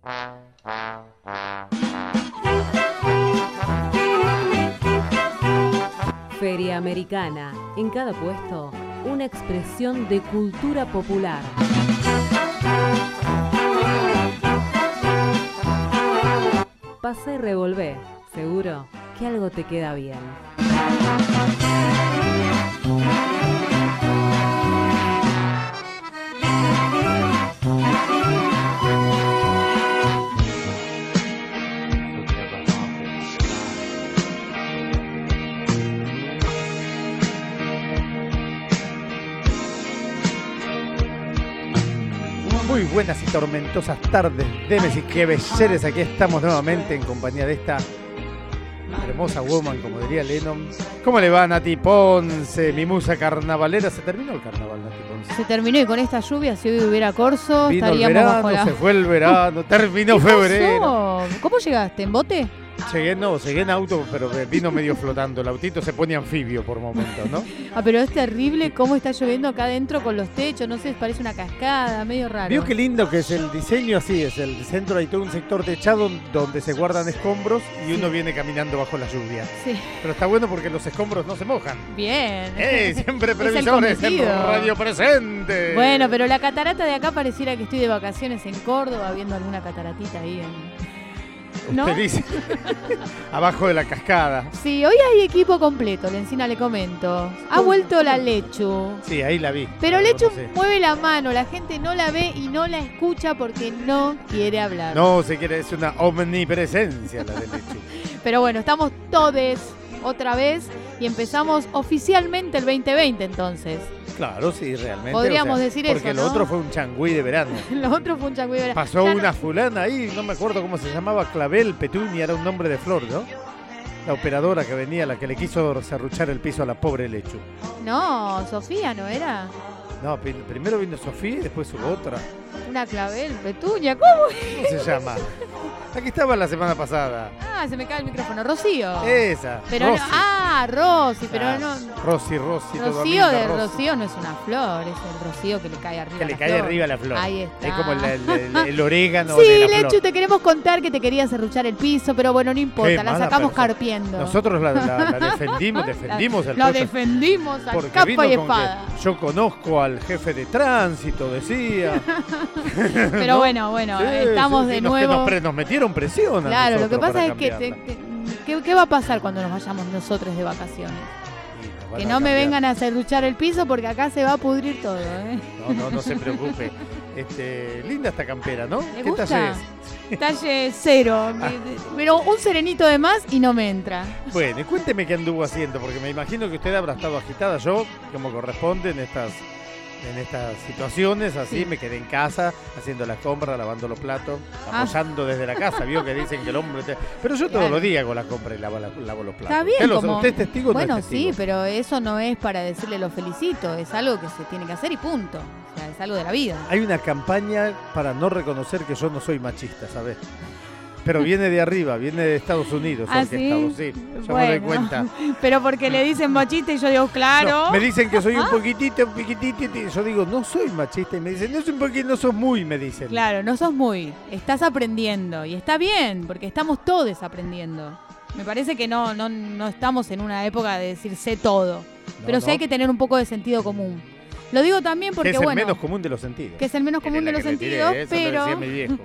Feria Americana. En cada puesto, una expresión de cultura popular. Pasa y revolvé. Seguro que algo te queda bien. Muy buenas y tormentosas tardes, Demes y que belleres. Aquí estamos nuevamente en compañía de esta hermosa woman, como diría Lennon. ¿Cómo le va, Nati Ponce, mi musa carnavalera? ¿Se terminó el carnaval, Nati Ponce? Se terminó, y con esta lluvia, si hoy hubiera corso, Vino el estaríamos verano, bajo la... se fue el verano, terminó febrero. Pasó? ¿Cómo llegaste? ¿En bote? Llegué en auto, pero vino medio flotando. El autito se pone anfibio por momentos, ¿no? Pero es terrible cómo está lloviendo acá adentro con los techos, no sé, parece una cascada, medio raro. Vio qué lindo que es el diseño, así es el centro, hay todo un sector techado donde se guardan escombros y uno viene caminando bajo la lluvia. Sí. Pero está bueno porque los escombros no se mojan. Bien. Siempre Es el previsores en cometido. Radio Presente. Bueno, pero la catarata de acá pareciera que estoy de vacaciones en Córdoba viendo alguna cataratita ahí en... ¿No? Usted dice, abajo de la cascada. Sí, hoy hay equipo completo, Lencina le comento. Ha vuelto la Lechu. Sí, ahí la vi. Pero La Lechu conocí. mueve la mano, la gente no la ve y no la escucha porque no quiere hablar. No, se quiere, es una omnipresencia la de Lechu. Pero bueno, estamos todes otra vez y empezamos oficialmente el 2020 entonces. Claro, sí, realmente. Podríamos decir porque eso, lo ¿no? otro fue un changüí de verano. Lo otro fue un changüí. Pasó Ya no- una fulana ahí, no me acuerdo cómo se llamaba, Clavel, Petunia, era un nombre de flor, ¿no? La operadora que venía, la que le quiso serruchar el piso a la pobre Lechu. No, Sofía no era. No, primero vino Sofía y después hubo otra. Una clavel, petunia, ¿cómo? ¿Cómo se llama? Aquí estaba la semana pasada. Ah, se me cae el micrófono. Rocío. Esa. Pero Rosy. Rosy, pero Ah, no. Rosy, Rocío Dominga, de Rosy. Rocío no es una flor, es el rocío que le cae arriba. Que le la cae flor. arriba la flor. Ahí está. Es como el orégano Sí, de la Lechu, flor. te queremos contar que te quería serruchar el piso, pero bueno, no importa, Qué la mala sacamos persona. carpiendo. Nosotros la defendimos el La puesto. defendimos a Porque capa vino y con espada. que yo conozco al jefe de tránsito, decía. Pero ¿no? bueno, Sí, estamos sí, de que nuevo. nos metieron presión a Claro, lo que nosotros pasa para es que cambiarla. ¿qué va a pasar cuando nos vayamos nosotros de vacaciones? Y nos van Que a no me cambiar. vengan a serruchar el piso porque acá se va a pudrir todo, ¿eh? No se preocupe. Linda esta campera, ¿no? ¿Le ¿Qué gusta? talle es? Talle 0, pero un serenito de más y no me entra. Bueno, y cuénteme qué anduvo haciendo, porque me imagino que usted habrá estado agitada. Yo, como corresponde en estas situaciones, así Sí. me quedé en casa haciendo la compra, lavando los platos, apoyando desde la casa. Vio que dicen que el hombre... Pero yo todos Claro. los días hago la compra y lavo los platos. Está bien, ¿Usted, como... ¿Usted es testigo o Bueno, no es testigo? sí, pero eso no es para decirle lo felicito, es algo que se tiene que hacer y punto. O sea, es algo de la vida. Hay una campaña para no reconocer que yo no soy machista, ¿sabes? Pero viene de arriba, viene de Estados Unidos, ¿Ah, orquestado, sí? sí. Yo me doy Bueno, cuenta. pero porque le dicen machista y yo digo, claro. No, me dicen que soy un poquitito, yo digo, no soy machista. Y me dicen, no soy un poquito, no sos muy, me dicen. Claro, no sos muy, estás aprendiendo y está bien, porque estamos todos aprendiendo. Me parece que no estamos en una época de decir sé todo, pero sí hay que tener un poco de sentido común. Lo digo también porque, que es el bueno, menos común de los sentidos. que es el menos común de los Que le tiré, sentidos, eso me pero decía mi viejo.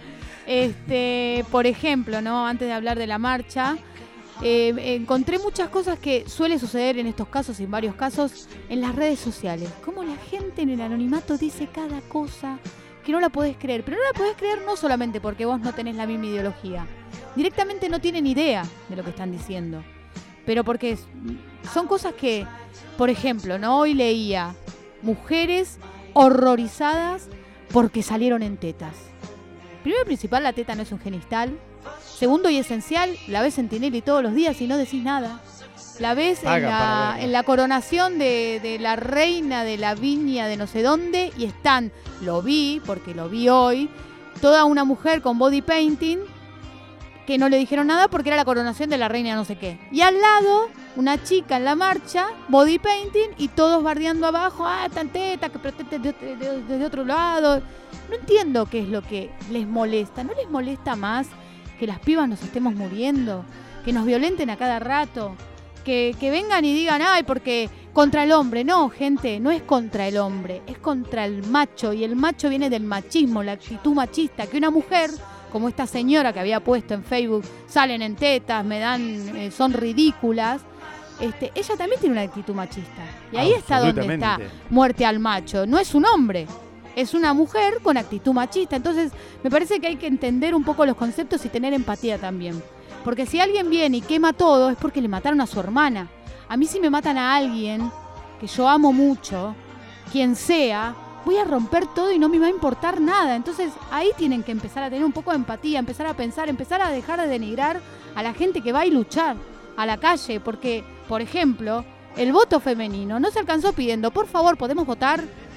por ejemplo, ¿no? Antes de hablar de la marcha, encontré muchas cosas que suele suceder en estos casos y en varios casos en las redes sociales. Cómo la gente en el anonimato dice cada cosa que no la podés creer. Pero no la podés creer no solamente porque vos no tenés la misma ideología. Directamente no tienen idea de lo que están diciendo. Pero porque son cosas que, por ejemplo, ¿no? Hoy leía mujeres horrorizadas porque salieron en tetas. Primero y principal, la teta no es un genital. Segundo y esencial, la ves en Tinelli todos los días y no decís nada. La ves en la coronación de la reina de la viña de no sé dónde y están, lo vi, porque lo vi hoy, toda una mujer con body painting que no le dijeron nada porque era la coronación de la reina no sé qué. Y al lado, una chica en la marcha, body painting, y todos bardeando abajo, tan teta, que proteste desde otro lado. No entiendo qué es lo que les molesta. ¿No les molesta más que las pibas nos estemos muriendo? Que nos violenten a cada rato. Que vengan y digan, ay, porque contra el hombre. No, gente, no es contra el hombre, es contra el macho. Y el macho viene del machismo, la actitud machista. Que una mujer, como esta señora que había puesto en Facebook, salen en tetas, son ridículas. Ella también tiene una actitud machista. Y ahí está donde está muerte al macho. No es un hombre, es una mujer con actitud machista. Entonces, me parece que hay que entender un poco los conceptos y tener empatía también. Porque si alguien viene y quema todo, es porque le mataron a su hermana. A mí si me matan a alguien que yo amo mucho, quien sea, voy a romper todo y no me va a importar nada. Entonces ahí tienen que empezar a tener un poco de empatía, empezar a pensar, empezar a dejar de denigrar a la gente que va a luchar a la calle. Porque, por ejemplo, el voto femenino no se alcanzó pidiendo, por favor, ¿podemos votar?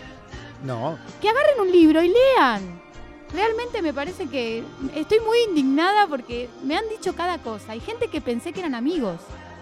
No. Que agarren un libro y lean. Realmente me parece que estoy muy indignada porque me han dicho cada cosa. Hay gente que pensé que eran amigos.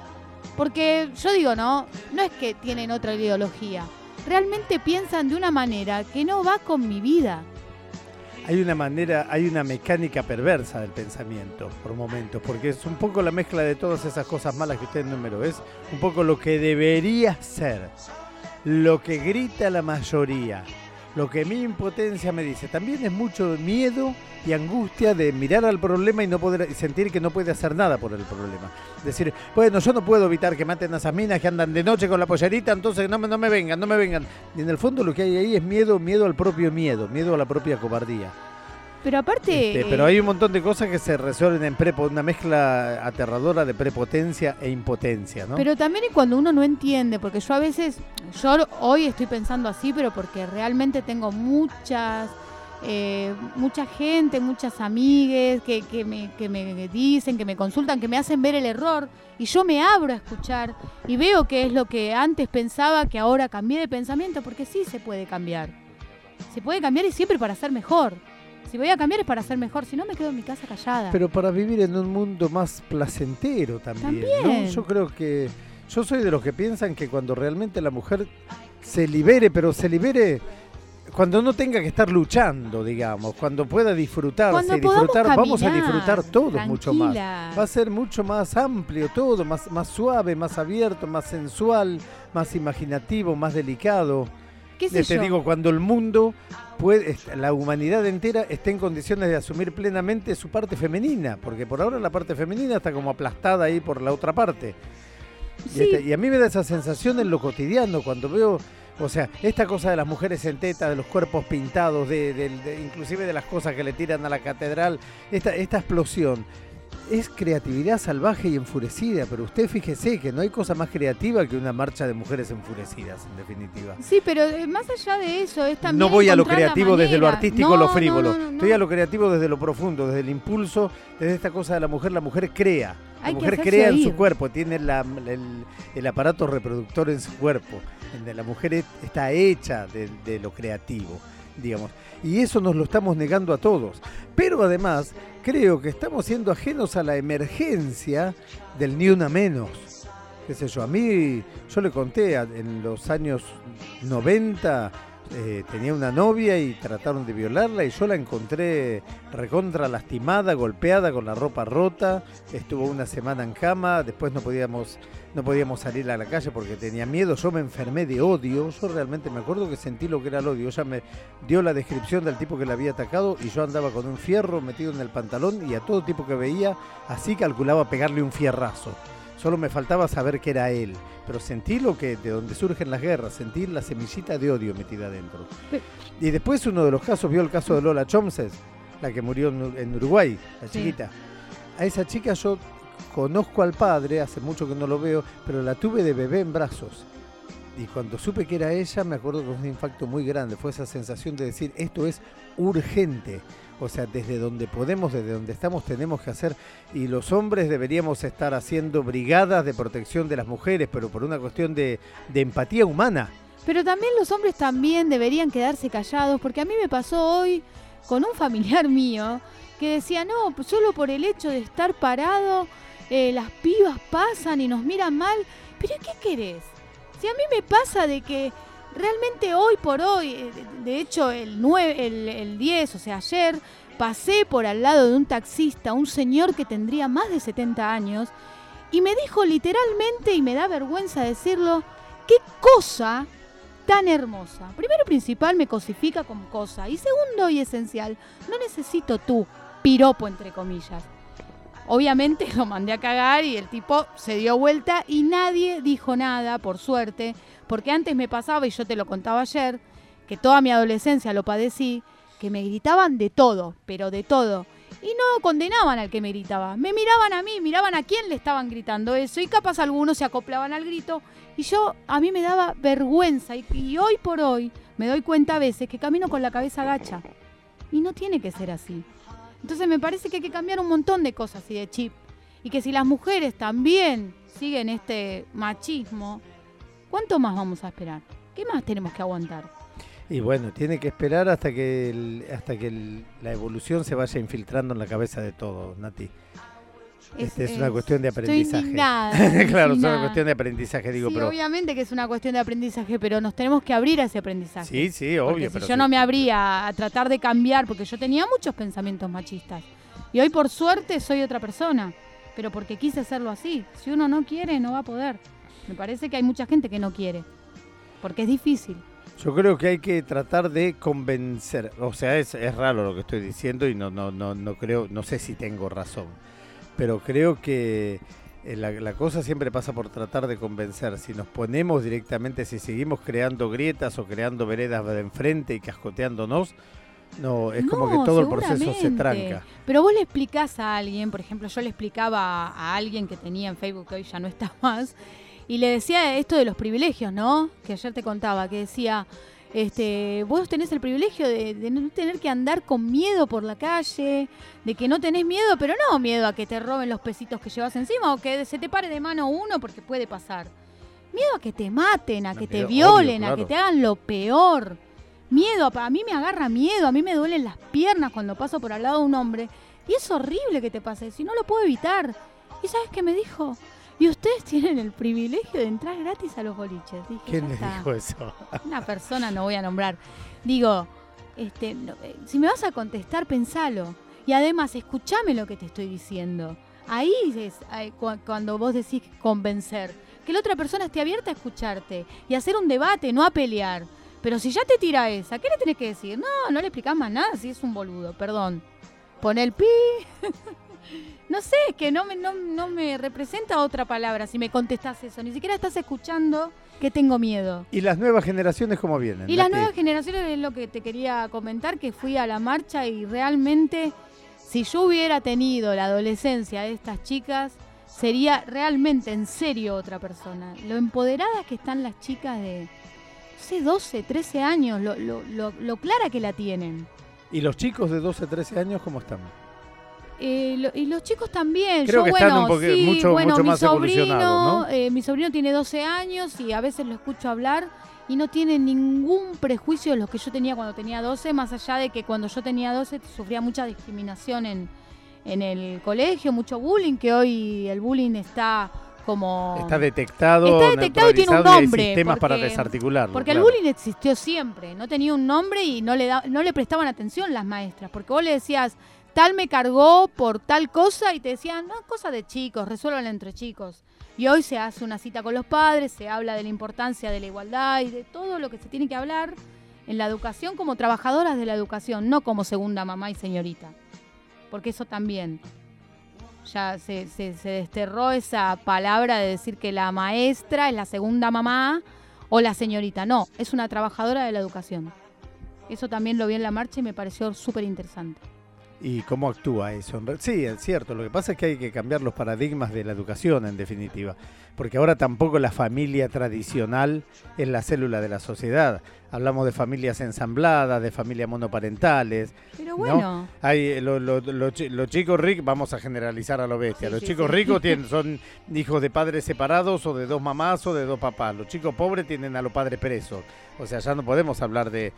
Porque yo digo, no es que tienen otra ideología. Realmente piensan de una manera que no va con mi vida. Hay una mecánica perversa del pensamiento por momentos, porque es un poco la mezcla de todas esas cosas malas que usted enumeró. Es un poco lo que debería ser, lo que grita la mayoría. Lo que mi impotencia me dice, también es mucho miedo y angustia de mirar al problema y no poder sentir que no puede hacer nada por el problema. Decir, bueno, yo no puedo evitar que maten a esas minas que andan de noche con la pollerita, entonces no me vengan. Y en el fondo lo que hay ahí es miedo al propio miedo a la propia cobardía. Pero aparte... pero hay un montón de cosas que se resuelven en una mezcla aterradora de prepotencia e impotencia, ¿no? Pero también es cuando uno no entiende, porque yo a veces, hoy estoy pensando así, pero porque realmente tengo mucha gente, muchas amigues que me dicen, que me consultan, que me hacen ver el error, y yo me abro a escuchar y veo qué es lo que antes pensaba, que ahora cambié de pensamiento, porque sí se puede cambiar. Se puede cambiar y siempre para ser mejor. Si voy a cambiar es para ser mejor, si no me quedo en mi casa callada. Pero para vivir en un mundo más placentero también. ¿No? Yo creo que... Yo soy de los que piensan que cuando realmente la mujer se libere, pero se libere cuando no tenga que estar luchando, digamos, cuando pueda disfrutarse, vamos a disfrutar todos mucho más. Va a ser mucho más amplio todo, más suave, más abierto, más sensual, más imaginativo, más delicado. Te digo, cuando el mundo la humanidad entera esté en condiciones de asumir plenamente su parte femenina, porque por ahora la parte femenina está como aplastada ahí por la otra parte. Sí. Y a mí me da esa sensación en lo cotidiano cuando veo, o sea, esta cosa de las mujeres en teta, de los cuerpos pintados, inclusive de las cosas que le tiran a la catedral, esta explosión. Es creatividad salvaje y enfurecida, pero usted fíjese que no hay cosa más creativa que una marcha de mujeres enfurecidas, en definitiva. Sí, pero más allá de eso es también... No voy a lo creativo desde lo artístico, lo frívolo. Estoy a lo creativo desde lo profundo, desde el impulso, desde esta cosa de la mujer crea. La mujer crea en su cuerpo, tiene el aparato reproductor en su cuerpo. La mujer está hecha de lo creativo, digamos. Y eso nos lo estamos negando a todos. Pero además, creo que estamos siendo ajenos a la emergencia del ni una menos. Qué sé yo, a mí, yo le conté, en los años 90 tenía una novia y trataron de violarla y yo la encontré recontra lastimada, golpeada, con la ropa rota. Estuvo una semana en cama, después no podíamos salir a la calle porque tenía miedo. Yo me enfermé de odio. Yo realmente me acuerdo que sentí lo que era el odio. Ella me dio la descripción del tipo que la había atacado y yo andaba con un fierro metido en el pantalón y a todo tipo que veía así calculaba pegarle un fierrazo. Solo me faltaba saber que era él. Pero sentí de donde surgen las guerras, sentí la semillita de odio metida adentro. Y después uno de los casos, vio el caso de Lola Chomses, la que murió en Uruguay, la chiquita. A esa chica yo conozco al padre, hace mucho que no lo veo, pero la tuve de bebé en brazos. Y cuando supe que era ella, me acuerdo que fue un impacto muy grande. Fue esa sensación de decir, esto es urgente. O sea, desde donde podemos, desde donde estamos, tenemos que hacer. Y los hombres deberíamos estar haciendo brigadas de protección de las mujeres, pero por una cuestión de empatía humana. Pero también los hombres también deberían quedarse callados, porque a mí me pasó hoy con un familiar mío que decía, no, pues solo por el hecho de estar parado, las pibas pasan y nos miran mal. Pero ¿qué querés? Si a mí me pasa de que realmente hoy por hoy, de hecho el 10, o sea, ayer, pasé por al lado de un taxista, un señor que tendría más de 70 años, y me dijo literalmente, y me da vergüenza decirlo, qué cosa tan hermosa. Primero y principal, me cosifica como cosa. Y segundo y esencial, no necesito tu piropo, entre comillas. Obviamente lo mandé a cagar y el tipo se dio vuelta y nadie dijo nada, por suerte, porque antes me pasaba, y yo te lo contaba ayer, que toda mi adolescencia lo padecí, que me gritaban de todo, pero de todo. Y no condenaban al que me gritaba. Me miraban a mí, miraban a quién le estaban gritando eso. Y capaz algunos se acoplaban al grito. Y a mí me daba vergüenza. Y hoy por hoy me doy cuenta a veces que camino con la cabeza agacha. Y no tiene que ser así. Entonces me parece que hay que cambiar un montón de cosas y de chip. Y que si las mujeres también siguen este machismo, ¿cuánto más vamos a esperar? ¿Qué más tenemos que aguantar? Y bueno, tiene que esperar hasta que la evolución se vaya infiltrando en la cabeza de todos, Nati. Es una cuestión de aprendizaje. Estoy indignada. Claro, es una cuestión de aprendizaje, digo, sí, pero obviamente que es una cuestión de aprendizaje, pero nos tenemos que abrir a ese aprendizaje. Sí, sí, obvio. Porque si yo no me abría a tratar de cambiar, porque yo tenía muchos pensamientos machistas. Y hoy, por suerte, soy otra persona. Pero porque quise hacerlo así. Si uno no quiere, no va a poder. Me parece que hay mucha gente que no quiere. Porque es difícil. Yo creo que hay que tratar de convencer. O sea, es raro lo que estoy diciendo y no creo, no sé si tengo razón. Pero creo que la cosa siempre pasa por tratar de convencer. Si nos ponemos directamente, si seguimos creando grietas o creando veredas de enfrente y cascoteándonos, no, es como que todo el proceso se tranca. Pero vos le explicás a alguien, por ejemplo, yo le explicaba a alguien que tenía en Facebook, que hoy ya no está más, y le decía esto de los privilegios, ¿no? Que ayer te contaba, que decía, vos tenés el privilegio de no tener que andar con miedo por la calle, de que no tenés miedo, pero no miedo a que te roben los pesitos que llevas encima o que se te pare de mano uno porque puede pasar. Miedo a que te maten, a que te violen, obvio, claro, a que te hagan lo peor. Miedo, a mí me agarra miedo, a mí me duelen las piernas cuando paso por al lado de un hombre. Y es horrible que te pase eso y no lo puedo evitar. ¿Y sabes qué me dijo? Y ustedes tienen el privilegio de entrar gratis a los boliches. Dije, ¿quién le dijo eso? Una persona, no voy a nombrar. Digo, si me vas a contestar, pensalo. Y además, escúchame lo que te estoy diciendo. Ahí es cuando vos decís convencer. Que la otra persona esté abierta a escucharte y hacer un debate, no a pelear. Pero si ya te tira esa, ¿qué le tenés que decir? No le explicás más nada si es un boludo, perdón. Pon el pi... No sé, es que no me representa otra palabra si me contestás eso. Ni siquiera estás escuchando que tengo miedo. ¿Y las nuevas generaciones cómo vienen? Y las nuevas generaciones es lo que te quería comentar, que fui a la marcha y realmente, si yo hubiera tenido la adolescencia de estas chicas, sería realmente, en serio, otra persona. Lo empoderadas que están las chicas de, no sé, 12, 13 años, lo clara que la tienen. ¿Y los chicos de 12, 13 años cómo están? Y los chicos también. Creo que están un poco, mucho más evolucionados, ¿no? Mi sobrino tiene 12 años y a veces lo escucho hablar y no tiene ningún prejuicio de los que yo tenía cuando tenía 12, más allá de que cuando yo tenía 12 sufría mucha discriminación en el colegio, mucho bullying, que hoy el bullying está como... Está detectado y tiene un nombre. Hay sistemas para desarticularlo. Porque claro, el bullying existió siempre, no tenía un nombre y no le prestaban atención las maestras, porque vos le decías... Tal me cargó por tal cosa y te decían, no, cosa de chicos, resuélvanla entre chicos. Y hoy se hace una cita con los padres, se habla de la importancia de la igualdad y de todo lo que se tiene que hablar en la educación como trabajadoras de la educación, no como segunda mamá y señorita. Porque eso también, ya se desterró esa palabra de decir que la maestra es la segunda mamá o la señorita. No, es una trabajadora de la educación. Eso también lo vi en la marcha y me pareció súper interesante. ¿Y cómo actúa eso? Sí, es cierto. Lo que pasa es que hay que cambiar los paradigmas de la educación, en definitiva. Porque ahora tampoco la familia tradicional es la célula de la sociedad. Hablamos de familias ensambladas, de familias monoparentales. Pero bueno. ¿No? Hay los chicos ricos, vamos a generalizar a lo bestia. Sí, los chicos ricos son hijos de padres separados o de dos mamás o de dos papás. Los chicos pobres tienen a los padres presos. O sea, ya no podemos hablar de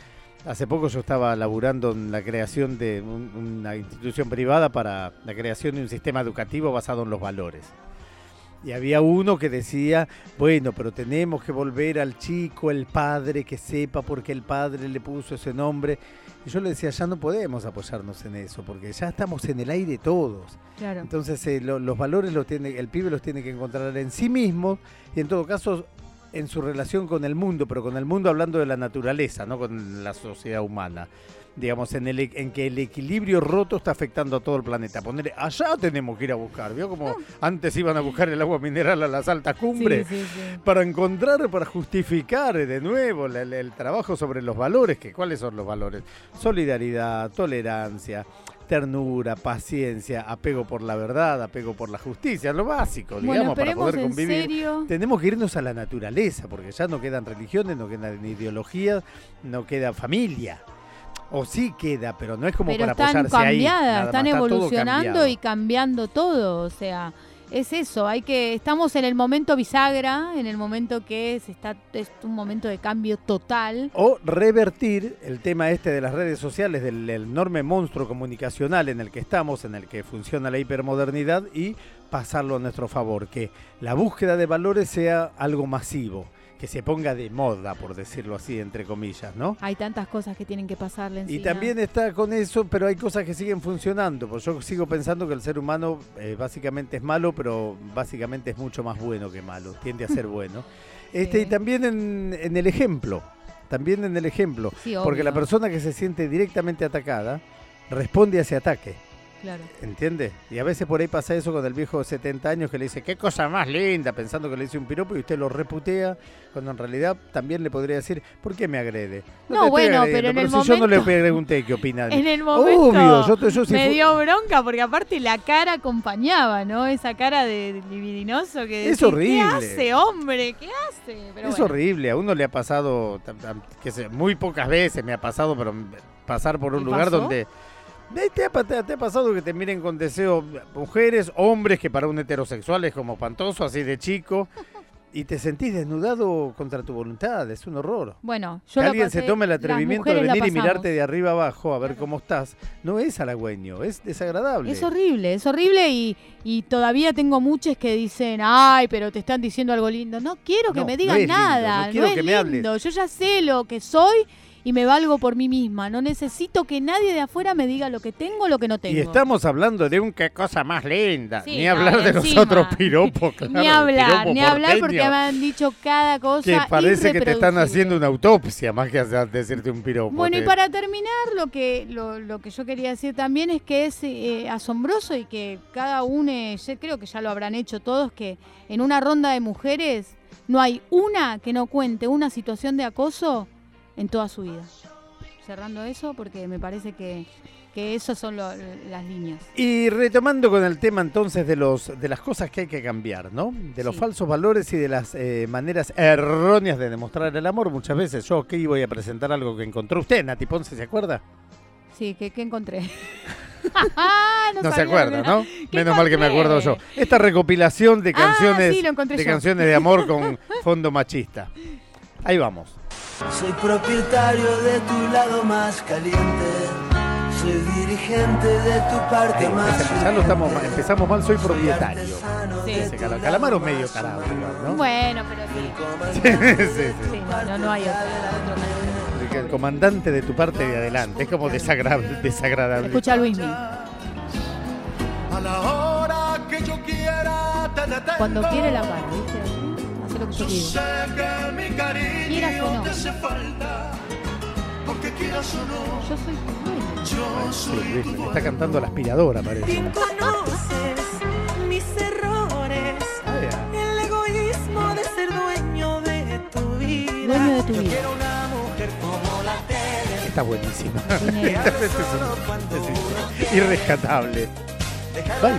Hace poco yo estaba laburando en la creación de una institución privada para la creación de un sistema educativo basado en los valores. Y había uno que decía, bueno, pero tenemos que volver al chico, el padre, que sepa por qué el padre le puso ese nombre. Y yo le decía, ya no podemos apoyarnos en eso, porque ya estamos en el aire todos. Claro. Entonces los valores el pibe los tiene que encontrar en sí mismo y en todo caso en su relación con el mundo, pero con el mundo hablando de la naturaleza, no con la sociedad humana. Digamos, en que el equilibrio roto está afectando a todo el planeta. Ponerle, allá tenemos que ir a buscar. ¿Vio como antes iban a buscar el agua mineral a las altas cumbres? Sí. Para encontrar, para justificar de nuevo el trabajo sobre los valores. ¿Cuáles son los valores? Solidaridad, tolerancia, ternura, paciencia, apego por la verdad, apego por la justicia, lo básico, digamos, para poder convivir. ¿Serio? Tenemos que irnos a la naturaleza, porque ya no quedan religiones, no quedan ideologías, no queda familia. O sí queda, pero no es como para apoyarse ahí. Están evolucionando y cambiando todo, o sea, es eso, estamos en el momento bisagra, en el momento que es un momento de cambio total. O revertir el tema de las redes sociales, del enorme monstruo comunicacional en el que estamos, en el que funciona la hipermodernidad, y pasarlo a nuestro favor, que la búsqueda de valores sea algo masivo, que se ponga de moda, por decirlo así, entre comillas, ¿no? Hay tantas cosas que tienen que pasarle encima. Y también está con eso, pero hay cosas que siguen funcionando. Pues yo sigo pensando que el ser humano básicamente es malo, pero básicamente es mucho más bueno que malo. Tiende a ser bueno. Sí. Y también en el ejemplo. Sí, porque la persona que se siente directamente atacada responde a ese ataque. Claro. ¿Entiende? Y a veces por ahí pasa eso con el viejo de 70 años que le dice, qué cosa más linda, pensando que le dice un piropo y usted lo reputea, cuando en realidad también le podría decir, ¿por qué me agrede? No, bueno, pero en el momento... yo no le pregunté qué opina. En el momento obvio, yo me dio bronca, porque aparte la cara acompañaba, ¿no? Esa cara de libidinoso que es decía, horrible. ¿qué hace, hombre? ¿Qué hace? Pero es horrible, a uno le ha pasado, muy pocas veces me ha pasado, pero pasar por un lugar donde... ¿Te ha pasado que te miren con deseo mujeres, hombres, que para un heterosexual es como espantoso, así de chico, y te sentís desnudado contra tu voluntad? Es un horror. Bueno, que alguien se tome el atrevimiento de venir y mirarte de arriba abajo a ver cómo estás, no es halagüeño, es desagradable. Es horrible y todavía tengo muchos que dicen, ay, pero te están diciendo algo lindo. No quiero que me digan nada, no es lindo, yo ya sé lo que soy y me valgo por mí misma. No necesito que nadie de afuera me diga lo que tengo o lo que no tengo. Y estamos hablando de qué cosa más linda. Sí, ni hablar de los otros piropos. Claro, ni hablar porque me han dicho cada cosa que parece que te están haciendo una autopsia más que decirte un piropo. Bueno, y para terminar, lo que yo quería decir también es que es asombroso y que cada uno, yo creo que ya lo habrán hecho todos, que en una ronda de mujeres no hay una que no cuente una situación de acoso en toda su vida. Cerrando eso, porque me parece que esas son las líneas. Y retomando con el tema entonces de las cosas que hay que cambiar, ¿no? De los falsos valores y de las maneras erróneas de demostrar el amor. Muchas veces yo aquí voy a presentar algo que encontró usted, Nati Ponce, ¿se acuerda? Sí, ¿qué encontré? no se acuerda, ¿no? Menos mal que me acuerdo yo. Esta recopilación de canciones, canciones de amor con fondo machista. Ahí vamos. Soy propietario de tu lado más caliente. Soy dirigente de tu parte más. Ya empezamos mal, soy propietario. Sí. Calamaro medio tarado, ¿no? Bueno, pero sí. Sí, no hay otro. El comandante de tu parte de adelante. Es como desagradable. Escucha a Luismi. A la hora que yo quiera te detengo. Cuando quiere la par, ¿viste? Hace lo que yo quiero. Sé que mi cariño quieras o no. te hace falta. Porque quieras o no. Yo soy tu dueño. Yo soy tu dueño. Está cantando la aspiradora, parece. Bien conoces mis errores. El egoísmo de ser dueño de tu vida. Dueño de tu vida. Quiero una mujer como la tele. Está buenísima. Es irrescatable. Baila,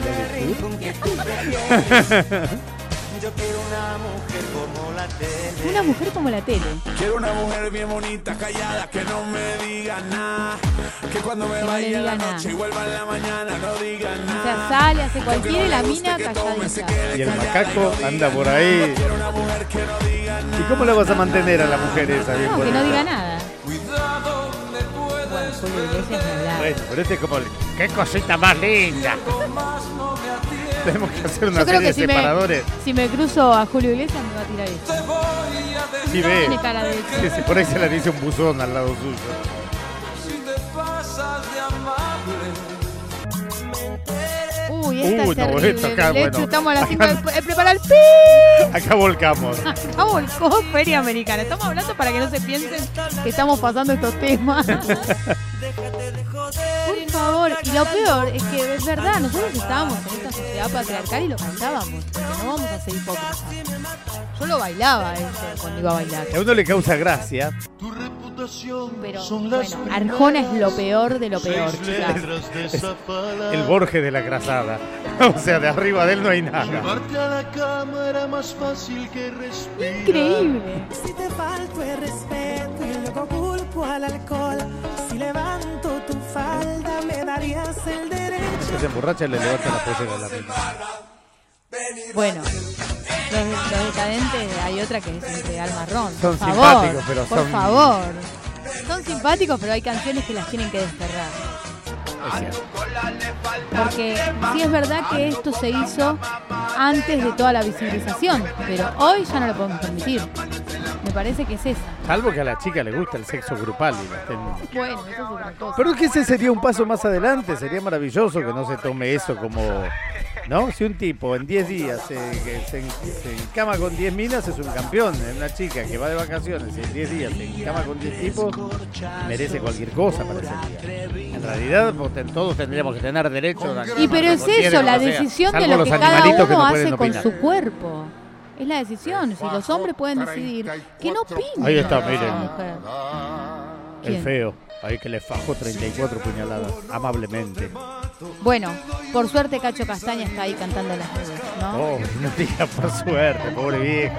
Yo quiero una mujer como la tele. Una mujer como la tele. Quiero una mujer bien bonita, callada, que no me diga nada. Que cuando me vaya en la noche y vuelva en la mañana no diga nada. O sea, sale, hace cualquiera y la mina calladita. Y el macaco anda por ahí. ¿Y cómo la vas a mantener a la mujer esa? No, que no diga nada. Cuidado, Julio Iglesias me habla. Bueno, pero este es como, qué cosita más linda. Tenemos que hacer una serie de separadores. Si me cruzo a Julio Iglesias me va a tirar esto. Sí, ve. Tiene cara de... Sí, sí, por ahí se le dice un buzón al lado suyo. Uy, esta es no, terrible. esto acá, De hecho, bueno, estamos a las 5 de preparar el pi. Acá volcamos. Acá volcó Feria Americana. Estamos hablando para que no se piensen que estamos pasando estos temas. Por favor, y lo peor es que es verdad, nosotros estábamos en esta sociedad patriarcal y lo cantábamos, porque no vamos a ser hipócritas. Yo lo bailaba cuando iba a bailar. A uno le causa gracia. Pero bueno, Arjona es lo peor de lo peor, chicas. Es el Borges de la grasada. O sea, de arriba de él no hay nada. Increíble. Si te falto el respeto y luego culpo al alcohol, si levanto tu falda me darías el derecho. Que se emborracha y le levanta la pollera a la mina. Bueno, los decadentes, hay otra que es entre al marrón. Son por favor, simpáticos, pero por son... favor. Son simpáticos, pero hay canciones que las tienen que desterrar. Es cierto. Porque sí es verdad que esto se hizo antes de toda la visibilización, pero hoy ya no lo podemos permitir. Me parece que es esa. Salvo que a la chica le gusta el sexo grupal y la estén... Bueno, eso es otra cosa. Pero es que ese sería un paso más adelante. Sería maravilloso que no se tome eso como... ¿No? Si un tipo en 10 días se encama con 10 minas, es un campeón. Una chica que va de vacaciones y en 10 días se encama con 10 tipos, merece cualquier cosa para ese día. En realidad, todos tendríamos que tener derecho a... Y pero es eso, la decisión de lo que cada uno hace con su cuerpo. Es la decisión. Si los hombres pueden decidir, que no opinen. Ahí está, esa miren. mujer. El ¿Quién? feo. Ahí que le fajó 34 puñaladas, amablemente. Bueno, por suerte Cacho Castaña está ahí cantando las nubes, ¿no? Oh, no diga por suerte, pobre viejo.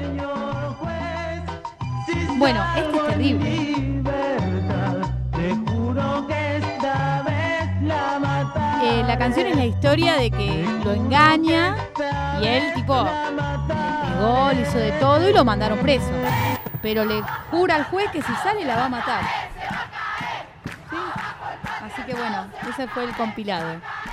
Bueno, este es terrible. La canción es la historia de que lo engaña y él tipo le pegó, le hizo de todo y lo mandaron preso. Pero le jura al juez que si sale la va a matar. ¿Sí? Así que bueno, ese fue el compilado.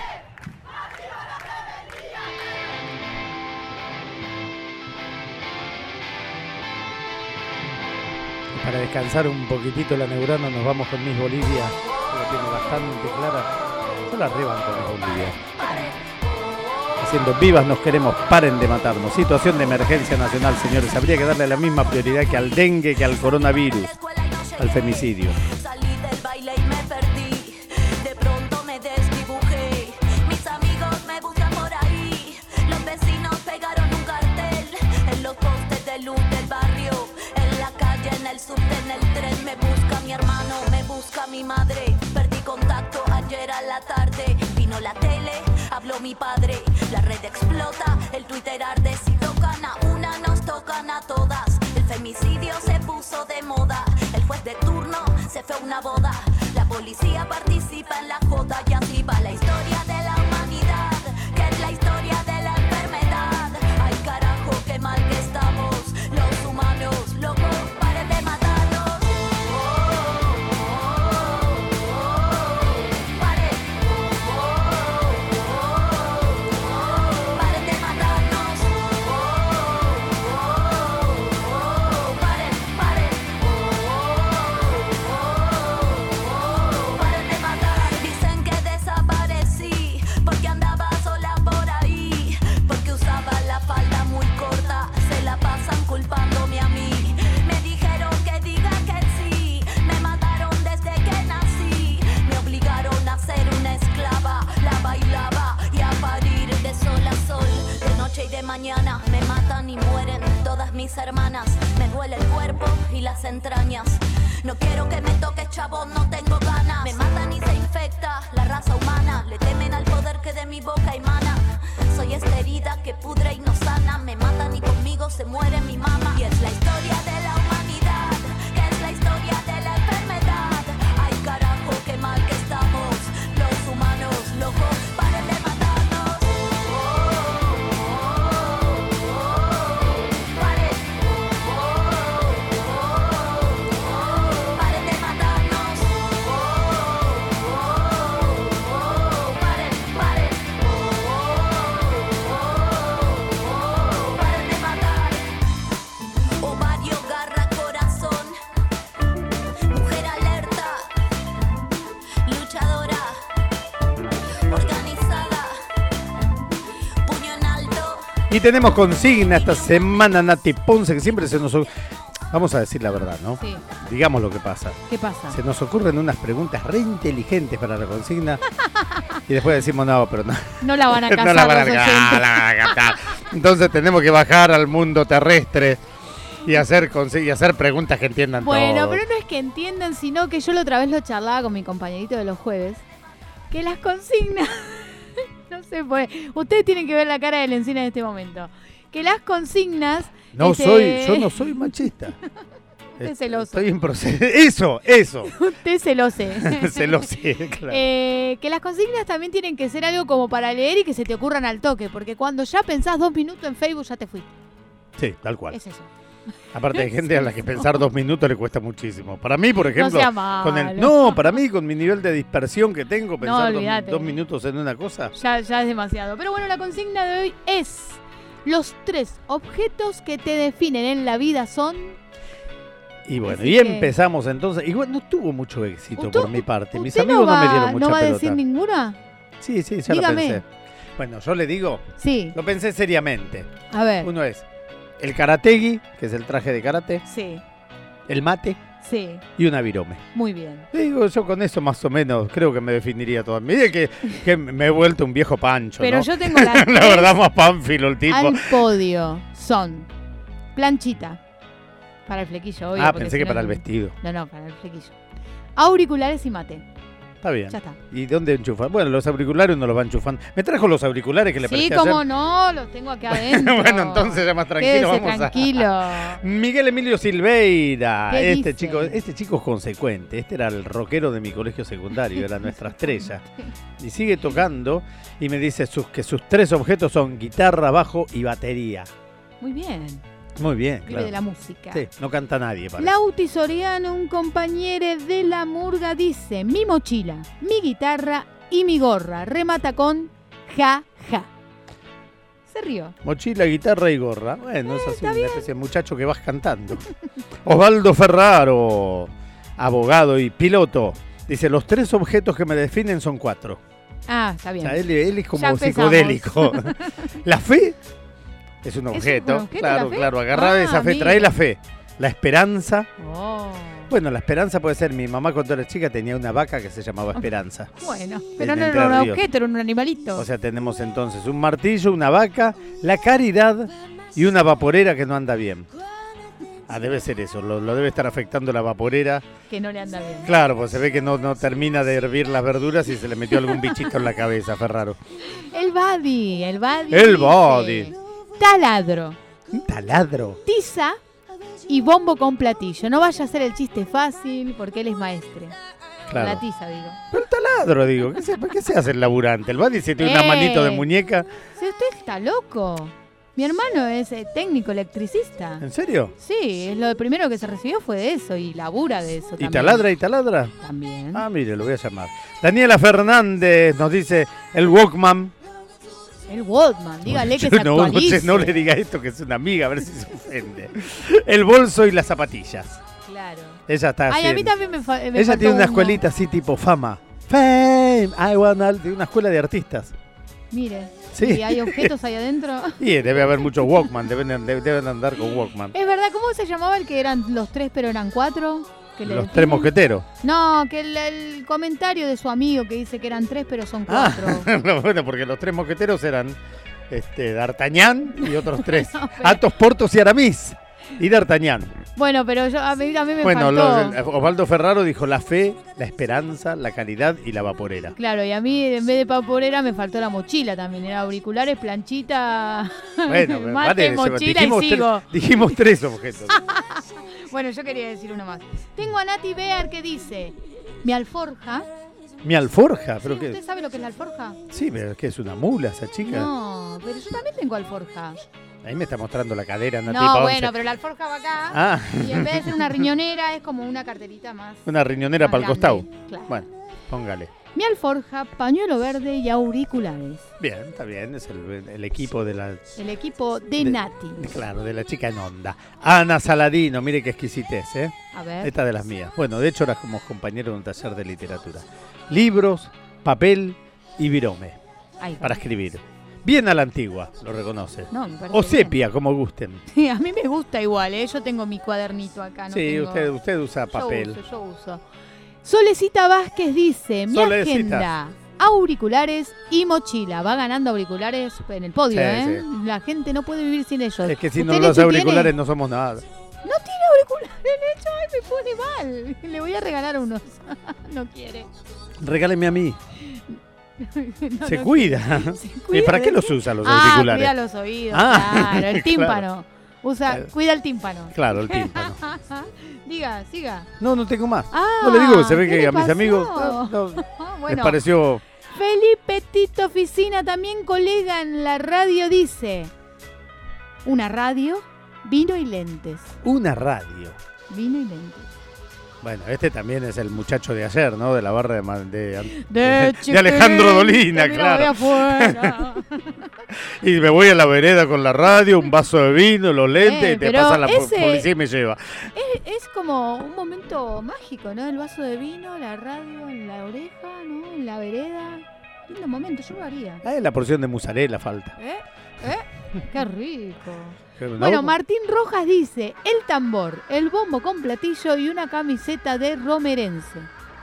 Para descansar un poquitito la neurona nos vamos con Miss Bolivia, que la tiene bastante clara. Yo la rebanco con Miss Bolivia. Haciendo vivas nos queremos, paren de matarnos. Situación de emergencia nacional, señores. Habría que darle la misma prioridad que al dengue, que al coronavirus, al femicidio. Salí del baile y me perdí. De pronto me desdibujé. Mis amigos me buscan por ahí. Los vecinos pegaron un cartel en los postes de luz del barrio. En la calle, en el subte, en el tren. Me busca mi hermano, me busca mi madre. Perdí contacto ayer a la tarde. Vino la tele, habló mi padre. La red explota, el Twitter arde. Si tocan a una, nos tocan a todas. El femicidio se puso de moda. El juez de turno se fue a una boda. La policía participa en la joda. Y así va la historia de la humanidad, que es la historia de la enfermedad. Ay carajo, qué mal que estamos los humanos, locos, paren de matarnos. Paren. Paren de matarnos. Paren, paren. Paren de matar. Dicen que desaparecí porque andaba sola por ahí, porque usaba la falda muy corta. Se la pasan culpándome a mí. Me dijeron que diga que sí. Me mataron desde que nací. Me obligaron a ser una esclava. La bailaba y a parir de sol a sol. De noche y de mañana me matan y mueren todas mis hermanas. Me duele el cuerpo y las entrañas. No quiero que me toques, chavo, no tengo ganas. Me matan y se infecta la raza humana. Le temen al poder que de mi boca emana. Soy esta herida que pudre y no sana. Me matan y conmigo se muere mi mamá. Y es la historia de la humanidad, que es la historia de la enfermedad. Ay carajo, qué mal que estamos los humanos, locos, paren de matarnos. Paren. Paren de matarnos. Y tenemos consigna esta semana, Nati Ponce, que siempre se nos... Vamos a decir la verdad, ¿no? Sí. Digamos lo que pasa. ¿Qué pasa? Se nos ocurren unas preguntas re inteligentes para la consigna y después decimos, no, pero no. No la van a cazar No la van a los captar, oyentes. la van a captar. Entonces tenemos que bajar al mundo terrestre y hacer preguntas que entiendan Bueno, todo. pero no es que entiendan, sino que yo la otra vez lo charlaba con mi compañerito de los jueves, que las consignas, no se puede, ustedes tienen que ver la cara de Lencina en este momento, que las consignas... Yo no soy machista. Usted es celoso. Estoy en proceso. Eso. Usted se lo sé. Se lo sé, claro. Que las consignas también tienen que ser algo como para leer y que se te ocurran al toque, porque cuando ya pensás 2 minutos en Facebook ya te fuiste. Sí, tal cual. Es eso. Aparte hay gente a la que pensar 2 minutos le cuesta muchísimo. Para mí, por ejemplo, sea malo. para mí con mi nivel de dispersión que tengo, pensar olvídate. 2 minutos en una cosa. Ya es demasiado. Pero bueno, la consigna de hoy es: los 3 objetos que te definen en la vida son... Y bueno, Así y que- empezamos entonces. Igual no tuvo mucho éxito ¿Usted- por mi parte. Mis ¿Usted amigos no me dieron mucha ¿No va a pelota. decir ninguna? Sí, ya Dígame. lo pensé. Bueno, yo le digo, Sí. lo pensé seriamente. A ver. Uno es el karategi, que es el traje de karate, Sí. el mate Sí. y una virome. Muy bien. Digo, yo con eso más o menos creo que me definiría toda mi vida, que me he vuelto un viejo pancho, Pero ¿no? yo tengo las La tres verdad, más pánfilo el tipo. al podio. Son planchita. Para el flequillo, obvio. porque Pensé si que no para es el un- vestido. No, para el flequillo. Auriculares y mate. Está bien. Ya está. ¿Y dónde enchufan? Bueno, los auriculares uno los va enchufando. Me trajo los auriculares que le Sí, presté cómo ayer. no, los tengo acá adentro. Bueno, entonces ya más tranquilo, Quédese vamos tranquilo. Miguel Emilio Silveira, ¿Qué este dice? chico es consecuente, este era el rockero de mi colegio secundario, era nuestra estrella. Y sigue tocando y me dice que sus 3 objetos son guitarra, bajo y batería. Muy bien. Muy bien, Vive claro. de la música. Sí, no canta nadie, parece. Lauti Soriano, un compañero de la murga, dice: mi mochila, mi guitarra y mi gorra. Remata con ja, ja. Se rió. Mochila, guitarra y gorra. Bueno, es así, una especie de muchacho que vas cantando. Osvaldo Ferraro, abogado y piloto, dice: los 3 objetos que me definen son 4. Ah, está O bien. sea, él es Ya como empezamos. psicodélico. La fe es un un objeto. objeto, Claro, la fe? claro. Agarrá esa fe, mira. trae la fe. La esperanza. Oh. Bueno, la esperanza puede ser. Mi mamá cuando era chica tenía una vaca que se llamaba Esperanza. Bueno, pero En no Entre era un Ríos. objeto, era un animalito. O sea, tenemos entonces un martillo, una vaca, la caridad y una vaporera que no anda bien. Ah, debe ser eso. Lo debe estar afectando la vaporera. que no le anda bien. Claro, pues se ve que no termina de hervir las verduras y se le metió algún bichito en la cabeza, Ferraro. El body. El dice, body. Taladro, Un taladro. tiza y bombo con platillo. No vaya a hacer el chiste fácil porque él es maestre. Claro. La tiza, digo. Pero un taladro, digo. ¿Qué se hace el laburante? El Badi se tiene una manito de muñeca. Si usted está loco. Mi hermano es técnico electricista. ¿En serio? Sí, es lo primero que se recibió fue de eso y labura de eso ¿Y también. taladra y taladra? También. Ah, mire, lo voy a llamar. Daniela Fernández nos dice el Walkman. El Walkman, dígale que se no, actualice. no le diga esto que es una amiga, a ver si se ofende. El bolso y las zapatillas. Claro. Ella está Ay, a haciendo. mí también me Ella faltó tiene una uno. escuelita así tipo fama. Fame, I wanna, de una escuela de artistas. Mire, Sí. ¿y hay objetos ahí adentro? Y debe haber muchos Walkman, deben andar con Walkman. Es verdad, ¿cómo se llamaba el que eran los 3 pero eran 4? Que le Los definen? 3 mosqueteros. No, que el comentario de su amigo que dice que eran 3 pero son 4. No, bueno, porque los 3 mosqueteros eran D'Artagnan y otros 3. No, pero- Athos, Porthos y Aramis. Y D'Artagnan. Bueno, pero a mí también me Bueno, faltó. Osvaldo Ferraro dijo la fe, la esperanza, la caridad y la vaporera. Claro, y a mí en vez de vaporera me faltó la mochila también. Era auriculares, planchita, Bueno, mate, vale, mochila dijimos y sigo. dijimos 3 objetos. Bueno, yo quería decir uno más. Tengo a Nati Bear que dice, mi alforja. Mi alforja, pero ¿Usted que sabe lo que es la alforja? sí, pero que es una mula esa chica. No, pero yo también tengo alforja. Ahí me está mostrando la cadera, Nati No, Ponce. bueno, pero la alforja va acá. Ah, Y en vez de ser una riñonera es como una carterita más. una riñonera más para el costado. grande, claro. Bueno, póngale. Mi alforja, pañuelo verde y auriculares. Bien, está bien, es el equipo de la El equipo de Nati. claro, de la chica en onda. Ana Saladino, mire qué exquisitez, ¿eh? A ver. Esta de las mías. Bueno, de hecho, ahora como compañero de un taller de literatura. Libros, papel y virome Ahí va. para escribir. Bien a la antigua, lo reconoce. No, me parece O bien. sepia, como gusten. Sí, a mí me gusta igual, ¿eh? Yo tengo mi cuadernito acá. No Sí, tengo... usted usa papel. Yo uso. Solecita Vázquez dice, mi Solecita. agenda, auriculares y mochila. Va ganando auriculares en el podio, Sí, ¿eh? sí. La gente no puede vivir sin ellos. Es que si ¿Usted, no los Lechu, auriculares tiene? no somos nada. No tiene auriculares, Lechu. Ay, me pone mal. Le voy a regalar unos. No quiere. Regáleme a mí. No, Se no, cuida. se ¿Y cuida para qué de- los usa los Ah, auriculares? cuida los oídos, Ah, claro. El tímpano. claro. Usa, cuida el tímpano. Claro, el tímpano. Diga, siga. No, no tengo más. Ah, No le digo, se ve ¿qué que le a mis pasó? amigos les Bueno, pareció... Felipe Tito Oficina, también colega en la radio, dice: una radio, vino y lentes. Una radio. Vino y lentes. Bueno, este también es el muchacho de ayer, ¿no? De la barra de De Alejandro Dolina, mira, claro. voy afuera. Y me voy a la vereda con la radio, un vaso de vino, los lentes, y te pero pasa la ese- policía y me lleva. Es como un momento mágico, ¿no? El vaso de vino, la radio en la oreja, ¿no? En la vereda. Lindo momento, yo lo haría. Ah, la porción de mozzarella falta. Qué rico. ¿No? Bueno, Martín Rojas dice: el tambor, el bombo con platillo y una camiseta de romerense.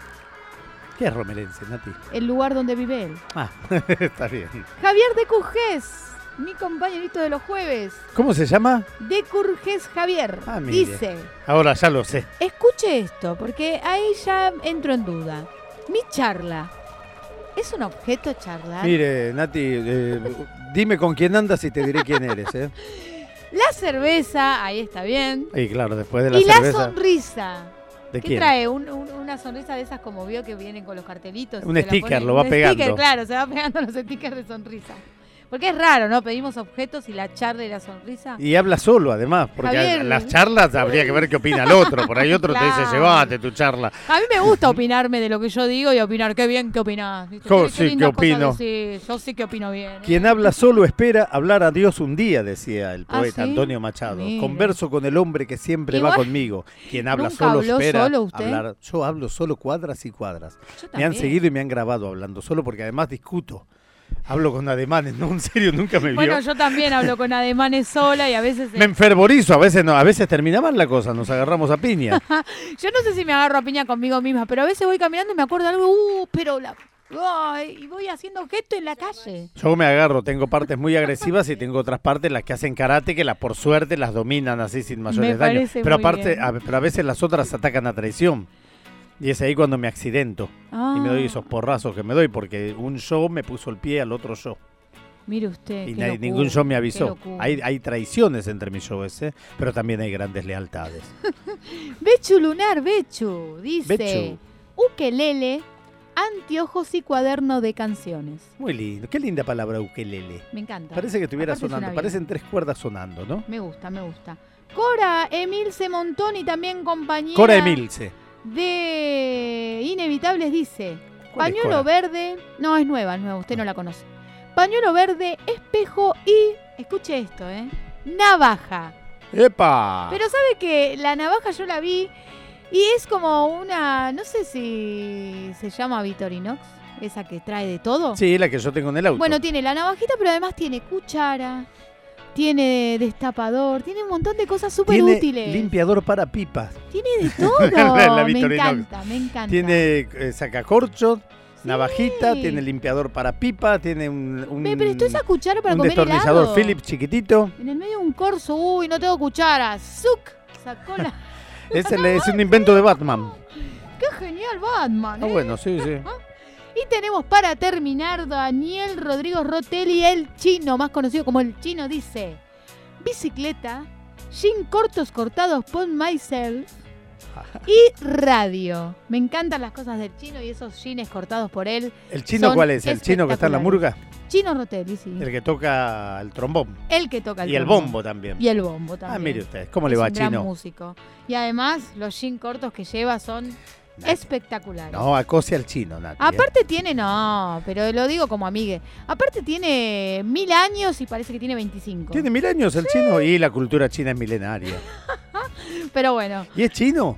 ¿Qué es romerense, Nati? El lugar donde vive él. Ah, está bien. Javier de Curgés, mi compañerito de los jueves. ¿Cómo se llama? De Curgés Javier. Ah, mire. Dice: Ahora ya lo sé. escuche esto, porque ahí ya entro en duda. Mi charla, ¿es un objeto charlar? Mire, Nati, dime con quién andas y te diré quién eres, ¿eh? La cerveza, ahí está bien. Y claro, después de la Y la cerveza... sonrisa. ¿De ¿Qué quién? trae? Una sonrisa de esas como vio que vienen con los cartelitos. Un Se la sticker, pone- lo va un pegando. Sticker, claro, se va pegando los stickers de sonrisa. Porque es raro, ¿no? Pedimos objetos y la charla y la sonrisa. Y habla solo, además, porque Javier. las charlas habría que ver qué opina el otro. Por ahí otro te dice, Claro. llévate tu charla. A mí me gusta opinarme de lo que yo digo y opinar. Qué bien que opinás. ¿viste? Yo Qué sí que lindas cosas opino. decís. Yo sí que opino bien. ¿eh? Quien habla solo espera hablar a Dios un día, decía el ¿Ah, poeta sí? Antonio Machado. Mira. Converso con el hombre que siempre Igual- va conmigo. Quien habla ¿Nunca solo habló espera solo usted? hablar. Yo hablo solo cuadras y cuadras. Yo Me han también. seguido y me han grabado hablando solo porque además discuto. Hablo con ademanes, no, en serio, nunca me vio. Bueno, yo también hablo con ademanes sola y a veces... Me enfervorizo, a veces no, a veces termina mal la cosa, nos agarramos a piña. Yo no sé si me agarro a piña conmigo misma, pero a veces voy caminando y me acuerdo de algo, pero la... Ay, y voy haciendo gesto en la calle. Yo me agarro, tengo partes muy agresivas y tengo otras partes las que hacen karate que por suerte las dominan así sin mayores Me daños. parece Pero muy aparte, bien. pero a veces las otras atacan a traición. Y es ahí cuando me accidento Ah, y me doy esos porrazos que me doy porque un show me puso el pie al otro show. mire usted. Y qué locura, ningún show me qué avisó. locura. Hay traiciones entre mis shows, pero también hay grandes lealtades. Bechu Lunar, Bechu, dice: Bechu. ukelele, anteojos y cuaderno de canciones. Muy lindo. Qué linda palabra ukelele. Me encanta. Parece que estuviera Aparte suena sonando. bien. Parecen 3 cuerdas sonando, ¿no? Me gusta, me gusta. Cora Emilce Montoni, también compañera Cora Emilce. de Inevitables, dice: ¿Cuál es pañuelo Cora? verde. No, es nueva, usted no la conoce. Pañuelo verde, espejo y, escuche esto, navaja. ¡Epa! Pero sabe que la navaja yo la vi y es como una, no sé si se llama Victorinox, esa que trae de todo. Sí, la que yo tengo en el auto. Bueno, tiene la navajita, pero además tiene cuchara, tiene destapador, tiene un montón de cosas súper Tiene útiles. limpiador para pipas. Tiene de todo. La me Victorinox. encanta, me encanta. Tiene sacacorchos, Sí. navajita, tiene limpiador para pipa, tiene un Me prestó esa cuchara para un comer destornillador helado. Philips chiquitito. En el medio de un corso, uy, no tengo cuchara. ¡Zuc! Sacó la... Es un invento de Batman. ¡Qué genial Batman! Ah, bueno, sí, sí. Y tenemos para terminar Daniel Rodrigo Rotelli, el chino, más conocido como el chino, dice: bicicleta, jean cortos cortados por myself y radio. Me encantan las cosas del chino y esos jeans cortados por él. ¿El chino Son cuál es? ¿El chino que está en la murga? Chino Rotelli, sí. El que toca el trombón. El que toca el Y el trombón. bombo también. Y el bombo también. Ah, mire usted, ¿cómo le va, Es un gran chino? músico. Y además, los jeans cortos que lleva son espectaculares. No, acose al chino, Nati. Aparte tiene, no, pero lo digo como amigue. Aparte tiene 1000 años y parece que tiene 25. Tiene 1000 años el chino y la cultura china es milenaria. Pero bueno, ¿Y es chino?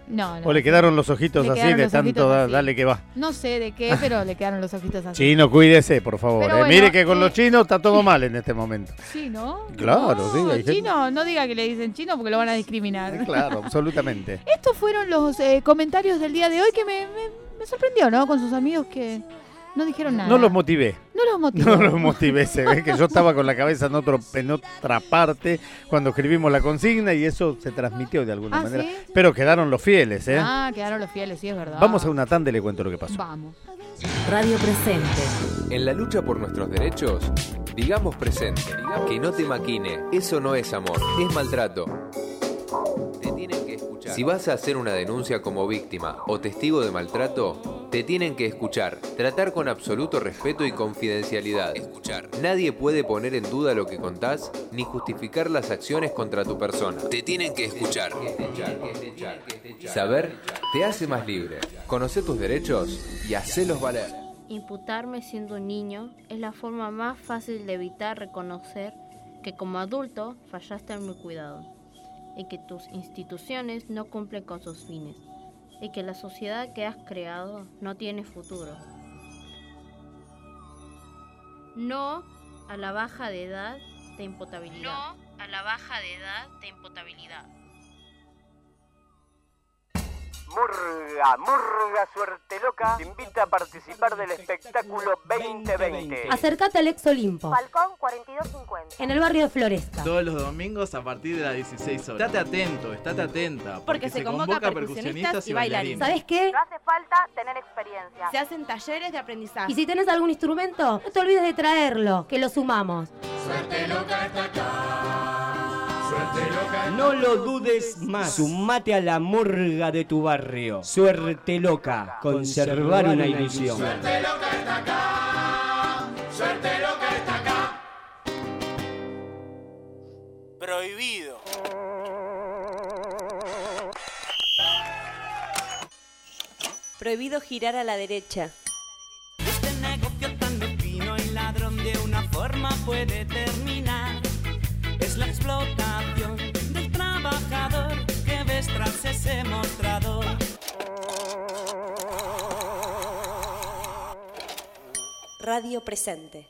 No. ¿O le quedaron los ojitos Le así quedaron de los tanto ojitos así. dale que va? No sé de qué, pero le quedaron los ojitos así. Chino, cuídese, por favor. Pero bueno, Mire que con los chinos está todo mal en este momento. Sí, ¿no? Claro, No, sí, hay gente- chino, no diga que le dicen chino porque lo van a discriminar. Claro, absolutamente. Estos fueron los comentarios del día de hoy que me sorprendió, ¿no? Con sus amigos que no dijeron nada. No los motivé. No los motivó. No los motivé, se ve que yo estaba con la cabeza en otra parte cuando escribimos la consigna y eso se transmitió de alguna manera. ¿Sí? Pero quedaron los fieles, ¿eh? Ah, quedaron los fieles, sí, es verdad. Vamos a una tanda y le cuento lo que pasó. Vamos. Radio Presente. En la lucha por nuestros derechos, digamos presente. Que no te maquine. Eso no es amor, es maltrato. Te tienen que escuchar. Si vas a hacer una denuncia como víctima o testigo de maltrato, te tienen que escuchar. Tratar con absoluto respeto y confidencialidad. Escuchar. Nadie puede poner en duda lo que contás ni justificar las acciones contra tu persona. Te tienen que escuchar. Saber te hace más libre. Conoce tus derechos y hacelos valer. Imputarme siendo un niño es la forma más fácil de evitar reconocer que como adulto fallaste en mi cuidado y que tus instituciones no cumplen con sus fines y que la sociedad que has creado no tiene futuro. No a la baja de edad de imputabilidad. No a la baja de edad de imputabilidad. Murga Suerte Loca te invita a participar del espectáculo 2020. Acércate al Ex Olimpo, Falcón 4250, en el barrio de Floresta. Todos los domingos a partir de las 16 horas. Estate atento, estate atenta, porque se convoca a percusionistas y bailarines. ¿Sabes qué? no hace falta tener experiencia. Se hacen talleres de aprendizaje. Y si tenés algún instrumento, no te olvides de traerlo, que lo sumamos. Suerte Loca está acá. Suerte Loca. No lo dudes más. Sumate a la murga de tu barrio. Suerte Loca. Conservar una ilusión. Suerte Loca está acá. Suerte Loca está acá. Prohibido. Prohibido girar a la derecha. Este negocio tan mezquino y ladrón de una forma puede terminar. Es la explotación del trabajador que ves tras ese mostrador. Radio Presente.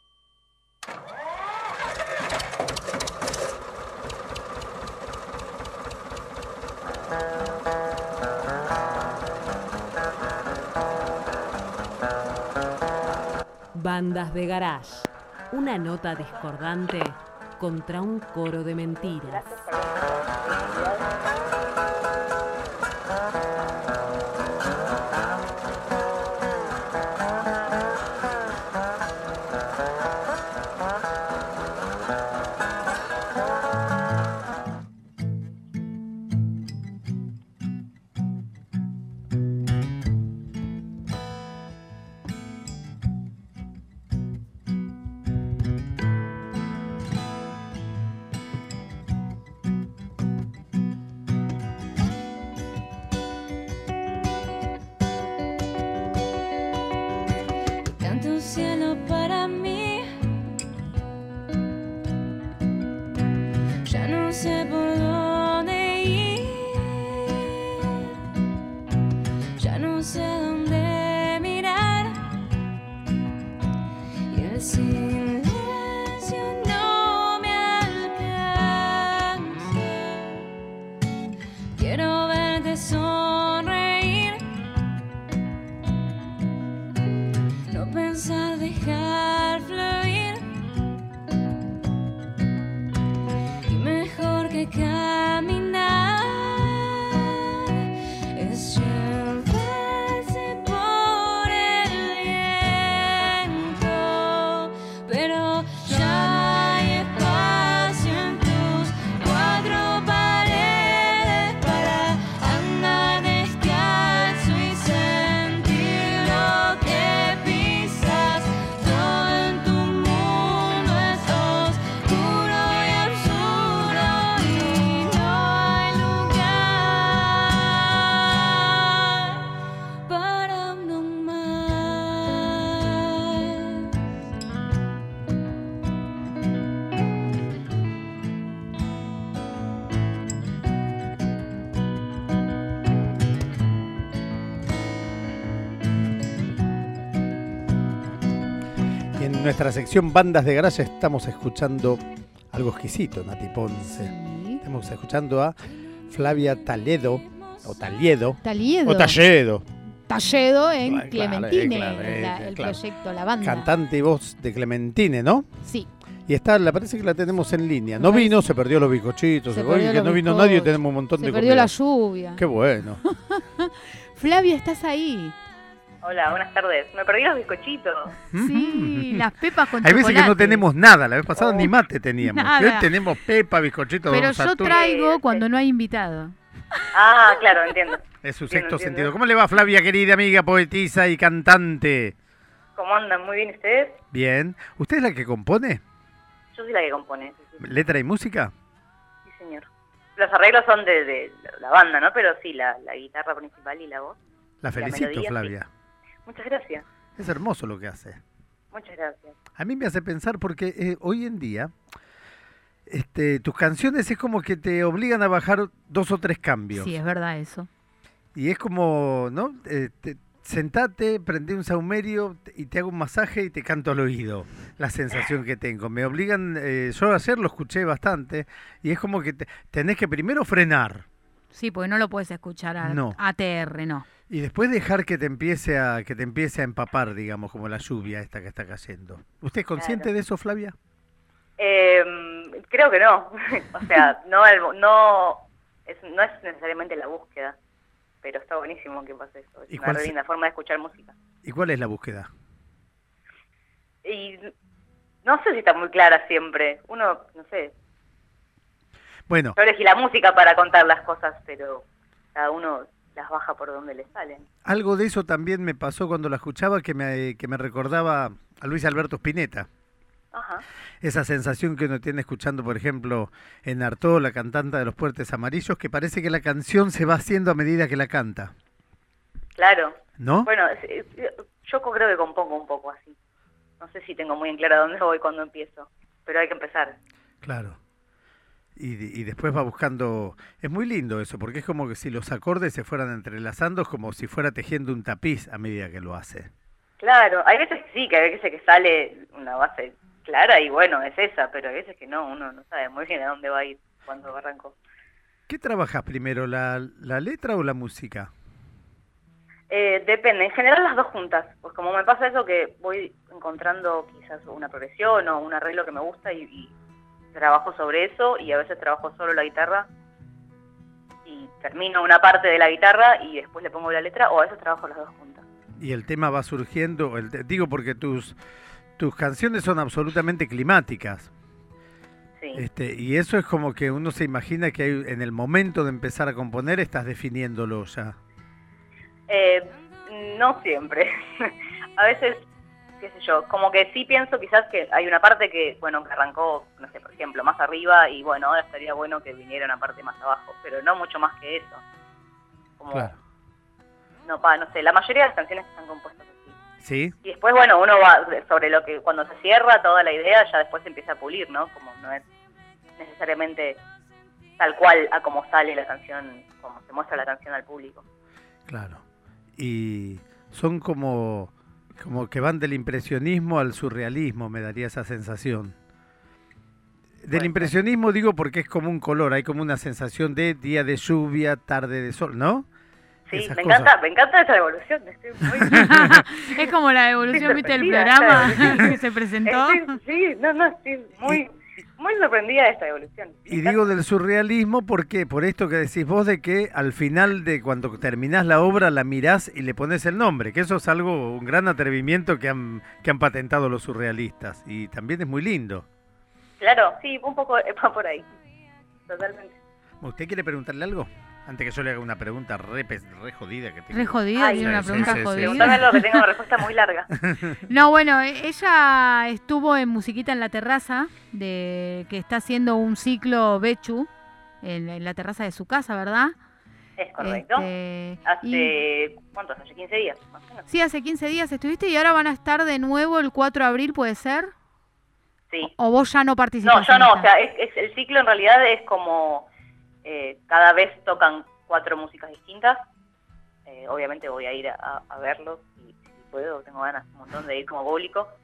Bandas de garage. Una nota discordante contra un coro de mentiras. Tanto cielo para mí, ya no sé por dónde ir, ya no sé dónde mirar, y el silencio no me alcanza. Quiero verte sonreír, no pensar, dejar fluir, y mejor que caminar es llevarse por el viento, pero ya hay espacio en tus cuatro paredes para andar descalzo y sentir lo que pisas. Todo en tu mundo es oscuro y absurdo y no hay lugar para uno más. nuestra sección Bandas de Garage estamos escuchando algo exquisito, Nati Ponce. Sí. Estamos escuchando a Flavia Talledo, o Talledo, Talledo. o Talledo. Talledo en Claro, Clementine, claro, el claro. proyecto, la banda. Cantante y voz de Clementine, ¿no? Sí. Y parece que la tenemos en línea. Me No parece. vino, se perdió los bizcochitos. Se Oye, perdió que los no vino bizcochos. nadie, tenemos un montón de Se perdió la comida. lluvia. Qué bueno. Flavia, ¿estás ahí? Hola, buenas tardes. Me perdí los bizcochitos. Sí, las pepas con Hay veces que no chocolate. tenemos nada. La vez pasada ni mate teníamos. Nada. Y hoy tenemos pepa, bizcochitos. Pero Don yo Saturno. traigo cuando no hay invitado. Ah, claro, entiendo. Es su Entiendo, sexto entiendo. sentido. ¿Cómo le va, Flavia, querida amiga, poetisa y cantante? ¿Cómo andan? ¿Muy bien ustedes? Bien. ¿Usted es la que compone? Yo soy la que compone. Sí, ¿Letra y música? señor. Los arreglos son de la banda, ¿no? Pero sí, la guitarra principal y la voz. La felicito, melodía, Flavia. sí. Muchas gracias. Es hermoso lo que hace. Muchas gracias. A mí me hace pensar porque hoy en día tus canciones es como que te obligan a bajar 2 o 3 cambios. Sí, es verdad eso. Y es como, ¿no? Sentate, prende un saumerio y te hago un masaje y te canto al oído. La sensación que tengo. Me obligan, yo ayer lo escuché bastante y es como que tenés que primero frenar. Sí, porque no lo puedes escuchar a No. ATR, no. Y después dejar que te empiece a empapar, digamos, como la lluvia esta que está cayendo. ¿Usted es consciente Claro. de eso, Flavia? Creo que no. O sea, no es necesariamente la búsqueda, pero está buenísimo que pase eso. Es ¿Y una cuál re se- linda forma de escuchar música. ¿Y cuál es la búsqueda? Y no sé si está muy clara siempre. Uno, no sé, Bueno, yo elegí la música para contar las cosas, pero cada uno las baja por donde le salen. algo de eso también me pasó cuando la escuchaba que me recordaba a Luis Alberto Spinetta. Ajá. Esa sensación que uno tiene escuchando, por ejemplo, en Artaud, la cantante de los Puertes Amarillos, que parece que la canción se va haciendo a medida que la canta. Claro. ¿No? Bueno, yo creo que compongo un poco así. No sé si tengo muy en claro a dónde voy cuando empiezo, pero hay que empezar. Claro. Y después va buscando... Es muy lindo eso, porque es como que si los acordes se fueran entrelazando, es como si fuera tejiendo un tapiz a medida que lo hace. Claro, hay veces que sí, que hay veces que sale una base clara y bueno, es esa, pero hay veces que no, uno no sabe muy bien a dónde va a ir cuando arrancó. ¿Qué trabajas primero, la letra o la música? Depende, en general las dos juntas, pues como me pasa eso que voy encontrando quizás una progresión o un arreglo que me gusta y trabajo sobre eso y a veces trabajo solo la guitarra y termino una parte de la guitarra y después le pongo la letra o a veces trabajo las dos juntas. Y el tema va surgiendo, digo porque tus canciones son absolutamente climáticas. Sí. Y eso es como que uno se imagina que en el momento de empezar a componer estás definiéndolo ya. No siempre. A veces, qué sé yo, como que sí pienso quizás que hay una parte que, bueno, que arrancó, no sé, por ejemplo, más arriba y bueno, ahora estaría bueno que viniera una parte más abajo, pero no mucho más que eso. Como, Claro. no sé, la mayoría de las canciones están compuestas así. ¿Sí? Y después, bueno, uno va sobre lo que, cuando se cierra toda la idea, ya después se empieza a pulir, ¿no? Como no es necesariamente tal cual a como sale la canción, como se muestra la canción al público. Claro. Y son como que van del impresionismo al surrealismo, me daría esa sensación. Del impresionismo digo porque es como un color, hay como una sensación de día de lluvia, tarde de sol, ¿no? Sí, Esas me cosas. encanta esa evolución. Estoy muy... Es como la evolución, ¿viste el sorprendida, programa claro. que se presentó? Sí, estoy muy sorprendida de esta evolución. Y digo del surrealismo, ¿por qué? Por esto que decís vos de que al final de cuando terminás la obra la mirás y le pones el nombre, que eso es algo, un gran atrevimiento que han patentado los surrealistas y también es muy lindo. Claro, sí, un poco va por ahí, totalmente. ¿Usted quiere preguntarle algo? Antes que yo le haga una pregunta re jodida que tengo. Re jodida, tiene una pregunta sí. jodida. Preguntame algo que tengo una respuesta muy larga. No, bueno, ella estuvo en Musiquita en la Terraza, que está haciendo un ciclo Bechu en la terraza de su casa, ¿verdad? Es correcto. Hace, ¿cuántos? Hace 15 días, más o menos. Sí, hace 15 días estuviste y ahora van a estar de nuevo el 4 de abril, ¿puede ser? Sí. ¿O vos ya no participás? No, yo en no, esta? o sea, el ciclo en realidad es como cada vez tocan 4 músicas distintas. Obviamente voy a ir a verlos si puedo, tengo ganas un montón de ir como público.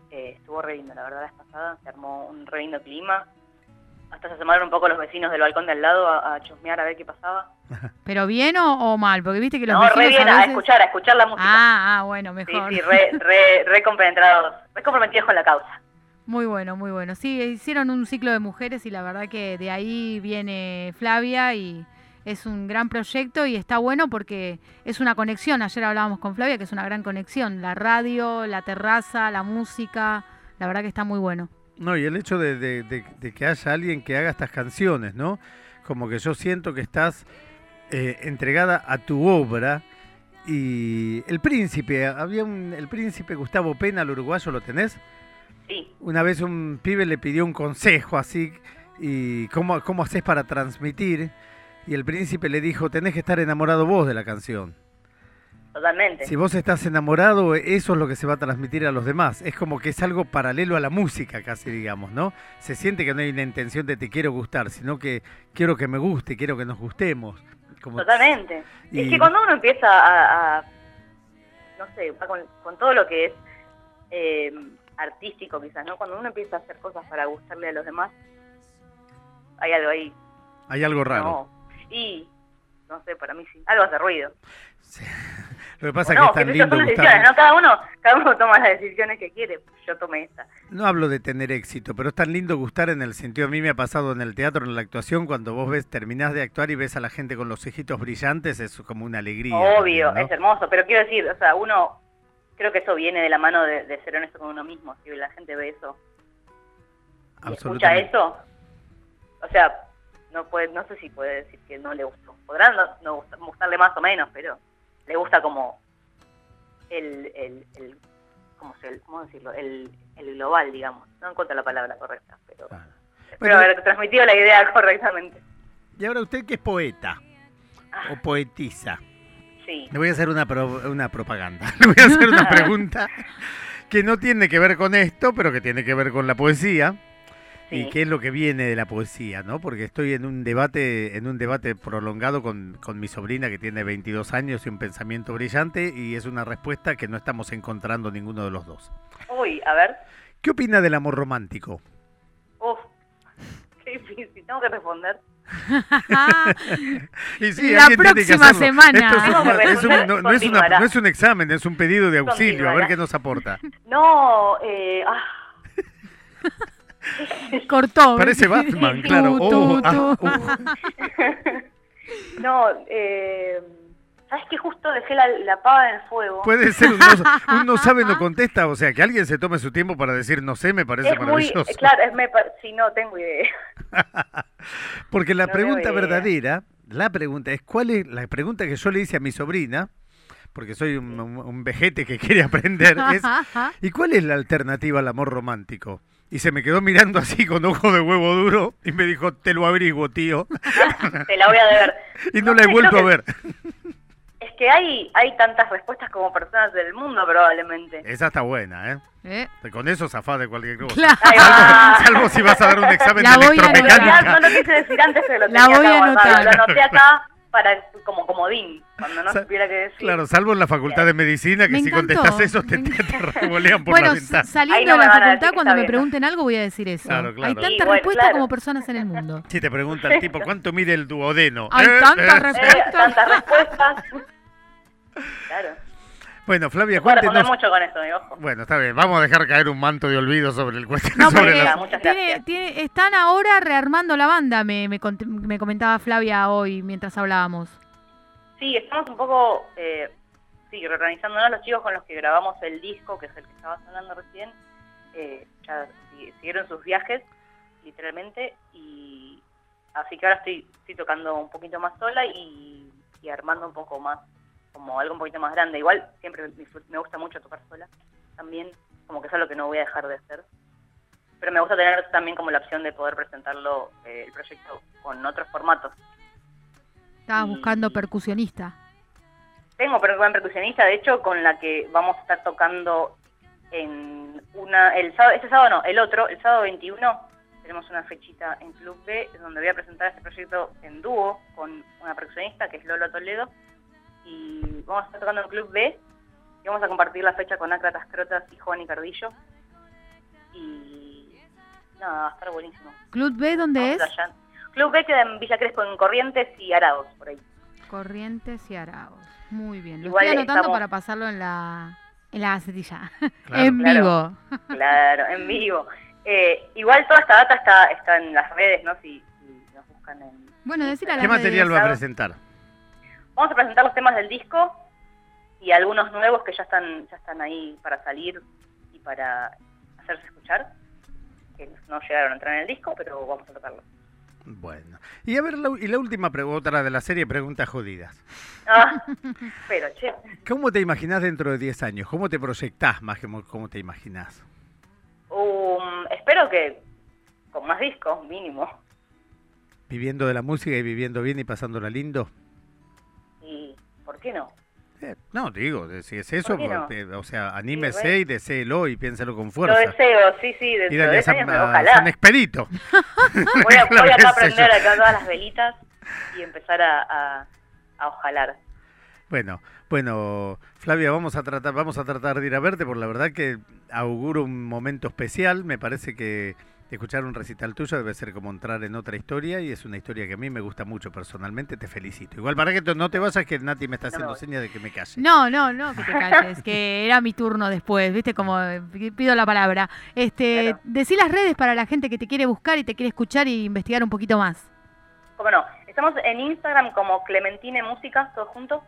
estuvo re lindo, la verdad, la vez pasada. Se armó un re lindo clima. Hasta se asomaron un poco los vecinos del balcón de al lado a chusmear a ver qué pasaba. ¿Pero bien o mal? Porque viste que los no, vecinos re bien, a veces... a escuchar la música. Bueno, mejor. Sí, re compenetrados, re comprometidos con la causa. Muy bueno, muy bueno. Sí, hicieron un ciclo de mujeres y la verdad que de ahí viene Flavia y es un gran proyecto y está bueno porque es una conexión. Ayer hablábamos con Flavia que es una gran conexión. La radio, la terraza, la música, la verdad que está muy bueno. No, y el hecho de que haya alguien que haga estas canciones, ¿no? Como que yo siento que estás entregada a tu obra. Y el príncipe, el príncipe Gustavo Pena, el uruguayo, ¿lo tenés? Sí. Una vez un pibe le pidió un consejo así, y ¿cómo haces para transmitir? Y el príncipe le dijo, tenés que estar enamorado vos de la canción. Totalmente. Si vos estás enamorado, eso es lo que se va a transmitir a los demás. Es como que es algo paralelo a la música casi, digamos, ¿no? Se siente que no hay una intención de te quiero gustar, sino que quiero que me guste, quiero que nos gustemos. Totalmente. Es que cuando uno empieza a no sé, con todo lo que es artístico quizás, ¿no? Cuando uno empieza a hacer cosas para gustarle a los demás, hay algo ahí. Hay algo raro. No. Y, no sé, para mí sí. Algo hace ruido. Sí. Lo que pasa es que es tan lindo gustar. ¿No? Cada uno toma las decisiones que quiere. Yo tomé esta. No hablo de tener éxito, pero es tan lindo gustar en el sentido, a mí me ha pasado en el teatro, en la actuación, cuando vos terminás de actuar y ves a la gente con los ojitos brillantes, es como una alegría. Obvio, ¿no? Es hermoso, pero quiero decir, o sea, uno, creo que eso viene de la mano de ser honesto con uno mismo. Si la gente ve eso y escucha eso, o sea, no sé si puede decir que no le gustó. Podrán no gustarle más o menos, pero le gusta como ¿cómo decirlo? El global, digamos. No encuentro la palabra correcta, pero espero haber transmitido la idea correctamente. Y ahora usted que es poeta o poetisa. Sí. Le voy a hacer una propaganda. Le voy a hacer una pregunta que no tiene que ver con esto, pero que tiene que ver con la poesía. Sí. Y qué es lo que viene de la poesía, ¿no? Porque estoy en un debate prolongado con mi sobrina que tiene 22 años y un pensamiento brillante, y es una respuesta que no estamos encontrando ninguno de los dos. Uy, a ver. ¿Qué opina del amor romántico? Uf, qué difícil, tengo que responder. Y sí, la próxima semana. No es un examen, es un pedido de auxilio, a ver qué nos aporta. No, cortó. Parece Batman, claro. No, ¿sabes qué? Justo dejé la pava en el fuego. Puede ser, un no sabe, no contesta, o sea, que alguien se tome su tiempo para decir no sé, me parece maravilloso. Claro, si no tengo idea. Porque la pregunta verdadera, la pregunta es, ¿cuál es la pregunta que yo le hice a mi sobrina? Porque soy un vejete que quiere aprender, ¿y cuál es la alternativa al amor romántico? Y se me quedó mirando así con ojo de huevo duro y me dijo, te lo averiguo, tío. Te la voy a deber. Y no la he vuelto a ver. Es que hay tantas respuestas como personas del mundo, probablemente. Esa está buena, ¿eh? Con eso zafás de cualquier cosa. Claro. Salvo si vas a dar un examen de electromecánica. No lo quise decir antes, pero lo tenía acá guardado. Lo anoté acá para como comodín, cuando no supiera qué decir. Claro, salvo en la facultad de medicina, que si contestás eso te revolean por la ventana. Saliendo de la facultad, cuando me pregunten algo voy a decir eso. Claro. Hay tantas respuestas como personas en el mundo. Si te pregunta el tipo, ¿cuánto mide el duodeno? Hay tantas respuestas. Tantas respuestas. Claro. Bueno, Flavia, cuéntenos. Mucho con eso, ojo. Bueno, está bien, vamos a dejar caer un manto de olvido sobre el cuestión. No, están ahora rearmando la banda, me comentaba Flavia hoy mientras hablábamos. Sí, estamos un poco reorganizándonos. Los chicos con los que grabamos el disco, que es el que estaba sonando recién, ya siguieron sus viajes, literalmente, y así que ahora estoy tocando un poquito más sola y armando un poco más, como algo un poquito más grande. Igual siempre me gusta mucho tocar sola también, como que es algo que no voy a dejar de hacer, pero me gusta tener también como la opción de poder presentarlo, el proyecto, con otros formatos. Estabas buscando percusionista. Tengo buen percusionista, de hecho, con la que vamos a estar tocando el sábado 21 tenemos una fechita en Club B, donde voy a presentar este proyecto en dúo con una percusionista que es Lolo Toledo, y vamos a estar tocando en Club B y vamos a compartir la fecha con Ácratas Crotas y Juan y Cardillo, y nada, va a estar buenísimo. ¿Club B dónde es? Allá. Club B queda en Villa Crespo, en Corrientes y Araos, por ahí. Corrientes y Araos. Muy bien. Lo Igual estoy anotando estamos... para pasarlo en la gacetilla. Claro, en vivo. Claro, en vivo. Igual toda esta data está en las redes, ¿no? Si nos buscan en... Bueno, decir a las ¿Qué material redes. va a presentar? Vamos a presentar los temas del disco y algunos nuevos que ya están ahí para salir y para hacerse escuchar, que no llegaron a entrar en el disco, pero vamos a tratarlo. Bueno. Y a ver, la última pregunta, otra de la serie Preguntas Jodidas. Pero, che. ¿Cómo te imaginás dentro de 10 años? ¿Cómo te proyectás más que cómo te imaginás? Espero que con más discos, mínimo. ¿Viviendo de la música y viviendo bien y pasándola lindo? ¿Y por qué no? No, digo, si es eso, no? O sea, anímese y deséelo y piénselo con fuerza. Lo deseo, sí, dentro y dale de a 10 años, San ojalá. San Expedito. Voy acá a prender acá todas las velitas y empezar a ojalar. Bueno, Flavia, vamos a tratar de ir a verte, porque la verdad que auguro un momento especial. Me parece que escuchar un recital tuyo debe ser como entrar en otra historia, y es una historia que a mí me gusta mucho personalmente. Te felicito. Igual para que no te vayas, que Nati me está haciendo señas de que me calle. No, que te calles, que era mi turno después, ¿viste? Como pido la palabra. Claro. Decí las redes para la gente que te quiere buscar y te quiere escuchar y investigar un poquito más. ¿Cómo no? Estamos en Instagram como Clementine Música, todo junto,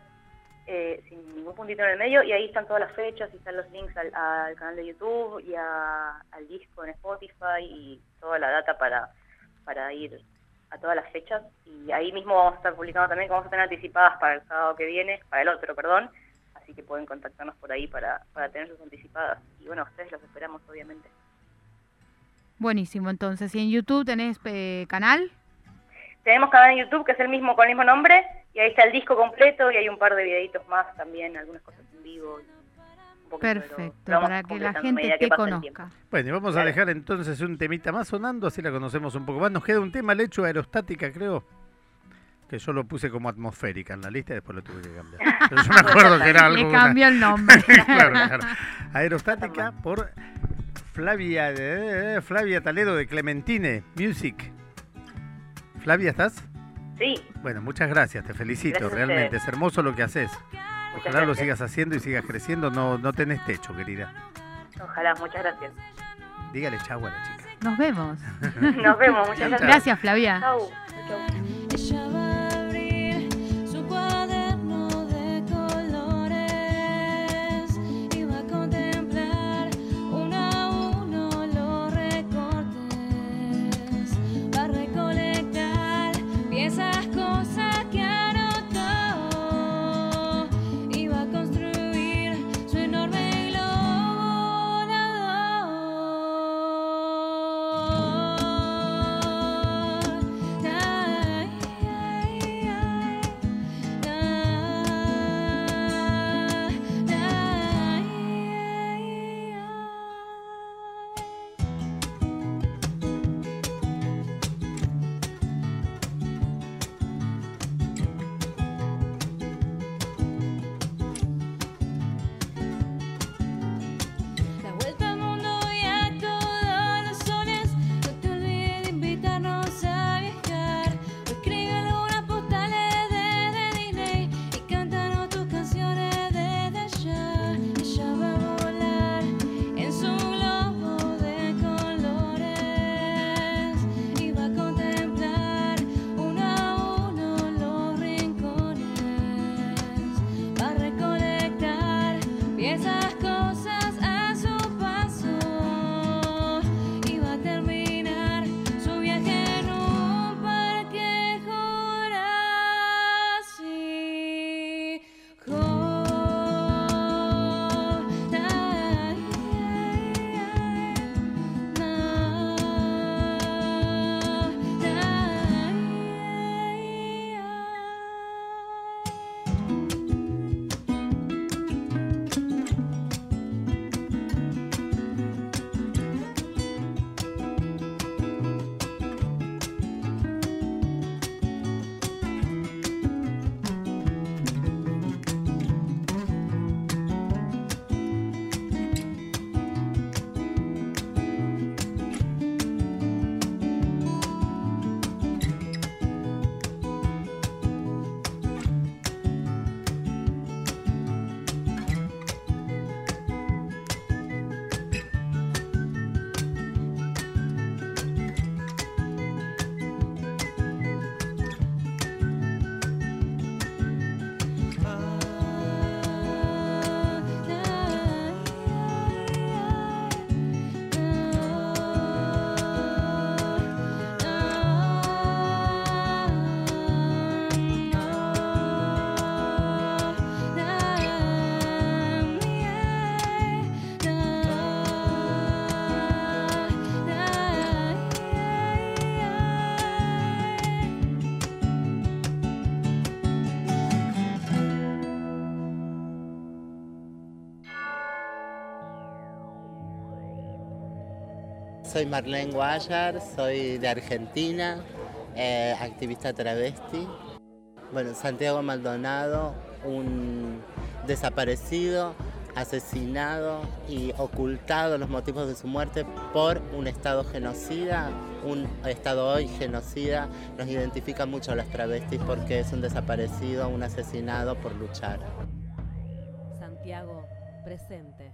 sin ningún puntito en el medio, y ahí están todas las fechas y están los links al canal de YouTube y al disco en Spotify y toda la data para ir a todas las fechas. Y ahí mismo vamos a estar publicando también que vamos a tener anticipadas para el sábado que viene, para el otro, perdón, así que pueden contactarnos por ahí para tener sus anticipadas. Y bueno, ustedes los esperamos, obviamente. Buenísimo, entonces. ¿Y en YouTube tenés canal? Tenemos canal en YouTube que es el mismo, con el mismo nombre, y ahí está el disco completo y hay un par de videitos más también, algunas cosas en vivo. Perfecto, para que la gente te conozca. Bueno, y vamos a dejar entonces un temita más sonando, así la conocemos un poco más. Nos queda un tema, el hecho Aerostática, creo, que yo lo puse como atmosférica en la lista y después lo tuve que cambiar. Pero yo me acuerdo que era algo... Le cambió el nombre. claro. Aerostática por Flavia Taledo de Clementine Music. Flavia, ¿estás? Sí. Bueno, muchas gracias, te felicito, Gracias realmente, es hermoso lo que haces. Ojalá lo gracias. sigas haciendo y sigas creciendo, no tenés techo, querida. Ojalá, muchas gracias. Dígale chau a la chica. Nos vemos. Nos vemos, muchas gracias. Gracias, Flavia. Chau. Ella va a abrir su cuaderno de colores y va a contemplar uno a uno los recortes. Va a recolectar piezas, cosas que anotó y va a construir su enorme globo volador. Soy Marlene Guayar, soy de Argentina, activista travesti. Bueno, Santiago Maldonado, un desaparecido, asesinado y ocultado los motivos de su muerte por un Estado genocida, un Estado hoy genocida. Nos identifica mucho a las travestis porque es un desaparecido, un asesinado por luchar. Santiago, presente.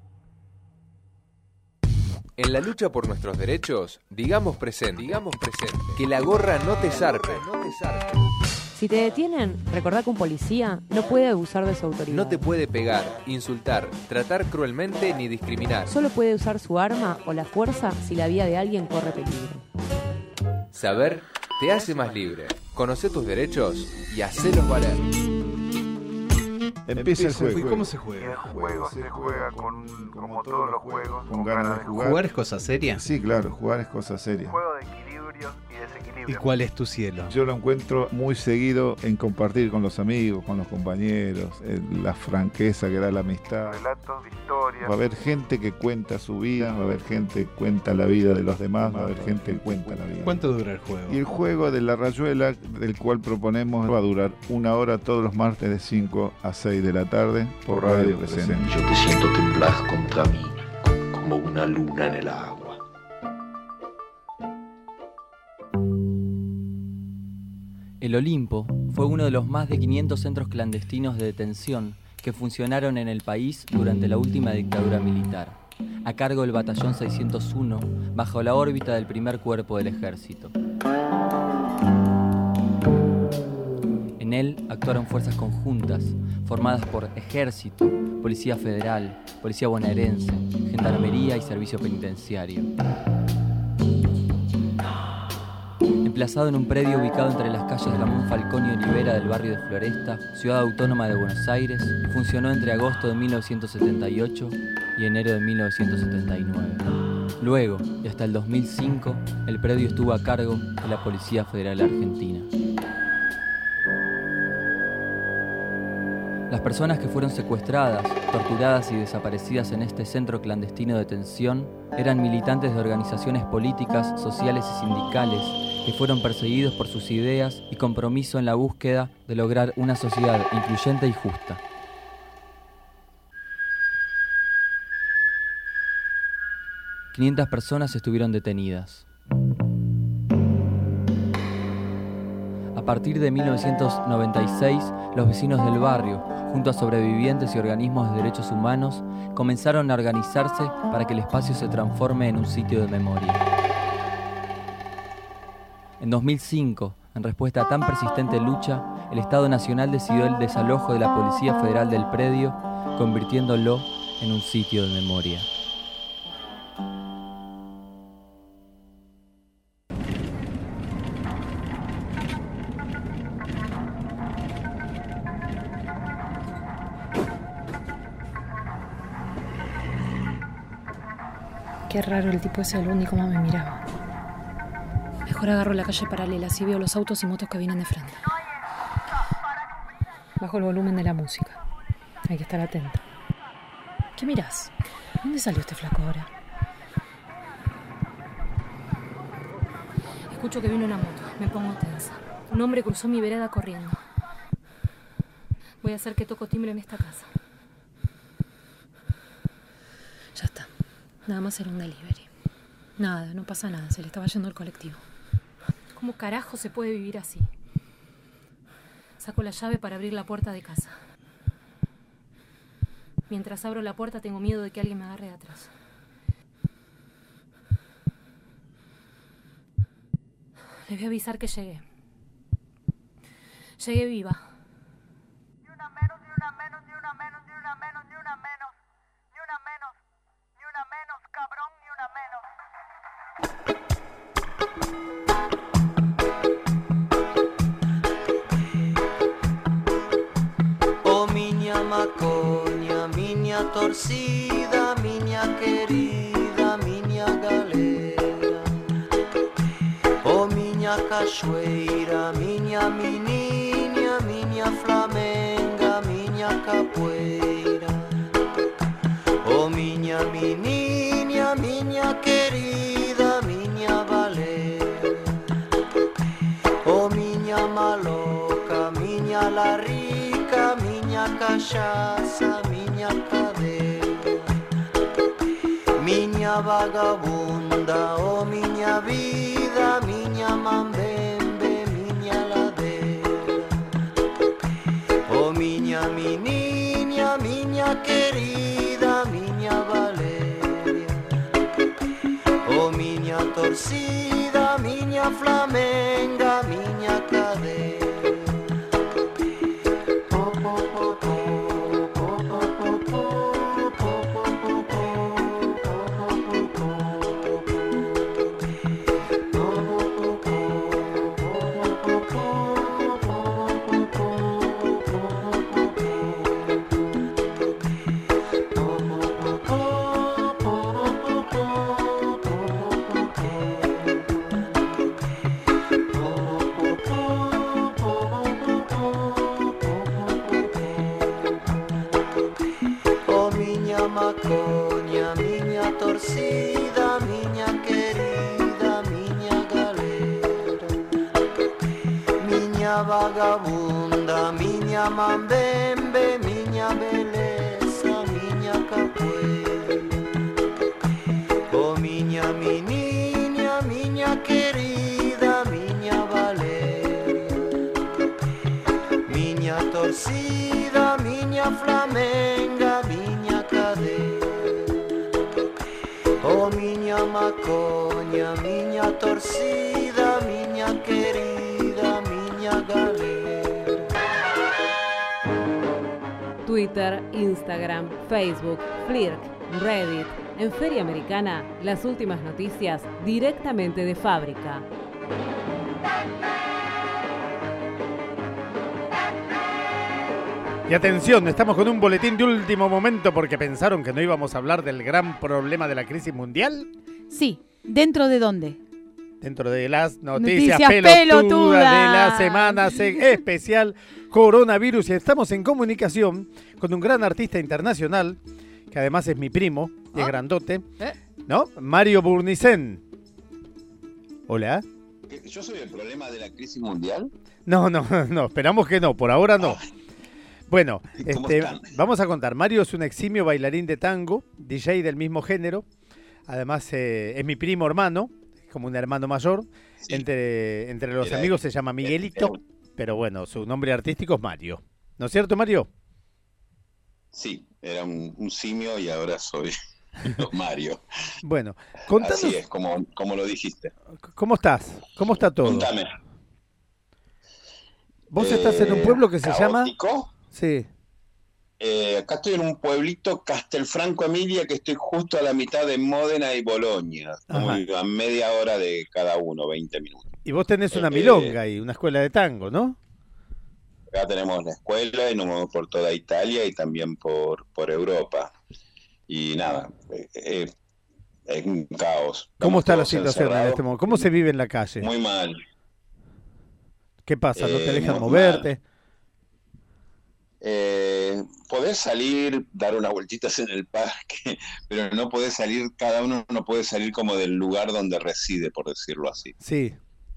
En la lucha por nuestros derechos, digamos presente. Que la gorra no te zarpe. Si te detienen, recordá que un policía no puede abusar de su autoridad. No te puede pegar, insultar, tratar cruelmente ni discriminar. Solo puede usar su arma o la fuerza si la vida de alguien corre peligro. Saber te hace más libre. Conoce tus derechos y hacelos valer. Empieza el juego. ¿Y cómo se juega? El juego se juega como todos los juegos, con ganas de jugar. ¿Jugar es cosa seria? Sí, claro, jugar es cosa seria. Juego de equilibrios y desequilibrios. ¿Y cuál es tu cielo? Yo lo encuentro muy seguido en compartir con los amigos, con los compañeros, en la franqueza que da la amistad. Relatos de historias. Va a haber gente que cuenta su vida, va a haber gente que cuenta la vida de los demás, va a haber gente que cuenta la vida. ¿Cuánto dura el juego? Y el juego de la rayuela, del cual proponemos, va a durar 1 hora todos los martes de 5 a 6 de la tarde por Radio Presente. Yo te siento temblar contra mí, como una luna en el agua. El Olimpo fue uno de los más de 500 centros clandestinos de detención que funcionaron en el país durante la última dictadura militar, a cargo del Batallón 601, bajo la órbita del primer cuerpo del ejército. En él actuaron fuerzas conjuntas, formadas por Ejército, Policía Federal, Policía Bonaerense, Gendarmería y Servicio Penitenciario. Emplazado en un predio ubicado entre las calles Ramón Falcón y Olivera del barrio de Floresta, ciudad autónoma de Buenos Aires, funcionó entre agosto de 1978 y enero de 1979. Luego, y hasta el 2005, el predio estuvo a cargo de la Policía Federal Argentina. Las personas que fueron secuestradas, torturadas y desaparecidas en este centro clandestino de detención eran militantes de organizaciones políticas, sociales y sindicales que fueron perseguidos por sus ideas y compromiso en la búsqueda de lograr una sociedad incluyente y justa. ...500 personas estuvieron detenidas. A partir de 1996, los vecinos del barrio, junto a sobrevivientes y organismos de derechos humanos, comenzaron a organizarse para que el espacio se transforme en un sitio de memoria. En 2005, en respuesta a tan persistente lucha, el Estado Nacional decidió el desalojo de la Policía Federal del predio, convirtiéndolo en un sitio de memoria. Qué raro el tipo ese del bondi, cómo me miraba. Mejor agarro la calle paralela, así veo los autos y motos que vienen de frente. Bajo el volumen de la música. Hay que estar atenta. ¿Qué mirás? ¿Dónde salió este flaco ahora? Escucho que viene una moto. Me pongo tensa. Un hombre cruzó mi vereda corriendo. Voy a hacer que toco timbre en esta casa. Ya está. Nada más era un delivery. Nada, no pasa nada. Se le estaba yendo el colectivo. ¿Cómo carajo se puede vivir así? Saco la llave para abrir la puerta de casa. Mientras abro la puerta tengo miedo de que alguien me agarre de atrás. Les voy a avisar que llegué. Llegué viva. Ni una menos, ni una menos, ni una menos, ni una menos, ni una menos, ni una menos, ni una menos, cabrón, ni una menos. Oh miña macoña, miña torcida, miña querida, miña galera. Oh miña cachoeira, miña meniña, miña flamenga, miña capoeira. Oh miña meniña, miña querida. cachaça, minha cadeira, minha vagabunda, oh minha vida, minha mambembe, minha ladeira, oh minha menininha, minha querida, minha Valéria, oh minha torcida, minha flamenga, minha cadeira. Maconha, minha torcida, minha querida, minha galera, minha vagabunda, minha mambembe, minha beleza, minha capoeira, oh minha menininha, minha querida, minha Valéria, minha torcida, minha flamenga, minha cadeira, oh minha maconha, minha torcida, minha querida, minha galera. Twitter, Instagram, Facebook, Flirk, Reddit. En Feria Americana, las últimas noticias directamente de fábrica. Y atención, estamos con un boletín de último momento porque pensaron que no íbamos a hablar del gran problema de la crisis mundial. Sí, ¿dentro de dónde? Dentro de las noticias pelotudas de la semana especial coronavirus. Y estamos en comunicación con un gran artista internacional, que además es mi primo, y es grandote, ¿no? Mario Bournisien. Hola. ¿Yo soy el problema de la crisis mundial? No, esperamos que no, por ahora no. Bueno, vamos a contar. Mario es un eximio bailarín de tango, DJ del mismo género. Además, es mi primo hermano, como un hermano mayor. Sí. Entre los amigos se llama Miguelito, pero bueno, su nombre artístico es Mario. ¿No es cierto, Mario? Sí, era un simio y ahora soy Mario. Bueno, contanos. Así es, como lo dijiste. ¿Cómo estás? ¿Cómo está todo? Contame. ¿Vos estás en un pueblo que se llama...? Sí. Acá estoy en un pueblito, Castelfranco Emilia, que estoy justo a la mitad de Módena y Bolonia, como a media hora de cada uno, 20 minutos. Y vos tenés una milonga y una escuela de tango, ¿no? Acá tenemos la escuela y nos movemos por toda Italia y también por Europa. Y nada, es un caos. ¿Cómo está la situación en este momento? ¿Cómo se vive en la calle? Muy mal. ¿Qué pasa? ¿No te dejan moverte? Podés salir, dar unas vueltitas en el parque, pero no podés salir, cada uno no puede salir como del lugar donde reside, por decirlo así. Sí.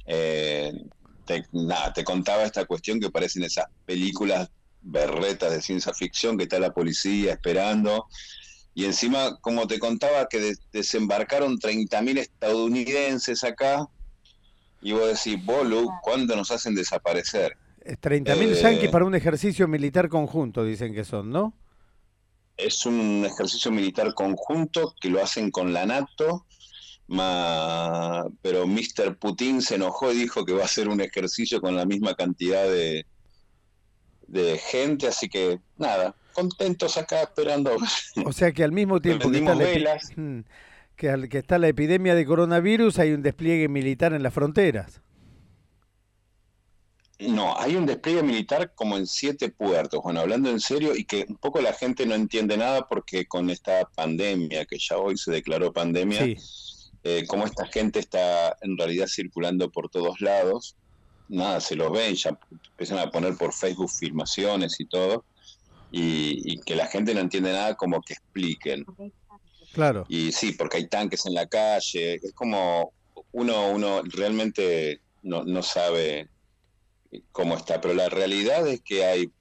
Te contaba esta cuestión que parecen esas películas berretas de ciencia ficción, que está la policía esperando, y encima, como te contaba, que desembarcaron 30.000 estadounidenses acá, y vos decís, bolu, ¿cuándo nos hacen desaparecer? 30.000 yanquis para un ejercicio militar conjunto, dicen que son, ¿no? Es un ejercicio militar conjunto que lo hacen con la NATO, pero Mr. Putin se enojó y dijo que va a hacer un ejercicio con la misma cantidad de gente, así que nada, contentos acá esperando. O sea que al mismo tiempo que está la epidemia de coronavirus, hay un despliegue militar en las fronteras. No, hay un despliegue militar como en 7 puertos, bueno, hablando en serio, y que un poco la gente no entiende nada porque con esta pandemia, que ya hoy se declaró pandemia, como esta gente está en realidad circulando por todos lados, nada, se los ven, ya empiezan a poner por Facebook filmaciones y todo, y que la gente no entiende nada, como que expliquen. Claro. Y sí, porque hay tanques en la calle, es como uno realmente no sabe cómo está, pero la realidad es que hay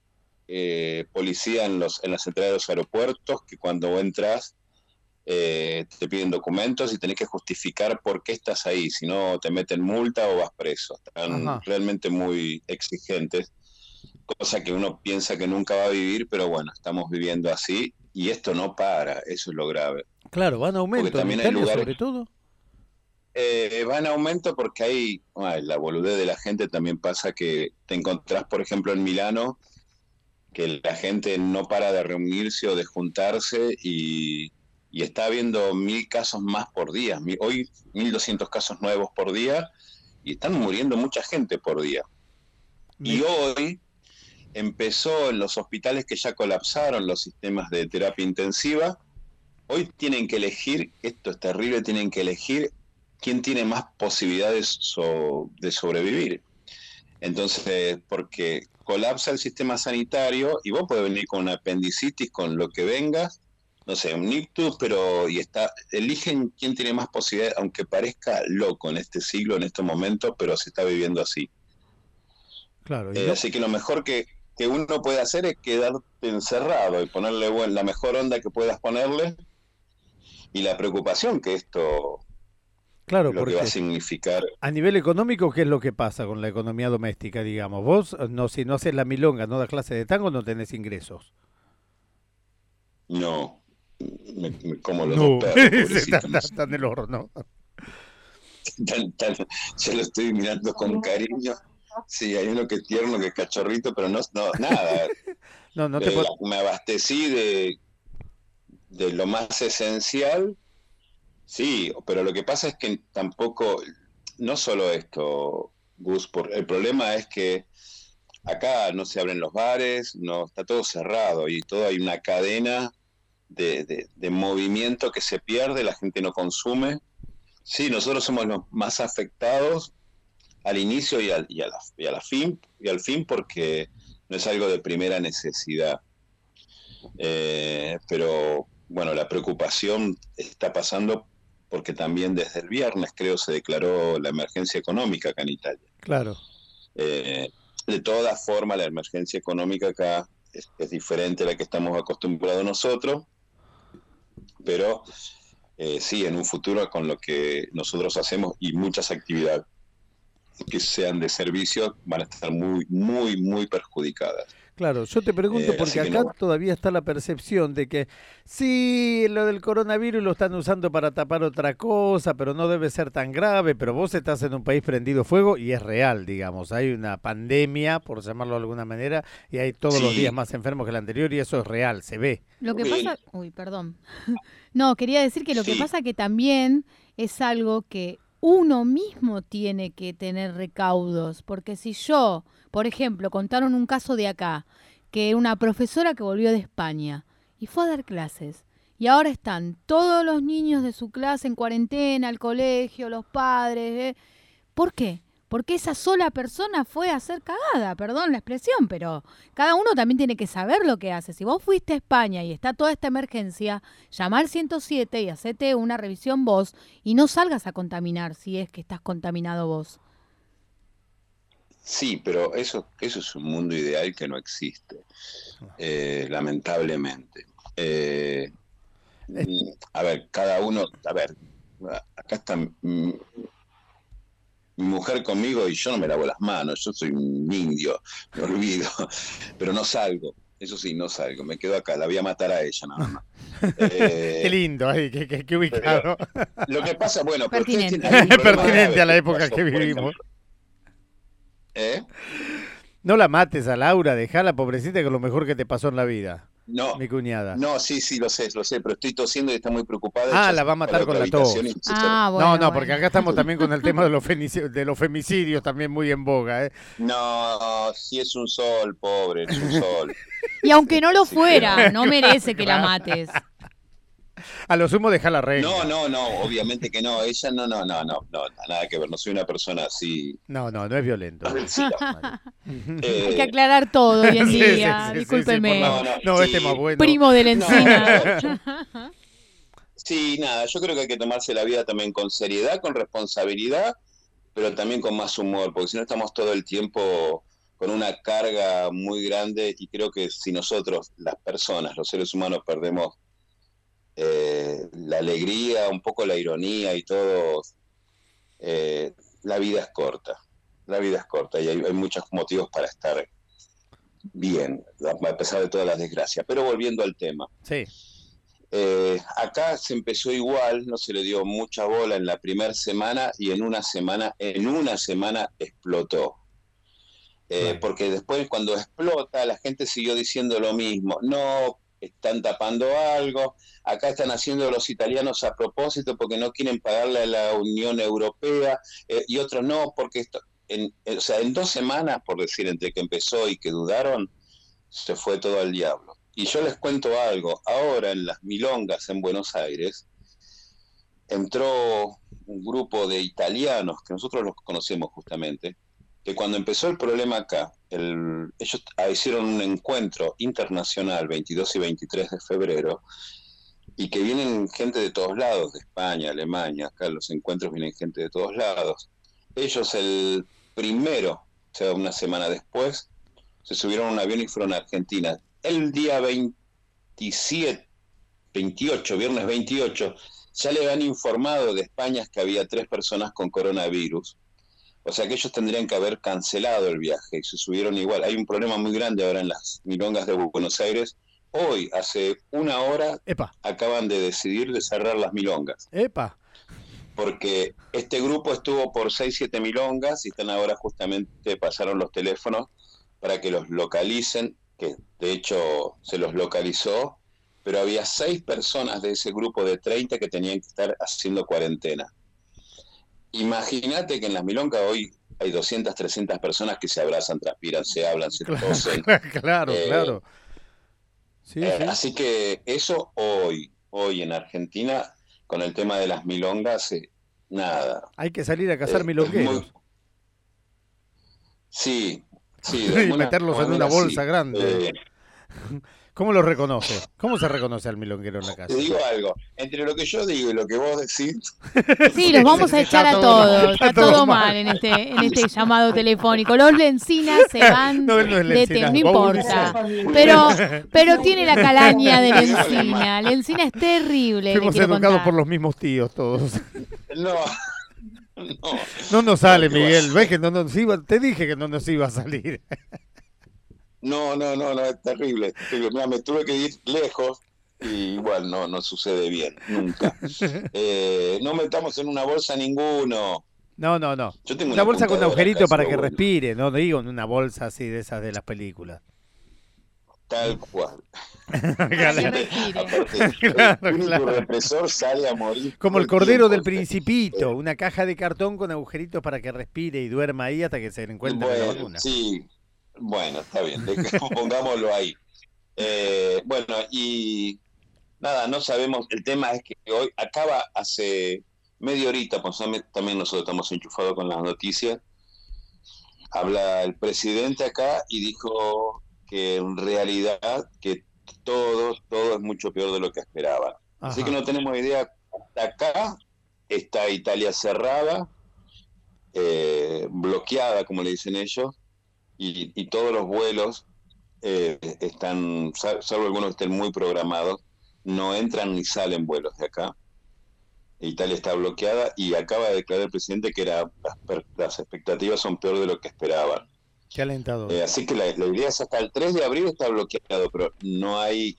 policía en las entradas de los aeropuertos, que cuando entras te piden documentos y tenés que justificar por qué estás ahí, si no te meten multa o vas preso. Están realmente muy exigentes, cosa que uno piensa que nunca va a vivir, pero bueno, estamos viviendo así y esto no para, eso es lo grave. Claro, van a aumento, porque también en hay Italia lugares, sobre todo. Va en aumento porque hay la boludez de la gente. También pasa que te encontrás, por ejemplo, en Milano, que la gente no para de reunirse o de juntarse y está habiendo 1000 casos más por día. Hoy 1200 casos nuevos por día y están muriendo mucha gente por día. Y hoy empezó en los hospitales que ya colapsaron los sistemas de terapia intensiva. Hoy tienen que elegir, esto es terrible, tienen que elegir quién tiene más posibilidades de sobrevivir. Entonces, porque colapsa el sistema sanitario y vos podés venir con una apendicitis, con lo que vengas, no sé, un ictus, pero eligen quién tiene más posibilidades, aunque parezca loco en este siglo, en estos momentos, pero se está viviendo así. Claro. Así que lo mejor que uno puede hacer es quedarte encerrado y ponerle la mejor onda que puedas ponerle, y la preocupación que esto... Claro, lo porque que va a significar. A nivel económico, ¿qué es lo que pasa con la economía doméstica, digamos? Vos, si no haces la milonga, no das clase de tango, no tenés ingresos. No, me como los dos perros, está en el horno. Yo lo estoy mirando con cariño. Sí, hay uno que es tierno, que es cachorrito, pero no nada. Me abastecí de lo más esencial. Sí, pero lo que pasa es que tampoco, no solo esto, Gus, el problema es que acá no se abren los bares, no está todo cerrado y todo hay una cadena de movimiento que se pierde, la gente no consume. Sí, nosotros somos los más afectados al inicio y al fin, porque no es algo de primera necesidad. Pero bueno, la preocupación está pasando porque también desde el viernes, creo, se declaró la emergencia económica acá en Italia. Claro. De todas formas, la emergencia económica acá es diferente a la que estamos acostumbrados nosotros, pero sí, en un futuro con lo que nosotros hacemos y muchas actividades que sean de servicio van a estar muy, muy, muy perjudicadas. Claro, yo te pregunto porque acá todavía está la percepción de que sí, lo del coronavirus lo están usando para tapar otra cosa, pero no debe ser tan grave, pero vos estás en un país prendido fuego y es real, digamos, hay una pandemia, por llamarlo de alguna manera, y hay todos los días más enfermos que el anterior y eso es real, se ve. Lo que pasa... Uy, perdón. No, quería decir que lo que pasa que también es algo que uno mismo tiene que tener recaudos, porque si yo, por ejemplo, contaron un caso de acá, que una profesora que volvió de España y fue a dar clases, y ahora están todos los niños de su clase en cuarentena, el colegio, los padres, ¿por qué? Porque esa sola persona fue a hacer cagada, perdón la expresión, pero cada uno también tiene que saber lo que hace. Si vos fuiste a España y está toda esta emergencia, llama al 107 y hacete una revisión vos y no salgas a contaminar si es que estás contaminado vos. Sí, pero eso es un mundo ideal que no existe, lamentablemente. A ver, acá está mi mujer conmigo y yo no me lavo las manos, yo soy un indio, me olvido, pero no salgo, eso sí, no salgo, me quedo acá, la voy a matar a ella nada más. Qué lindo, qué ubicado. Lo que pasa, bueno, pertinente, pertinente a la época que vivimos. No la mates a Laura, dejala, pobrecita, que es lo mejor que te pasó en la vida. No, mi cuñada. No, sí, lo sé, pero estoy tosiendo y está muy preocupada. La va a matar con la tos. Bueno, porque acá estamos también con el tema de los femicidios también muy en boga. No, sí es un sol, pobre, es un sol. Y aunque no lo fuera, no merece que la mates. A lo sumo deja la regla. No, obviamente que no. Ella no, nada que ver. No soy una persona así. No es violento. Hay que aclarar todo hoy en día. Discúlpeme. Este más bueno. Primo de la encina. Sí, nada. Yo creo que hay que tomarse la vida también con seriedad, con responsabilidad, pero también con más humor, porque si no estamos todo el tiempo con una carga muy grande, y creo que si nosotros, las personas, los seres humanos, perdemos la alegría, un poco la ironía y todo, la vida es corta. La vida es corta y hay muchos motivos para estar bien, a pesar de todas las desgracias. Pero volviendo al tema. Sí. Acá se empezó igual, no se le dio mucha bola en la primera semana y en una semana explotó. Porque después cuando explota la gente siguió diciendo lo mismo. No, están tapando algo, acá están haciendo los italianos a propósito porque no quieren pagarle a la Unión Europea, y otros no, porque esto, en 2 semanas, por decir, entre que empezó y que dudaron, se fue todo al diablo. Y yo les cuento algo, ahora en las milongas en Buenos Aires, entró un grupo de italianos, que nosotros los conocemos justamente, que cuando empezó el problema acá, ellos hicieron un encuentro internacional 22 y 23 de febrero, y que vienen gente de todos lados, de España, Alemania, acá los encuentros vienen gente de todos lados. Ellos el primero, o sea, una semana después, se subieron a un avión y fueron a Argentina. El día 28, viernes 28, ya le habían informado de España que había 3 personas con coronavirus. O sea que ellos tendrían que haber cancelado el viaje y se subieron igual. Hay un problema muy grande ahora en las milongas de Buenos Aires. Hoy, hace 1 hora, acaban de decidir de cerrar las milongas. Porque este grupo estuvo por 6-7 milongas y están ahora justamente, pasaron los teléfonos para que los localicen, que de hecho se los localizó, pero había 6 personas de ese grupo de 30 que tenían que estar haciendo cuarentena. Imagínate que en las milongas hoy hay 200, 300 personas que se abrazan, transpiran, se hablan, se tosen. Claro. Sí. Así que eso hoy en Argentina, con el tema de las milongas, nada. Hay que salir a cazar milongueros. Sí. Y meterlos en una bolsa grande. ¿Cómo lo reconoce? ¿Cómo se reconoce al milonguero en la calle? Te digo algo, entre lo que yo digo y lo que vos decís... Sí, los vamos a echar a todos. Está todo mal en este llamado telefónico. Los Lencinas se van no importa. Pero tiene la calaña de Lencina. Lencina es terrible. Fuimos educados por los mismos tíos todos. No nos sale, Miguel. ¿Ves que no nos iba? Te dije que no nos iba a salir. No, es terrible. Mira, me tuve que ir lejos y igual no sucede bien, nunca. No metamos en una bolsa ninguno. No. Yo tengo una bolsa con agujerito para que respire, no digo en una bolsa así de esas de las películas. Tal cual. Claro. Represor sale a morir. Como el Cordero del Principito, una caja de cartón con agujeritos para que respire y duerma ahí hasta que se le encuentre la vacuna. Sí. Bueno, está bien, pongámoslo ahí. Bueno, y nada, no sabemos, el tema es que hoy acaba hace media horita, pues también nosotros estamos enchufados con las noticias, habla el presidente acá y dijo que en realidad que todo es mucho peor de lo que esperaban. Ajá. Así que no tenemos idea, hasta acá está Italia cerrada, bloqueada, como le dicen ellos, y todos los vuelos están, salvo algunos que estén muy programados, no entran ni salen vuelos de acá. Italia está bloqueada y acaba de declarar el presidente que las expectativas son peor de lo que esperaban. Qué alentador. Así que la idea es hasta el 3 de abril está bloqueado, pero no hay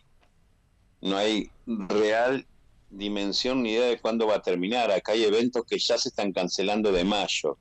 real dimensión ni idea de cuándo va a terminar. Acá hay eventos que ya se están cancelando de mayo.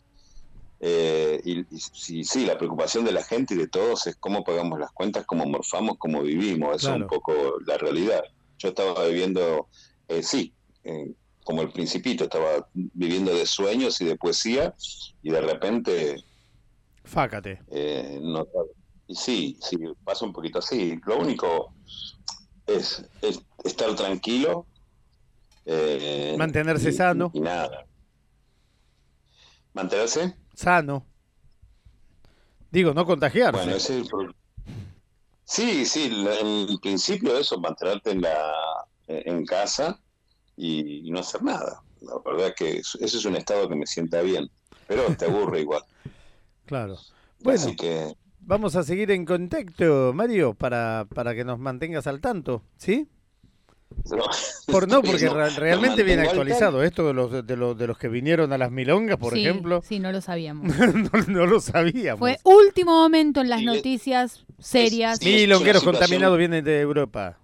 Y sí, la preocupación de la gente y de todos es cómo pagamos las cuentas, cómo morfamos, cómo vivimos. Eso es un poco la realidad. Yo estaba viviendo, como el Principito, estaba viviendo de sueños y de poesía, y de repente... Fácate. Y sí, pasa un poquito así. Lo único es estar tranquilo. Mantenerse sano. Y nada. ¿Mantenerse? Sano. Digo, no contagiarse. Bueno, ese es el problema. Sí, en principio eso, mantenerte en casa y no hacer nada. La verdad es que ese es un estado que me sienta bien, pero te aburre igual. Claro. Bueno, así que vamos a seguir en contacto, Mario, para que nos mantengas al tanto, ¿sí? Porque realmente viene actualizado esto de los que vinieron a las milongas, por ejemplo. Sí, no lo sabíamos. no lo sabíamos. Fue último momento en las noticias serias. Milongueros contaminados vienen de Europa.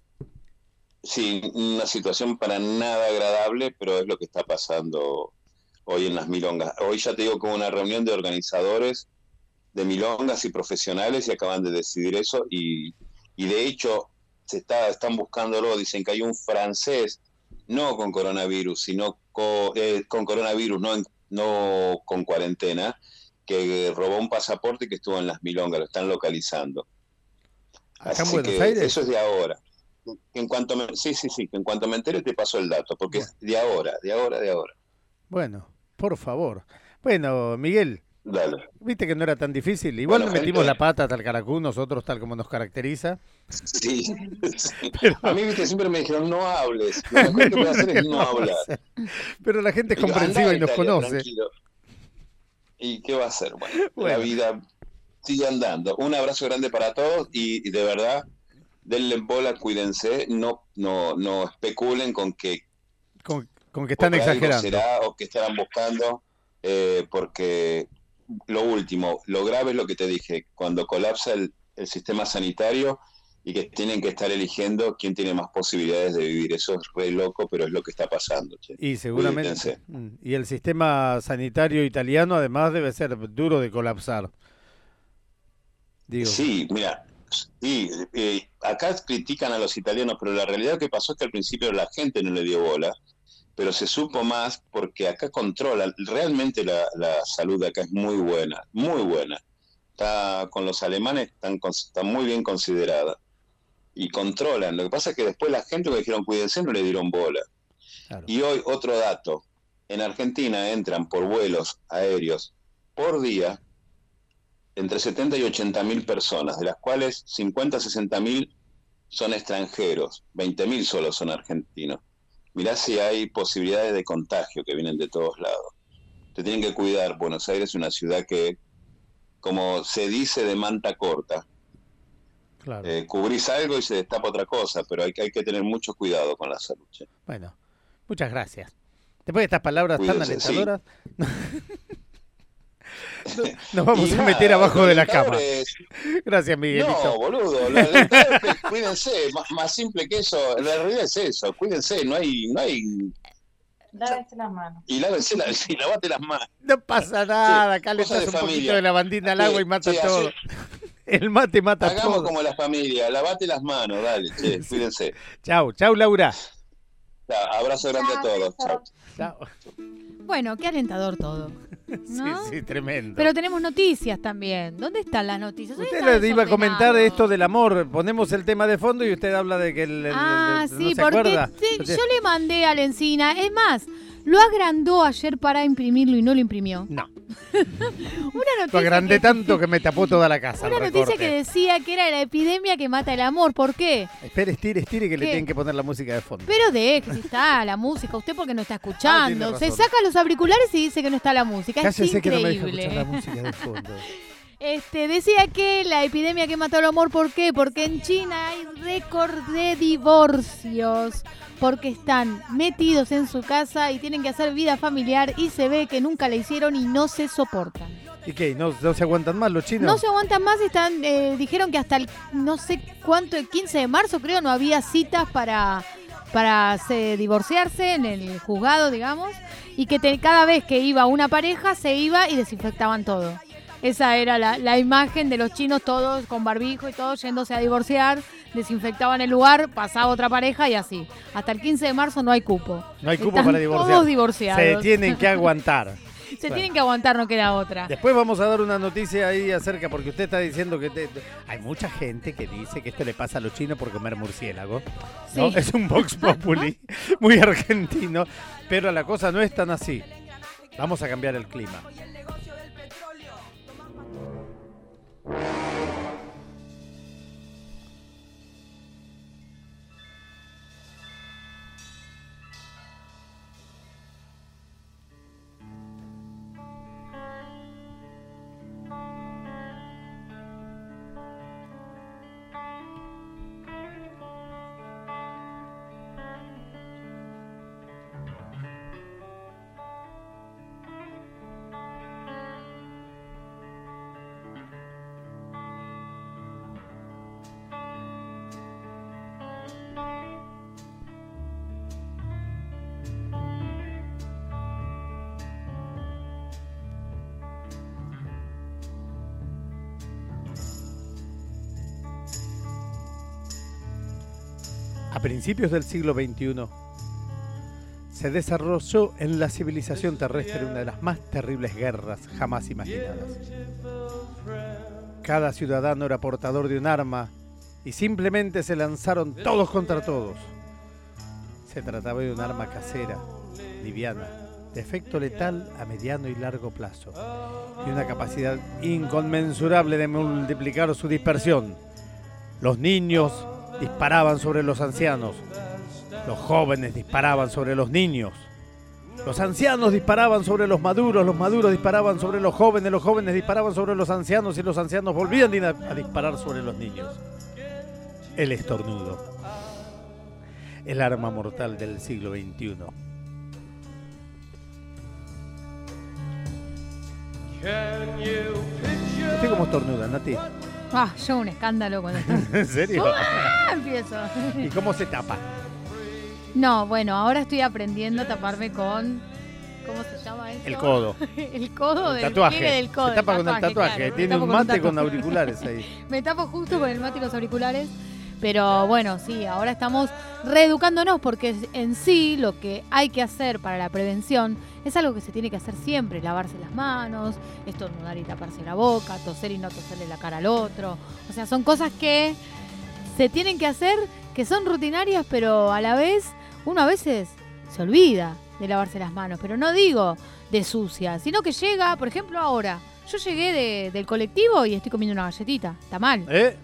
Sí, una situación para nada agradable, pero es lo que está pasando hoy en las milongas. Hoy ya te digo que hubo una reunión de organizadores de milongas y profesionales y acaban de decidir eso y de hecho están buscándolo. Dicen que hay un francés, no con coronavirus, sino con coronavirus, no con cuarentena, que robó un pasaporte y que estuvo en las milongas, lo están localizando. ¿Acá en Así Buenos que Aires? eso es de ahora. En cuanto que en cuanto me entere te paso el dato, porque es de ahora. Bueno, por favor. Bueno, Miguel, dale. Viste que no era tan difícil. Igual Bueno, nos metimos gente, la pata tal caracú, nosotros tal como nos caracteriza. Sí. A mí, viste, siempre me dijeron no hables. Lo mejor que puedo hacer es no hablar. Pero la gente es Digo, comprensiva andá, y nos Italia, conoce. tranquilo. ¿Y qué va a hacer? Bueno, la vida sigue andando. Un abrazo grande para todos y de verdad, denle bola, cuídense, no especulen con que están exagerando. Será o que estarán buscando, porque lo último, lo grave es lo que te dije, cuando colapsa el sistema sanitario y que tienen que estar eligiendo quién tiene más posibilidades de vivir. Eso es re loco, pero es lo que está pasando. Che. Y seguramente. Cuídense. Y el sistema sanitario italiano además debe ser duro de colapsar. Digo. Sí, mira, sí, acá critican a los italianos, pero la realidad que pasó es que al principio la gente no le dio bola, pero se supo más porque acá controlan. Realmente la salud de acá es muy buena, muy buena. Está con los alemanes, está muy bien considerada y controlan. Lo que pasa es que después la gente que dijeron cuídense no le dieron bola. Claro. Y hoy otro dato, en Argentina entran por vuelos aéreos por día entre 70 y 80 mil personas, de las cuales 50 a 60 mil son extranjeros, 20 mil solo son argentinos. Mirá si hay posibilidades de contagio que vienen de todos lados. Te tienen que cuidar. Buenos Aires es una ciudad que, como se dice, de manta corta. Claro. Cubrís algo y se destapa otra cosa, pero hay que tener mucho cuidado con la salud. Che. Bueno, muchas gracias. Después de estas palabras tan alentadoras, nos vamos a meter abajo de la cama. Gracias, Miguelito. No, boludo, cuídense, más simple que eso, la realidad es eso, cuídense, no hay... Lávense las manos. Y lavate las manos. No pasa nada, Sí, acá le echas un familia. poquito de lavandina al agua y mata todo. El mate mata todo. Hagamos como la familia, lavate las manos, dale, che, cuídense. Chau, Laura. Abrazo grande a todos, chau. Bueno, qué alentador todo, ¿no? Sí, tremendo. Pero tenemos noticias también. ¿Dónde están las noticias? Usted le iba a comentar esto del amor. Ponemos el tema de fondo y usted habla de que sí, no se porque acuerda. Yo le mandé a la Encina. Es más, lo agrandó ayer para imprimirlo y no lo imprimió. No. Una noticia lo agrandé tanto que me tapó toda la casa. Una noticia que decía que era la epidemia que mata el amor. ¿Por qué? Espere, estire que le tienen que poner la música de fondo. Pero que si está la música, usted porque no está escuchando. Se saca los auriculares y dice que no está la música. Cállese, es increíble. Que no me deja escuchar la música de fondo. Decía que la epidemia que mató el amor, ¿por qué? Porque en China hay récord de divorcios, porque están metidos en su casa y tienen que hacer vida familiar y se ve que nunca la hicieron y no se soportan. ¿Y qué? ¿No se aguantan más los chinos? No se aguantan más, dijeron que hasta el no sé cuánto, el 15 de marzo creo, no había citas para divorciarse en el juzgado, digamos, y que cada vez que iba una pareja se iba y desinfectaban todo. Esa era la imagen de los chinos, todos con barbijo y todos yéndose a divorciar, desinfectaban el lugar, pasaba otra pareja y así. Hasta el 15 de marzo no hay cupo. No hay cupo Están para divorciar. Todos divorciados. Se tienen que aguantar. Tienen que aguantar, no queda otra. Después vamos a dar una noticia ahí acerca, porque usted está diciendo que hay mucha gente que dice que esto le pasa a los chinos por comer murciélago. ¿No? Sí. Es un vox populi muy argentino, pero la cosa no es tan así. Vamos a cambiar el clima. A principios del siglo XXI se desarrolló en la civilización terrestre una de las más terribles guerras jamás imaginadas. Cada ciudadano era portador de un arma y simplemente se lanzaron todos contra todos. Se trataba de un arma casera, liviana, de efecto letal a mediano y largo plazo, y una capacidad inconmensurable de multiplicar su dispersión. Los niños disparaban sobre los ancianos, los jóvenes disparaban sobre los niños, los ancianos disparaban sobre los maduros disparaban sobre los jóvenes disparaban sobre los ancianos y los ancianos volvían a disparar sobre los niños. El estornudo, el arma mortal del siglo XXI. ¿Usted cómo estornuda, Nati? Yo un escándalo cuando ¿En serio? Empiezo. ¿Y cómo se tapa? No, bueno, ahora estoy aprendiendo a taparme con... ¿Cómo se llama eso? El codo. El codo del tatuaje. pliegue del codo. Se tapa con el tatuaje. Claro, tiene un mate con auriculares ahí. Me tapo justo con el mate y los auriculares. Pero bueno, sí, ahora estamos reeducándonos porque en sí lo que hay que hacer para la prevención es algo que se tiene que hacer siempre: lavarse las manos, estornudar y taparse la boca, toser y no toserle la cara al otro. O sea, son cosas que se tienen que hacer, que son rutinarias, pero a la vez uno a veces se olvida de lavarse las manos. Pero no digo de sucia, sino que llega, por ejemplo, ahora. Yo llegué del colectivo y estoy comiendo una galletita. ¿Está mal?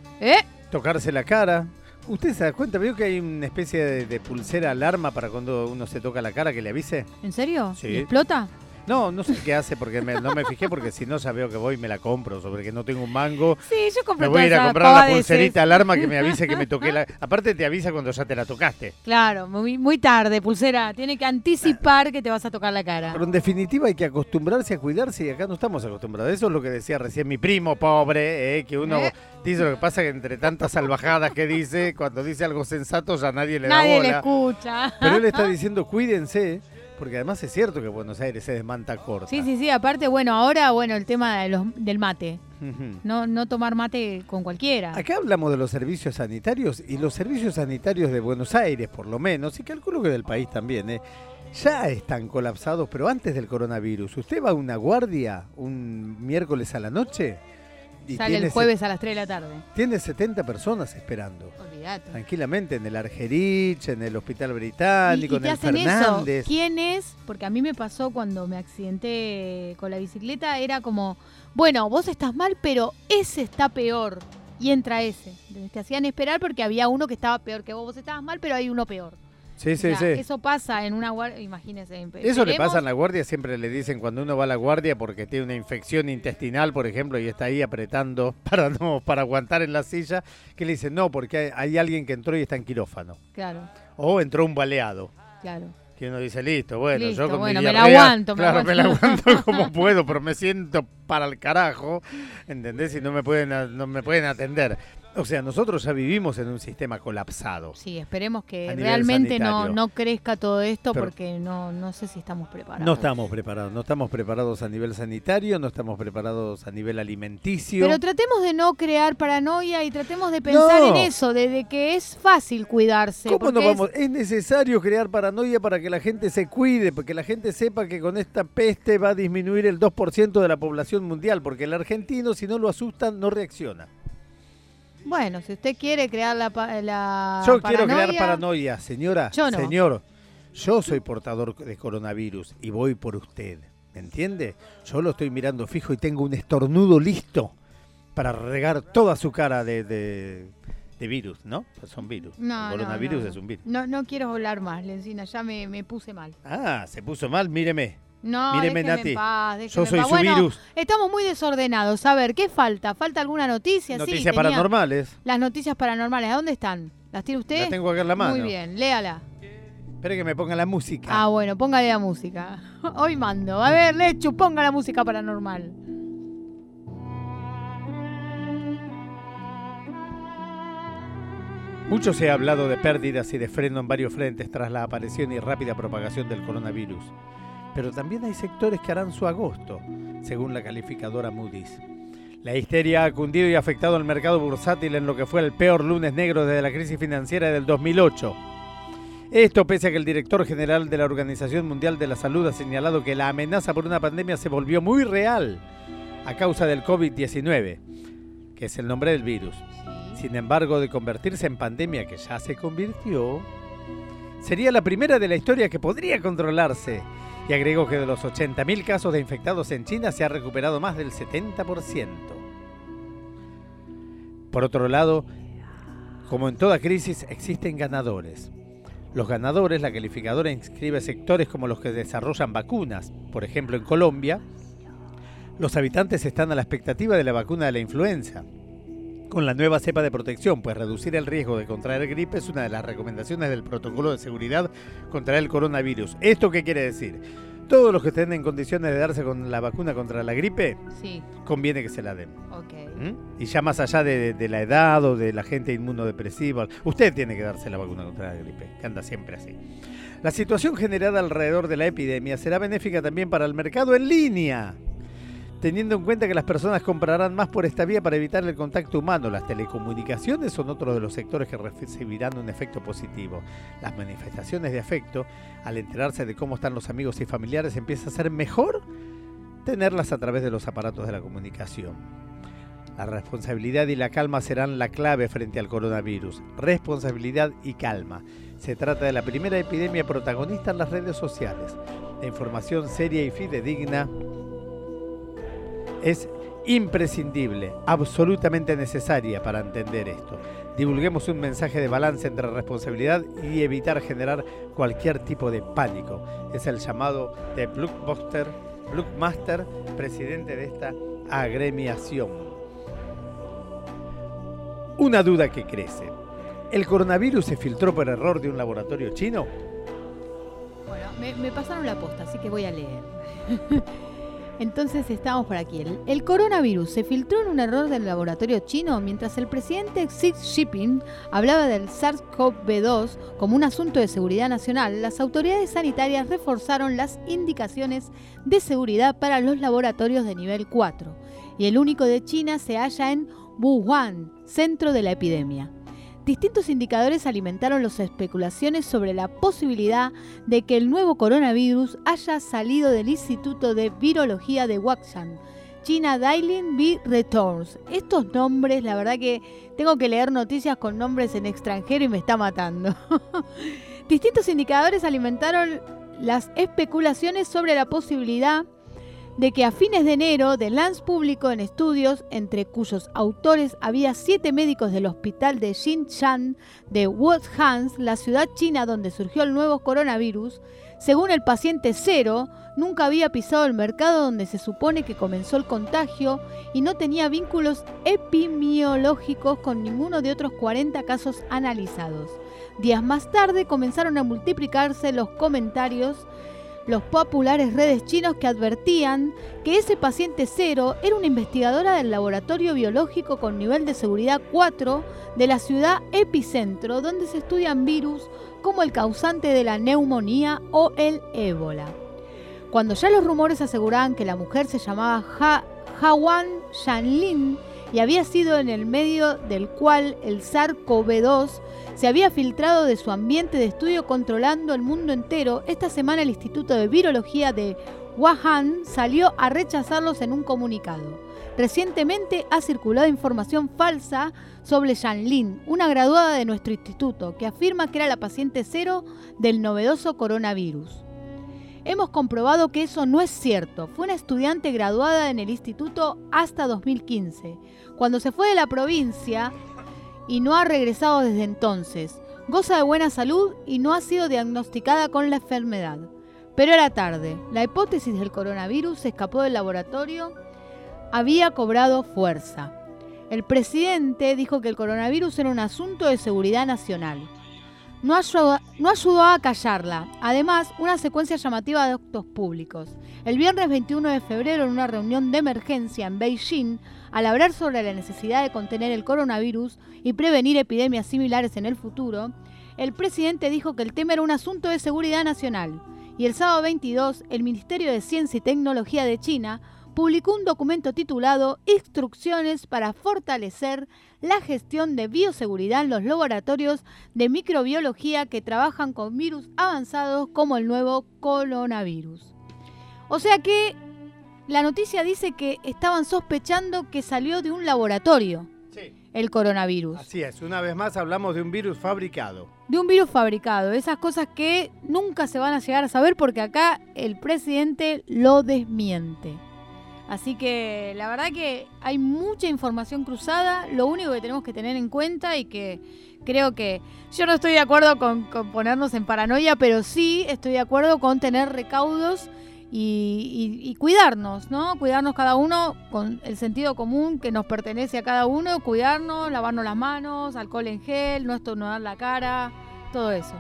Tocarse la cara. ¿Usted se da cuenta? ¿Veo que hay una especie de pulsera alarma para cuando uno se toca la cara que le avise? ¿En serio? Sí. ¿Y explota? No sé qué hace porque no me fijé, porque si no ya veo que voy y me la compro, sobre que no tengo un mango. Sí, yo compré. Me voy a ir a comprar la pulserita alarma que me avise que me toqué la... Aparte te avisa cuando ya te la tocaste. Claro, muy tarde, pulsera. Tiene que anticipar que te vas a tocar la cara. Pero en definitiva hay que acostumbrarse a cuidarse y acá no estamos acostumbrados. Eso es lo que decía recién mi primo pobre, que uno dice. Lo que pasa que entre tantas salvajadas que dice, cuando dice algo sensato ya nadie le da bola. Nadie le escucha. Pero él está diciendo cuídense. Porque además es cierto que Buenos Aires se desmanta corta. Sí, aparte, ahora el tema del mate. No tomar mate con cualquiera. Acá hablamos de los servicios sanitarios, y los servicios sanitarios de Buenos Aires, por lo menos, y calculo que del país también, ya están colapsados, pero antes del coronavirus. Usted va a una guardia un miércoles a la noche y sale el jueves a las 3 de la tarde. Tiene 70 personas esperando. Olvídate. Tranquilamente, en el Argerich, en el Hospital Británico, en el Fernández. Eso. ¿Quién es? Porque a mí me pasó cuando me accidenté con la bicicleta, era como, bueno, vos estás mal, pero ese está peor. Y entra ese. Te hacían esperar porque había uno que estaba peor que vos. Vos estabas mal, pero hay uno peor. Sí. Eso pasa en una guardia, imagínense. Eso le pasa en la guardia, siempre le dicen cuando uno va a la guardia porque tiene una infección intestinal, por ejemplo, y está ahí apretando para aguantar en la silla, que le dicen no, porque hay alguien que entró y está en quirófano. Claro. O entró un baleado. Claro. Que uno dice, listo, yo con mi me diarrea, la aguanto. Claro, me la aguanto como puedo, pero me siento para el carajo, ¿entendés? Y no me pueden atender. O sea, nosotros ya vivimos en un sistema colapsado. Sí, esperemos que realmente no crezca todo esto, pero porque no sé si estamos preparados. No estamos preparados a nivel sanitario, no estamos preparados a nivel alimenticio. Pero tratemos de no crear paranoia y tratemos de pensar en eso, de que es fácil cuidarse. ¿Cómo no vamos? Es necesario crear paranoia para que la gente se cuide, porque la gente sepa que con esta peste va a disminuir el 2% de la población mundial, porque el argentino, si no lo asustan, no reacciona. Bueno, si usted quiere crear la Yo quiero crear paranoia, señora. Yo no. Señor, yo soy portador de coronavirus y voy por usted, ¿me entiende? Yo lo estoy mirando fijo y tengo un estornudo listo para regar toda su cara de virus, ¿no? Son virus. El coronavirus es un virus. No quiero hablar más, Lencina, ya me puse mal. Se puso mal, míreme. No, míreme, Nati. En paz, yo soy su virus. Estamos muy desordenados. A ver, ¿qué falta? ¿Falta alguna noticia? Noticias paranormales. Las noticias paranormales, ¿a dónde están? ¿Las tiene usted? Las tengo acá en la mano. Muy bien, léala. Espere que me ponga la música. Bueno, póngale la música. Hoy mando. A ver, Lechu, ponga la música paranormal. Mucho se ha hablado de pérdidas y de freno en varios frentes tras la aparición y rápida propagación del coronavirus. Pero también hay sectores que harán su agosto, según la calificadora Moody's. La histeria ha cundido y afectado el mercado bursátil en lo que fue el peor lunes negro desde la crisis financiera del 2008. Esto pese a que el director general de la Organización Mundial de la Salud ha señalado que la amenaza por una pandemia se volvió muy real a causa del COVID-19, que es el nombre del virus. Sin embargo, de convertirse en pandemia, que ya se convirtió, sería la primera de la historia que podría controlarse. Y agregó que de los 80.000 casos de infectados en China se ha recuperado más del 70%. Por otro lado, como en toda crisis, existen ganadores. Los ganadores, la calificadora inscribe sectores como los que desarrollan vacunas. Por ejemplo, en Colombia, los habitantes están a la expectativa de la vacuna de la influenza, con la nueva cepa de protección, pues reducir el riesgo de contraer gripe es una de las recomendaciones del protocolo de seguridad contra el coronavirus. ¿Esto qué quiere decir? Todos los que estén en condiciones de darse con la vacuna contra la gripe, conviene que se la den. Y ya más allá de la edad o de la gente inmunodepresiva, usted tiene que darse la vacuna contra la gripe, que anda siempre así. La situación generada alrededor de la epidemia será benéfica también para el mercado en línea, teniendo en cuenta que las personas comprarán más por esta vía para evitar el contacto humano. Las telecomunicaciones son otro de los sectores que recibirán un efecto positivo. Las manifestaciones de afecto, al enterarse de cómo están los amigos y familiares, empieza a ser mejor tenerlas a través de los aparatos de la comunicación. La responsabilidad y la calma serán la clave frente al coronavirus. Responsabilidad y calma. Se trata de la primera epidemia protagonista en las redes sociales. La información seria y fidedigna es imprescindible, absolutamente necesaria para entender esto. Divulguemos un mensaje de balance entre responsabilidad y evitar generar cualquier tipo de pánico. Es el llamado de Blockmaster, presidente de esta agremiación. Una duda que crece. ¿El coronavirus se filtró por error de un laboratorio chino? Bueno, me pasaron la posta, así que voy a leer. Entonces estamos por aquí. El coronavirus se filtró en un error del laboratorio chino. Mientras el presidente Xi Jinping hablaba del SARS-CoV-2 como un asunto de seguridad nacional, las autoridades sanitarias reforzaron las indicaciones de seguridad para los laboratorios de nivel 4. Y el único de China se halla en Wuhan, centro de la epidemia. Distintos indicadores alimentaron las especulaciones sobre la posibilidad de que el nuevo coronavirus haya salido del Instituto de Virología de Wuhan, China Daily Bee Returns. Estos nombres, la verdad que tengo que leer noticias con nombres en extranjero y me está matando. Distintos indicadores alimentaron las especulaciones sobre la posibilidad de que a fines de enero The Lancet publicó en estudios, entre cuyos autores había 7 médicos del hospital de Xinjiang de Wuhan, la ciudad china donde surgió el nuevo coronavirus. Según el paciente cero, nunca había pisado el mercado donde se supone que comenzó el contagio y no tenía vínculos epidemiológicos con ninguno de otros 40 casos analizados. Días más tarde comenzaron a multiplicarse los comentarios, los populares redes chinos que advertían que ese paciente cero era una investigadora del laboratorio biológico con nivel de seguridad 4 de la ciudad epicentro, donde se estudian virus como el causante de la neumonía o el ébola. Cuando ya los rumores aseguraban que la mujer se llamaba Hawan Shanlin y había sido en el medio del cual el SARS-CoV-2 se había filtrado de su ambiente de estudio controlando el mundo entero, esta semana el Instituto de Virología de Wuhan salió a rechazarlos en un comunicado. Recientemente ha circulado información falsa sobre Shanlin, una graduada de nuestro instituto, que afirma que era la paciente cero del novedoso coronavirus. Hemos comprobado que eso no es cierto. Fue una estudiante graduada en el instituto hasta 2015, cuando se fue de la provincia y no ha regresado desde entonces. Goza de buena salud y no ha sido diagnosticada con la enfermedad. Pero era tarde. La hipótesis del coronavirus se escapó del laboratorio, había cobrado fuerza. El presidente dijo que el coronavirus era un asunto de seguridad nacional. No ayudó a callarla. Además, una secuencia llamativa de actos públicos. El viernes 21 de febrero, en una reunión de emergencia en Beijing, al hablar sobre la necesidad de contener el coronavirus y prevenir epidemias similares en el futuro, el presidente dijo que el tema era un asunto de seguridad nacional. Y el sábado 22, el Ministerio de Ciencia y Tecnología de China publicó un documento titulado Instrucciones para fortalecer la gestión de bioseguridad en los laboratorios de microbiología que trabajan con virus avanzados como el nuevo coronavirus. O sea que la noticia dice que estaban sospechando que salió de un laboratorio el coronavirus. Así es, una vez más hablamos de un virus fabricado. De un virus fabricado, esas cosas que nunca se van a llegar a saber porque acá el presidente lo desmiente. Así que la verdad que hay mucha información cruzada, lo único que tenemos que tener en cuenta y que creo que yo no estoy de acuerdo con ponernos en paranoia, pero sí estoy de acuerdo con tener recaudos y cuidarnos, ¿no? Cuidarnos cada uno con el sentido común que nos pertenece a cada uno, cuidarnos, lavarnos las manos, alcohol en gel, no estornudar la cara, todo eso.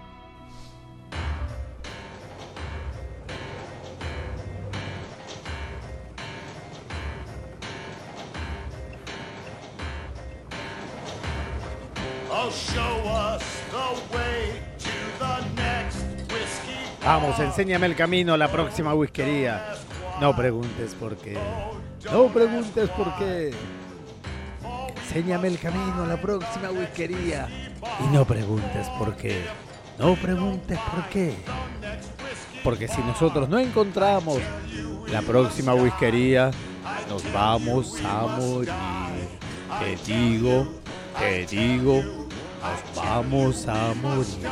Vamos, enséñame el camino a la próxima whiskería. No preguntes por qué. No preguntes por qué. Enséñame el camino a la próxima whiskería. Y no preguntes por qué. No preguntes por qué. Porque si nosotros no encontramos la próxima whiskería, nos vamos a morir. Te digo, nos vamos a morir.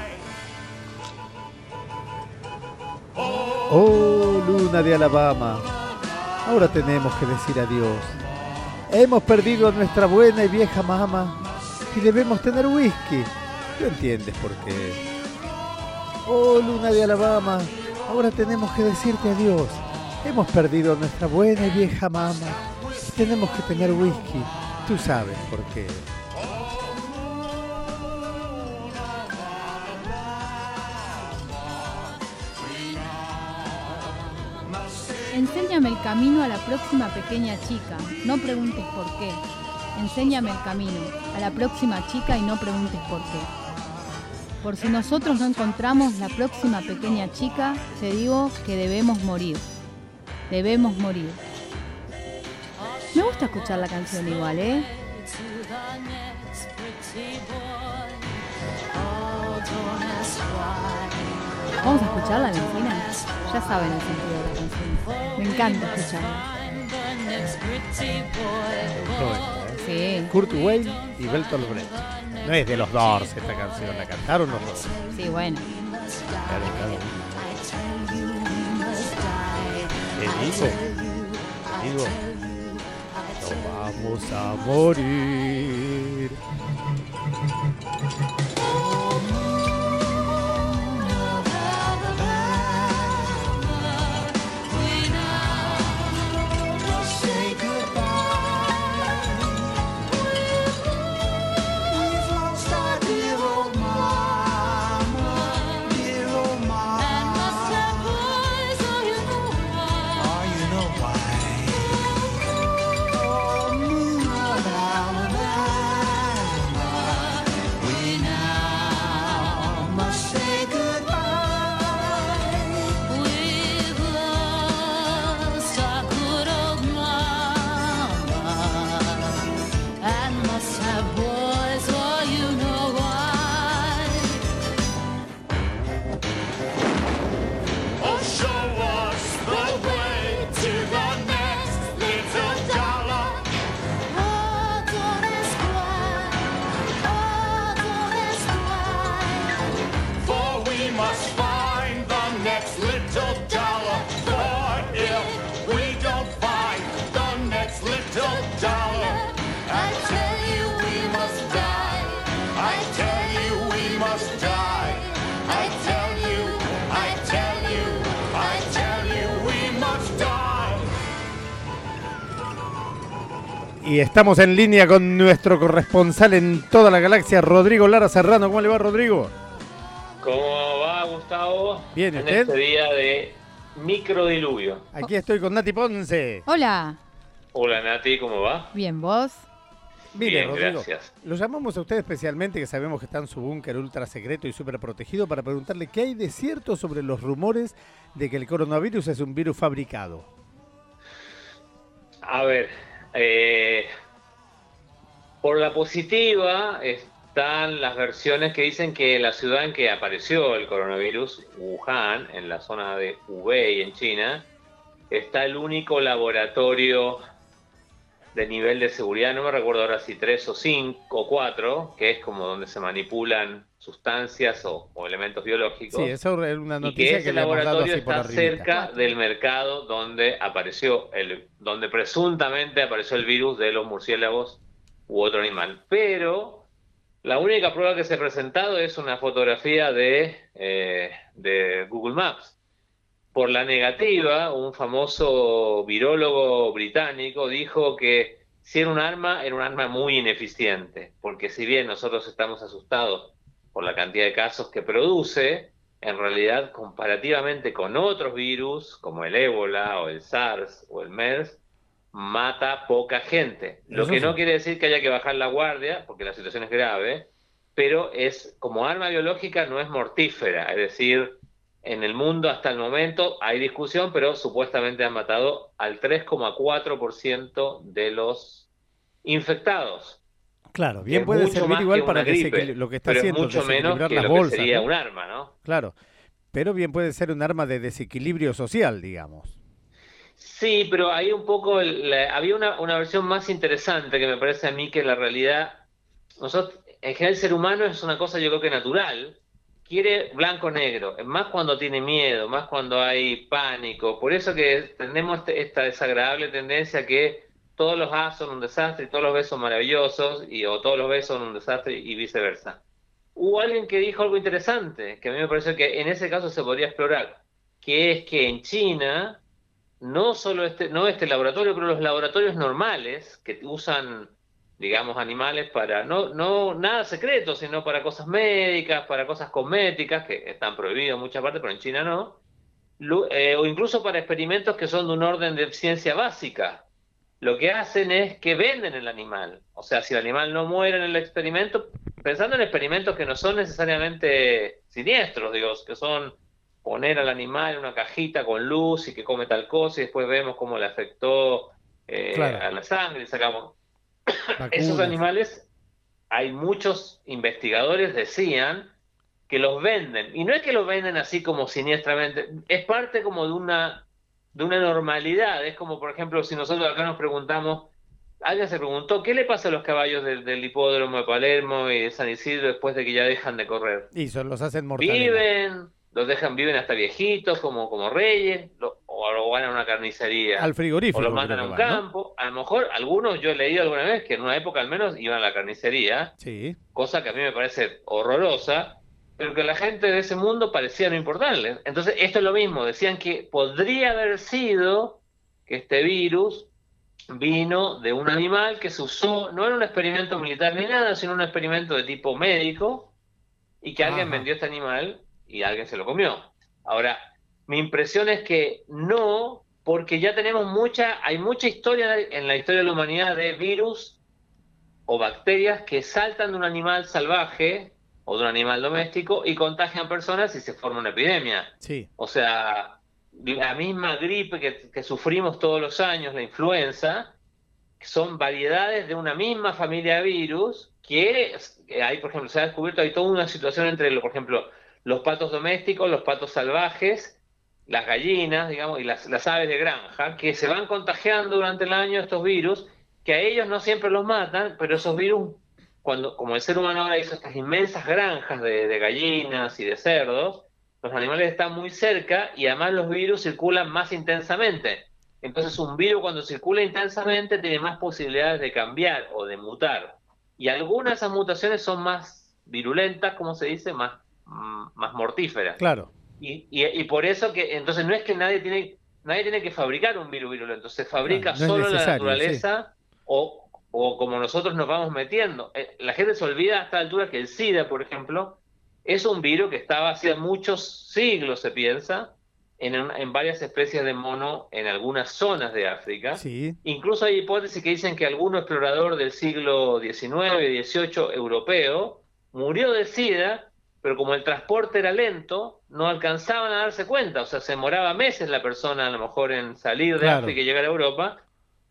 Oh, luna de Alabama, ahora tenemos que decir adiós. Hemos perdido a nuestra buena y vieja mamá y debemos tener whisky. ¿No entiendes por qué? Oh, luna de Alabama, ahora tenemos que decirte adiós. Hemos perdido a nuestra buena y vieja mamá y tenemos que tener whisky. Tú sabes por qué. Enséñame el camino a la próxima pequeña chica, no preguntes por qué. Enséñame el camino a la próxima chica y no preguntes por qué. Por si nosotros no encontramos la próxima pequeña chica, te digo que debemos morir. Debemos morir. Me gusta escuchar la canción igual, ¿eh? ¿Vamos a escucharla, Valentina? Ya saben el sentido de la canción. Me encanta escucharla. Sí. Kurt Weill y Bertolt Brecht. No es de los Doors esta canción, la cantaron los dos. Sí, bueno. Claro. Te digo, no vamos a morir. Y estamos en línea con nuestro corresponsal en toda la galaxia, Rodrigo Lara Serrano. ¿Cómo le va, Rodrigo? ¿Cómo va, Gustavo? Bien, ¿y en usted? Este día de microdiluvio. Aquí estoy con Nati Ponce. Hola. Hola, Nati, ¿cómo va? Bien, ¿vos? Mire, Bien, Rodrigo, gracias. lo llamamos a usted especialmente, que sabemos que está en su búnker ultra secreto y súper protegido, para preguntarle qué hay de cierto sobre los rumores de que el coronavirus es un virus fabricado. A ver, por la positiva están las versiones que dicen que la ciudad en que apareció el coronavirus, Wuhan, en la zona de Hubei, en China, está el único laboratorio de nivel de seguridad, no me recuerdo ahora si 3 o 5 o 4, que es como donde se manipulan sustancias o elementos biológicos. Sí, eso es una y noticia que ese laboratorio está por cerca del mercado donde apareció donde presuntamente apareció el virus de los murciélagos u otro animal. Pero la única prueba que se ha presentado es una fotografía de Google Maps. Por la negativa, un famoso virólogo británico dijo que si era un arma muy ineficiente, porque si bien nosotros estamos asustados por la cantidad de casos que produce, en realidad comparativamente con otros virus, como el ébola o el SARS o el MERS, mata poca gente. Lo que no quiere decir que haya que bajar la guardia, porque la situación es grave, pero como arma biológica no es mortífera, es decir, en el mundo hasta el momento hay discusión, pero supuestamente han matado al 3,4% de los infectados. Claro, bien puede servir igual para lo que está haciendo, mucho menos que las lo bolsas, que sería ¿no? un arma, ¿no? Claro, pero bien puede ser un arma de desequilibrio social, digamos. Sí, pero hay un poco, había una versión más interesante que me parece a mí que la realidad, nosotros, en general el ser humano es una cosa yo creo que natural, quiere blanco-negro, más cuando tiene miedo, más cuando hay pánico. Por eso que tenemos esta desagradable tendencia que todos los A son un desastre y todos los B son maravillosos, o todos los B son un desastre y viceversa. Hubo alguien que dijo algo interesante, que a mí me pareció que en ese caso se podría explorar, que es que en China, no solo este laboratorio, pero los laboratorios normales que usan, digamos, animales para, no nada secreto, sino para cosas médicas, para cosas cosméticas, que están prohibidas en muchas partes, pero en China no, o incluso para experimentos que son de un orden de ciencia básica. Lo que hacen es que venden el animal. O sea, si el animal no muere en el experimento, pensando en experimentos que no son necesariamente siniestros, digo, que son poner al animal en una cajita con luz y que come tal cosa y después vemos cómo le afectó a la sangre y sacamos... Esos animales, hay muchos investigadores decían que los venden, y no es que los venden así como siniestramente, es parte como de una normalidad. Es como, por ejemplo, si nosotros acá nos preguntamos, alguien se preguntó, ¿qué le pasa a los caballos del hipódromo de Palermo y de San Isidro después de que ya dejan de correr? Y los hacen mortales. Viven hasta viejitos como reyes, o van a una carnicería, al frigorífico, o los mandan a un campo, ¿no? A lo mejor algunos, yo he leído alguna vez que en una época al menos iban a la carnicería, sí, cosa que a mí me parece horrorosa, pero que a la gente de ese mundo parecía no importarle. Entonces esto es lo mismo, decían que podría haber sido que este virus vino de un animal que se usó, no era un experimento militar ni nada, sino un experimento de tipo médico, y que alguien vendió este animal y alguien se lo comió. Ahora, mi impresión es que no, porque ya tenemos hay mucha historia en la historia de la humanidad de virus o bacterias que saltan de un animal salvaje o de un animal doméstico y contagian personas y se forma una epidemia. Sí. O sea, la misma gripe que sufrimos todos los años, la influenza, son variedades de una misma familia de virus que hay, por ejemplo, se ha descubierto, hay toda una situación entre, por ejemplo, los patos domésticos, los patos salvajes, las gallinas, digamos, y las aves de granja, que se van contagiando durante el año estos virus, que a ellos no siempre los matan, pero esos virus, como el ser humano ahora hizo estas inmensas granjas de gallinas y de cerdos, los animales están muy cerca y además los virus circulan más intensamente. Entonces un virus cuando circula intensamente tiene más posibilidades de cambiar o de mutar. Y algunas de esas mutaciones son más virulentas, como se dice, más mortíferas. Claro. Y por eso que, entonces no es que nadie tiene que fabricar un virus virulento, se fabrica solo en la naturaleza, sí. o como nosotros nos vamos metiendo. La gente se olvida a esta altura que el SIDA, por ejemplo, es un virus que estaba hace muchos siglos, se piensa, en varias especies de mono en algunas zonas de África. Sí. Incluso hay hipótesis que dicen que algún explorador del siglo XIX, XVIII europeo murió de SIDA, pero como el transporte era lento, no alcanzaban a darse cuenta. O sea, se demoraba meses la persona a lo mejor en salir de África y llegar a Europa.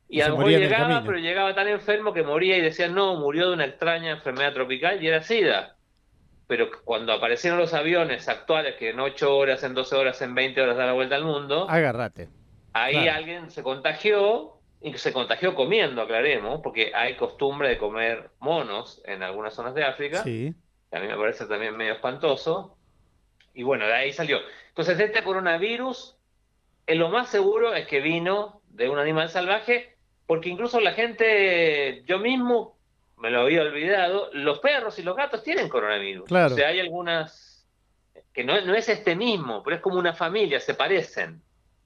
Y a lo mejor llegaba, pero llegaba tan enfermo que moría y decían, no, murió de una extraña enfermedad tropical y era SIDA. Pero cuando aparecieron los aviones actuales que en 8 horas, en 12 horas, en 20 horas da la vuelta al mundo, agárrate. Ahí Claro. alguien se contagió, y se contagió comiendo, aclaremos, porque hay costumbre de comer monos en algunas zonas de África, Sí. que a mí me parece también medio espantoso, y bueno, de ahí salió. Entonces este coronavirus, lo más seguro es que vino de un animal salvaje, porque incluso la gente, yo mismo me lo había olvidado, los perros y los gatos tienen coronavirus. Claro. O sea, hay algunas que no es este mismo, pero es como una familia, se parecen.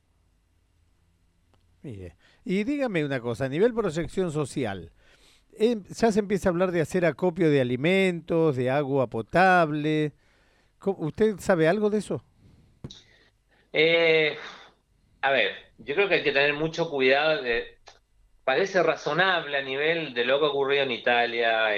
Mire, y dígame una cosa, a nivel proyección social, ya se empieza a hablar de hacer acopio de alimentos, de agua potable. ¿Usted sabe algo de eso? A ver, yo creo que hay que tener mucho cuidado. Parece razonable a nivel de lo que ocurrió en Italia,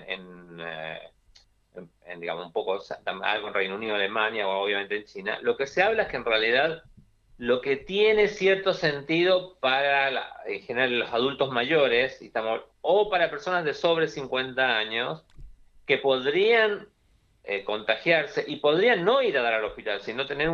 digamos, un poco algo en Reino Unido, Alemania o obviamente en China. Lo que se habla es que en realidad lo que tiene cierto sentido para, en general, los adultos mayores, o para personas de sobre 50 años, que podrían contagiarse y podrían no ir a dar al hospital, sino tener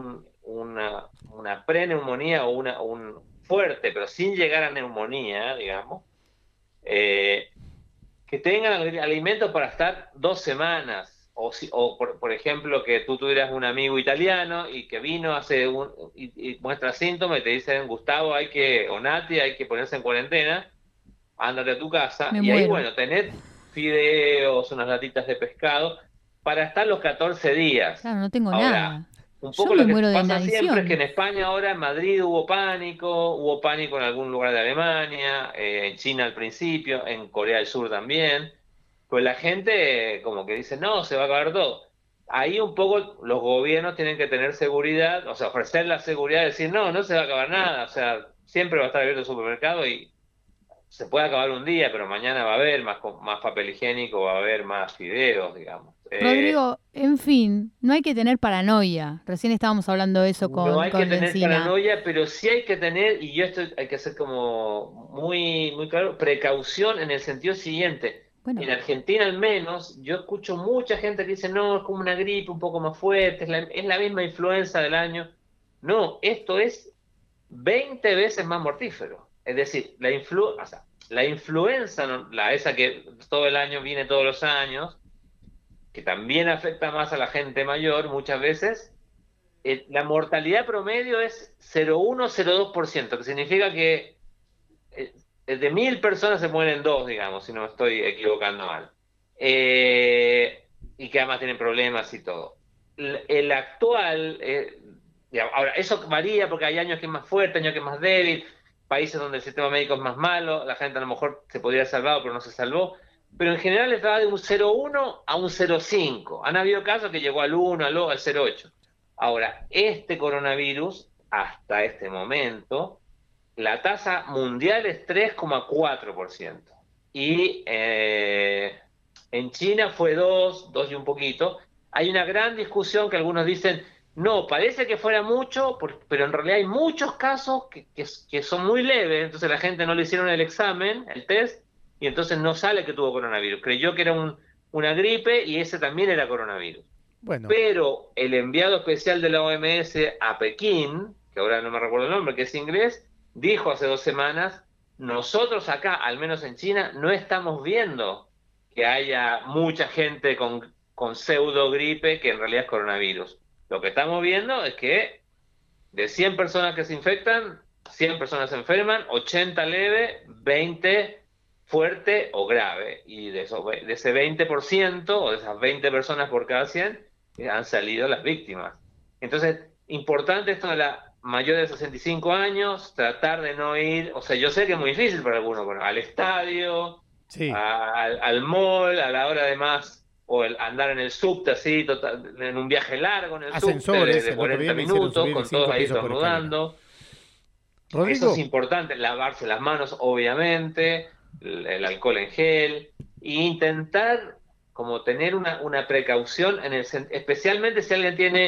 una preneumonía o un fuerte, pero sin llegar a neumonía, digamos, que tengan alimentos para estar 2 semanas. O por ejemplo, que tú tuvieras un amigo italiano y que vino y muestra síntomas y te dicen, Gustavo, o Nati, hay que ponerse en cuarentena, ándate a tu casa. Me y ahí, muero. bueno, tener fideos, unas latitas de pescado, para estar los 14 días. Claro, no tengo Ahora, nada. un poco Yo me lo que muero de pasa inanición. siempre es que en España ahora, en Madrid hubo pánico en algún lugar de Alemania, en China al principio, en Corea del Sur también. Pues la gente como que dice, no, se va a acabar todo. Ahí un poco los gobiernos tienen que tener seguridad, o sea, ofrecer la seguridad de decir, no se va a acabar nada, o sea, siempre va a estar abierto el supermercado y se puede acabar un día, pero mañana va a haber más papel higiénico, va a haber más fideos, digamos. Rodrigo, en fin, no hay que tener paranoia. Recién estábamos hablando de eso No hay que tener Lencina. paranoia, pero sí hay que tener, y esto hay que ser como muy, muy claro, precaución en el sentido siguiente. Bueno. En Argentina al menos, yo escucho mucha gente que dice, no, es como una gripe un poco más fuerte, es la misma influenza del año. No, esto es 20 veces más mortífero. Es decir, la influenza, esa que todo el año viene todos los años, que también afecta más a la gente mayor muchas veces, la mortalidad promedio es 0,1-0,2%, que significa que de 1.000 personas se mueren 2, digamos, si no me estoy equivocando mal. Y que además tienen problemas y todo. El actual, ahora, eso varía porque hay años que es más fuerte, años que es más débil, países donde el sistema médico es más malo, la gente a lo mejor se podría haber salvado, pero no se salvó. Pero en general va de un 0,1 a un 0,5. Han habido casos que llegó al 1, al 0,8. Ahora, este coronavirus, hasta este momento, la tasa mundial es 3,4%. Y en China fue 2 y un poquito. Hay una gran discusión que algunos dicen, no, parece que fuera mucho, pero en realidad hay muchos casos que son muy leves, entonces la gente no le hicieron el examen, el test, y entonces no sale que tuvo coronavirus. Creyó que era una gripe y ese también era coronavirus. Bueno. Pero el enviado especial de la OMS a Pekín, que ahora no me recuerdo el nombre, que es inglés, dijo hace 2 semanas, nosotros acá, al menos en China, no estamos viendo que haya mucha gente con pseudo gripe que en realidad es coronavirus. Lo que estamos viendo es que de 100 personas que se infectan, 100 personas se enferman, 80 leve, 20 fuerte o grave. Y de ese 20%, o de esas 20 personas por cada 100, han salido las víctimas. Entonces, importante esto de la mayor de 65 años, tratar de no ir, o sea, yo sé que es muy difícil para algunos, bueno, al estadio, sí, al mall, a la hora de más, o andar en el subte así, en un viaje largo en el subte de 40 minutos, con todos ahí estornudando. Eso es importante, lavarse las manos, obviamente, el alcohol en gel, e intentar como tener una precaución, especialmente si alguien tiene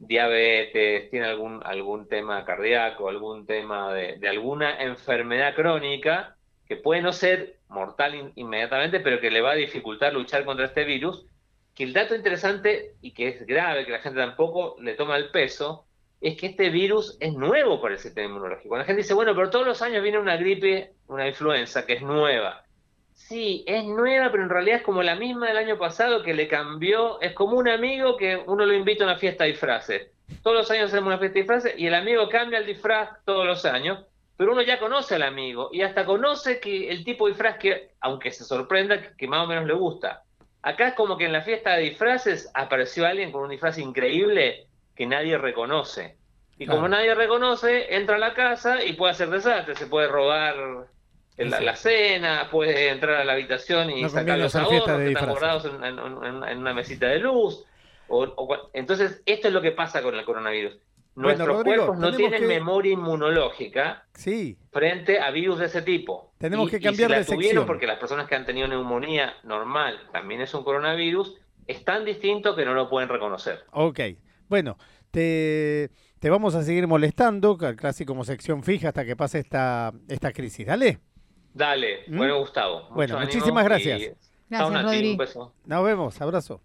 diabetes, tiene algún tema cardíaco, algún tema de alguna enfermedad crónica que puede no ser mortal inmediatamente, pero que le va a dificultar luchar contra este virus, que el dato interesante, y que es grave, que la gente tampoco le toma el peso, es que este virus es nuevo para el sistema inmunológico. Cuando la gente dice, bueno, pero todos los años viene una gripe, una influenza, que es nueva. Sí, es nueva, pero en realidad es como la misma del año pasado, que le cambió, es como un amigo que uno lo invita a una fiesta de disfraces. Todos los años hacemos una fiesta de disfraces y el amigo cambia el disfraz todos los años, pero uno ya conoce al amigo y hasta conoce que el tipo de disfraz que, aunque se sorprenda, que más o menos le gusta. Acá es como que en la fiesta de disfraces apareció alguien con un disfraz increíble que nadie reconoce. Y como nadie reconoce, entra a la casa y puede hacer desastre, se puede robar la cena, puede entrar a la habitación y sacar los ahorros que están guardados en una mesita de luz. Entonces, esto es lo que pasa con el coronavirus. Nuestros Rodrigo, cuerpos no tienen memoria inmunológica sí. frente a virus de ese tipo. Tenemos que cambiar de sección. Si la tuvieron, porque las personas que han tenido neumonía normal también es un coronavirus, es tan distinto que no lo pueden reconocer. Ok, bueno, te vamos a seguir molestando, casi como sección fija hasta que pase esta crisis. Dale. Dale, bueno, Gustavo. Bueno, muchísimas gracias. Gracias, Rodri. Un beso. Nos vemos, abrazo.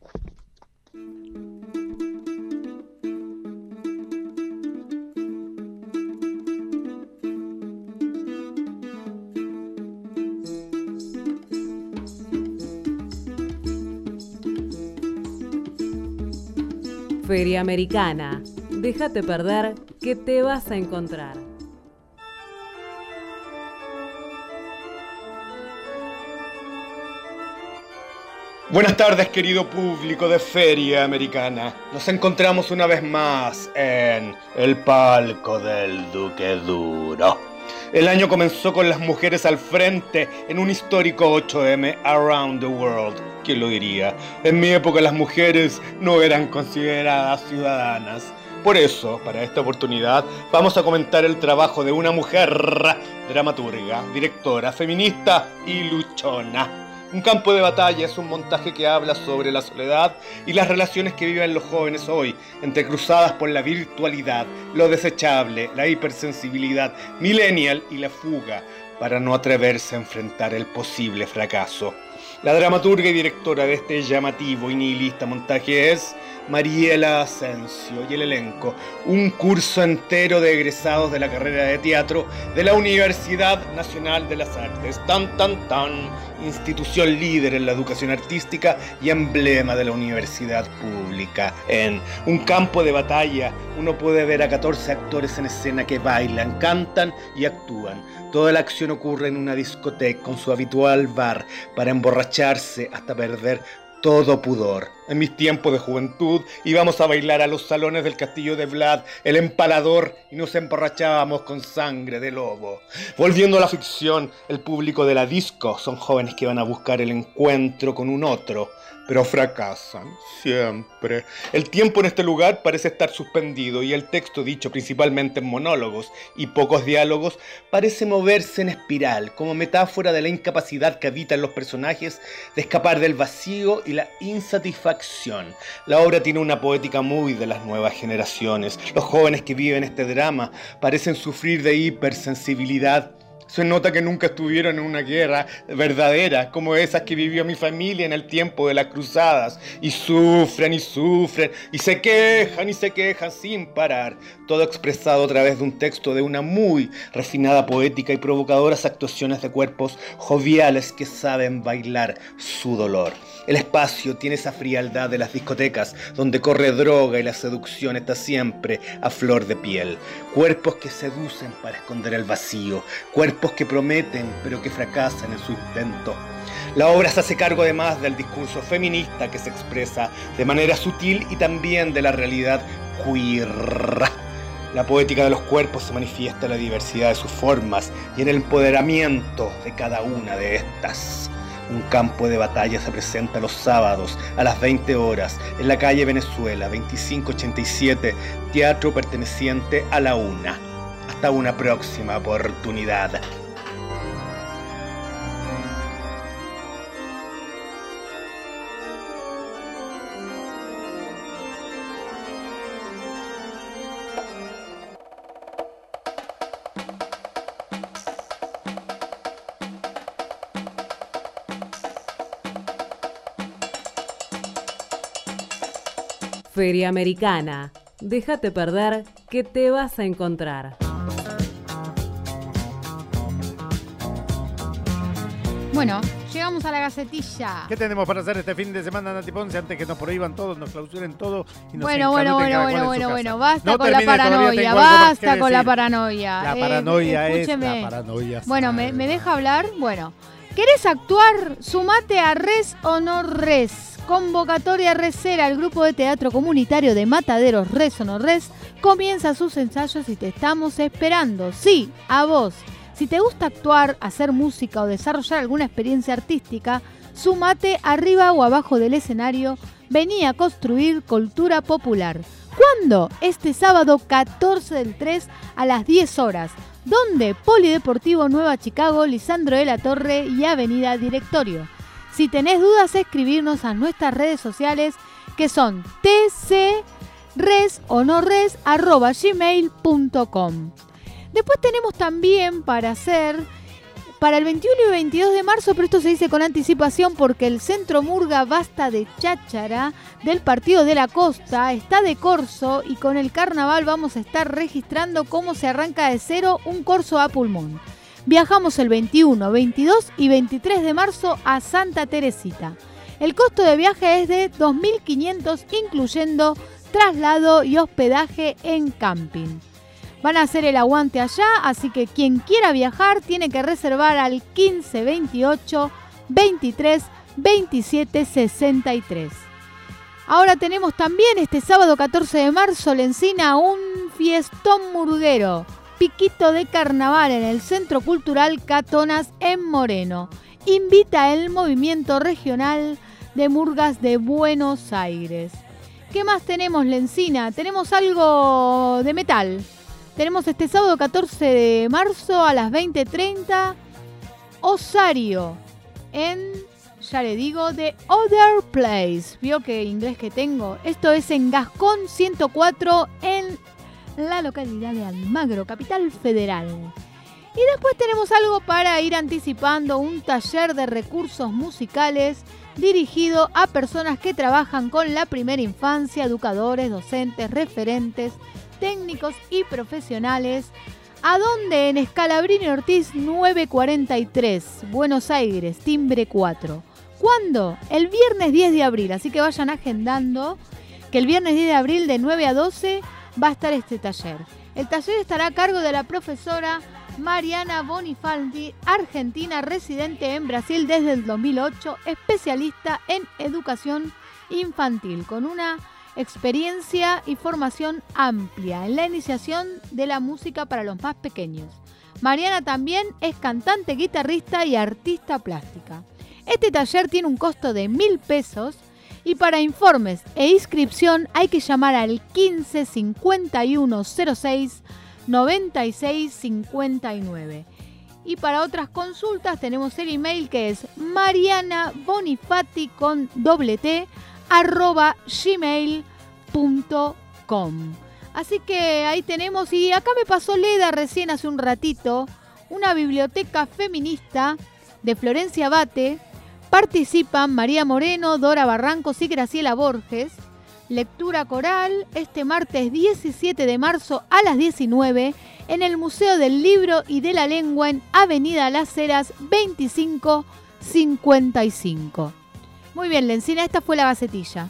Feria Americana. Déjate perder que te vas a encontrar. Buenas tardes, querido público de Feria Americana. Nos encontramos una vez más en el palco del Duque Duro. El año comenzó con las mujeres al frente en un histórico 8M Around the World. ¿Quién lo diría? En mi época las mujeres no eran consideradas ciudadanas. Por eso, para esta oportunidad, vamos a comentar el trabajo de una mujer dramaturga, directora, feminista y luchona. Un campo de batalla es un montaje que habla sobre la soledad y las relaciones que viven los jóvenes hoy, entrecruzadas por la virtualidad, lo desechable, la hipersensibilidad millennial y la fuga, para no atreverse a enfrentar el posible fracaso. La dramaturga y directora de este llamativo y nihilista montaje es Mariela Asensio, y el elenco, un curso entero de egresados de la carrera de teatro de la Universidad Nacional de las Artes, institución líder en la educación artística y emblema de la universidad pública. En un campo de batalla uno puede ver a 14 actores en escena que bailan, cantan y actúan. Toda la acción ocurre en una discoteca con su habitual bar para emborracharse hasta perder todo pudor. En mis tiempos de juventud íbamos a bailar a los salones del castillo de Vlad, el empalador, y nos emborrachábamos con sangre de lobo. Volviendo a la ficción, el público de la disco son jóvenes que van a buscar el encuentro con un otro, pero fracasan siempre. El tiempo en este lugar parece estar suspendido y el texto, dicho principalmente en monólogos y pocos diálogos, parece moverse en espiral, como metáfora de la incapacidad que habita en los personajes de escapar del vacío y la insatisfacción. La obra tiene una poética muy de las nuevas generaciones. Los jóvenes que viven este drama parecen sufrir de hipersensibilidad. Se nota que nunca estuvieron en una guerra verdadera, como esas que vivió mi familia en el tiempo de las cruzadas. Y sufren, y se quejan sin parar. Todo expresado a través de un texto de una muy refinada poética y provocadoras actuaciones de cuerpos joviales que saben bailar su dolor. El espacio tiene esa frialdad de las discotecas, donde corre droga y la seducción está siempre a flor de piel. Cuerpos que seducen para esconder el vacío, cuerpos que prometen pero que fracasan en su intento. La obra se hace cargo además del discurso feminista que se expresa de manera sutil y también de la realidad queer. La poética de los cuerpos se manifiesta en la diversidad de sus formas y en el empoderamiento de cada una de estas. Un campo de batalla se presenta los sábados a las 20 horas en la calle Venezuela 2587, teatro perteneciente a la UNA. Hasta una próxima oportunidad. Feria Americana. Déjate perder que te vas a encontrar. Bueno, llegamos a la gacetilla. ¿Qué tenemos para hacer este fin de semana, Nati Ponce, antes que nos prohíban todo, nos clausuren todo y nos Bueno, basta no con la paranoia, basta con la paranoia. La paranoia escúcheme. La paranoia. Bueno, ¿me deja hablar? Bueno, ¿querés actuar? Sumate a Res o No Res. Convocatoria Resera, el grupo de teatro comunitario de Mataderos Res o No Res comienza sus ensayos y te estamos esperando. Sí, a vos. Si te gusta actuar, hacer música o desarrollar alguna experiencia artística, sumate arriba o abajo del escenario. Vení a construir cultura popular. ¿Cuándo? Este sábado 14/3 a las 10 horas. ¿Dónde? Polideportivo Nueva Chicago, Lisandro de la Torre y Avenida Directorio. Si tenés dudas, escribirnos a nuestras redes sociales que son tcresonores@gmail.com. Después tenemos también para el 21 y 22 de marzo, pero esto se dice con anticipación porque el Centro Murga Basta de Cháchara del Partido de la Costa está de corso y con el carnaval vamos a estar registrando cómo se arranca de cero un corso a pulmón. Viajamos el 21, 22 y 23 de marzo a Santa Teresita. El costo de viaje es de 2.500 incluyendo traslado y hospedaje en camping. Van a hacer el aguante allá, así que quien quiera viajar tiene que reservar al 15 28 23 27 63. Ahora tenemos también este sábado 14 de marzo en Lencina un fiestón murguero, piquito de carnaval en el Centro Cultural Catonas en Moreno. Invita el Movimiento Regional de Murgas de Buenos Aires. ¿Qué más tenemos, Lencina? Tenemos algo de metal. Tenemos este sábado 14 de marzo a las 20:30 Osario en, ya le digo, The Other Place. ¿Vio qué inglés que tengo? Esto es en Gascón 104 en la localidad de Almagro, Capital Federal. Y después tenemos algo para ir anticipando, un taller de recursos musicales dirigido a personas que trabajan con la primera infancia, educadores, docentes, referentes, técnicos y profesionales. ¿A dónde? En Scalabrini Ortiz 943, Buenos Aires, timbre 4. ¿Cuándo? El viernes 10 de abril, así que vayan agendando que el viernes 10 de abril de 9 a 12 va a estar este taller. El taller estará a cargo de la profesora Mariana Bonifaldi, argentina, residente en Brasil desde el 2008, especialista en educación infantil, con una experiencia y formación amplia en la iniciación de la música para los más pequeños. Mariana también es cantante, guitarrista y artista plástica. Este taller tiene un costo de 1.000 pesos y para informes e inscripción hay que llamar al 15 51 06 96 59. Y para otras consultas tenemos el email que es marianabonifati con doble T @gmail.com. Así que ahí tenemos, y acá me pasó Leda recién hace un ratito, una biblioteca feminista de Florencia Abate. Participan María Moreno, Dora Barrancos y Graciela Borges. Lectura coral este martes 17 de marzo a las 19 en el Museo del Libro y de la Lengua en Avenida Las Heras 2555. Muy bien, Lencina, esta fue la gacetilla.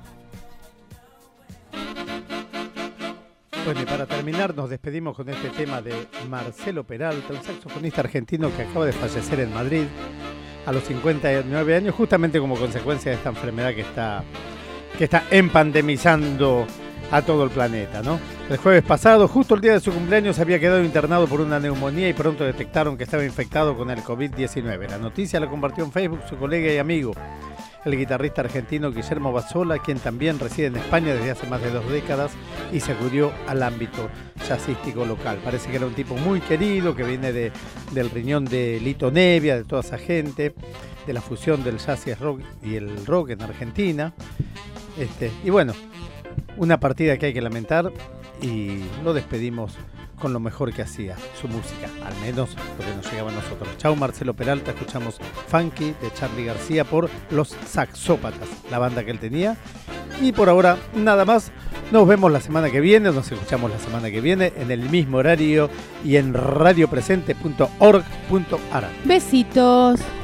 Bueno, y para terminar nos despedimos con este tema de Marcelo Peralta, un saxofonista argentino que acaba de fallecer en Madrid a los 59 años, justamente como consecuencia de esta enfermedad que está empandemizando a todo el planeta, ¿no? El jueves pasado, justo el día de su cumpleaños, había quedado internado por una neumonía y pronto detectaron que estaba infectado con el COVID-19. La noticia la compartió en Facebook su colega y amigo, el guitarrista argentino Guillermo Bazzola, quien también reside en España desde hace más de 2 décadas y se acudió al ámbito jazzístico local. Parece que era un tipo muy querido, que viene del riñón de Lito Nevia, de toda esa gente, de la fusión del jazz y el rock en Argentina. Y bueno, una partida que hay que lamentar y lo despedimos con lo mejor que hacía, su música, al menos lo que nos llegaba a nosotros. Chau Marcelo Peralta, escuchamos Funky de Charly García por Los Saxópatas, la banda que él tenía, Y por ahora, nada más. Nos vemos la semana que viene, nos escuchamos la semana que viene en el mismo horario y en radiopresente.org.ar. Besitos.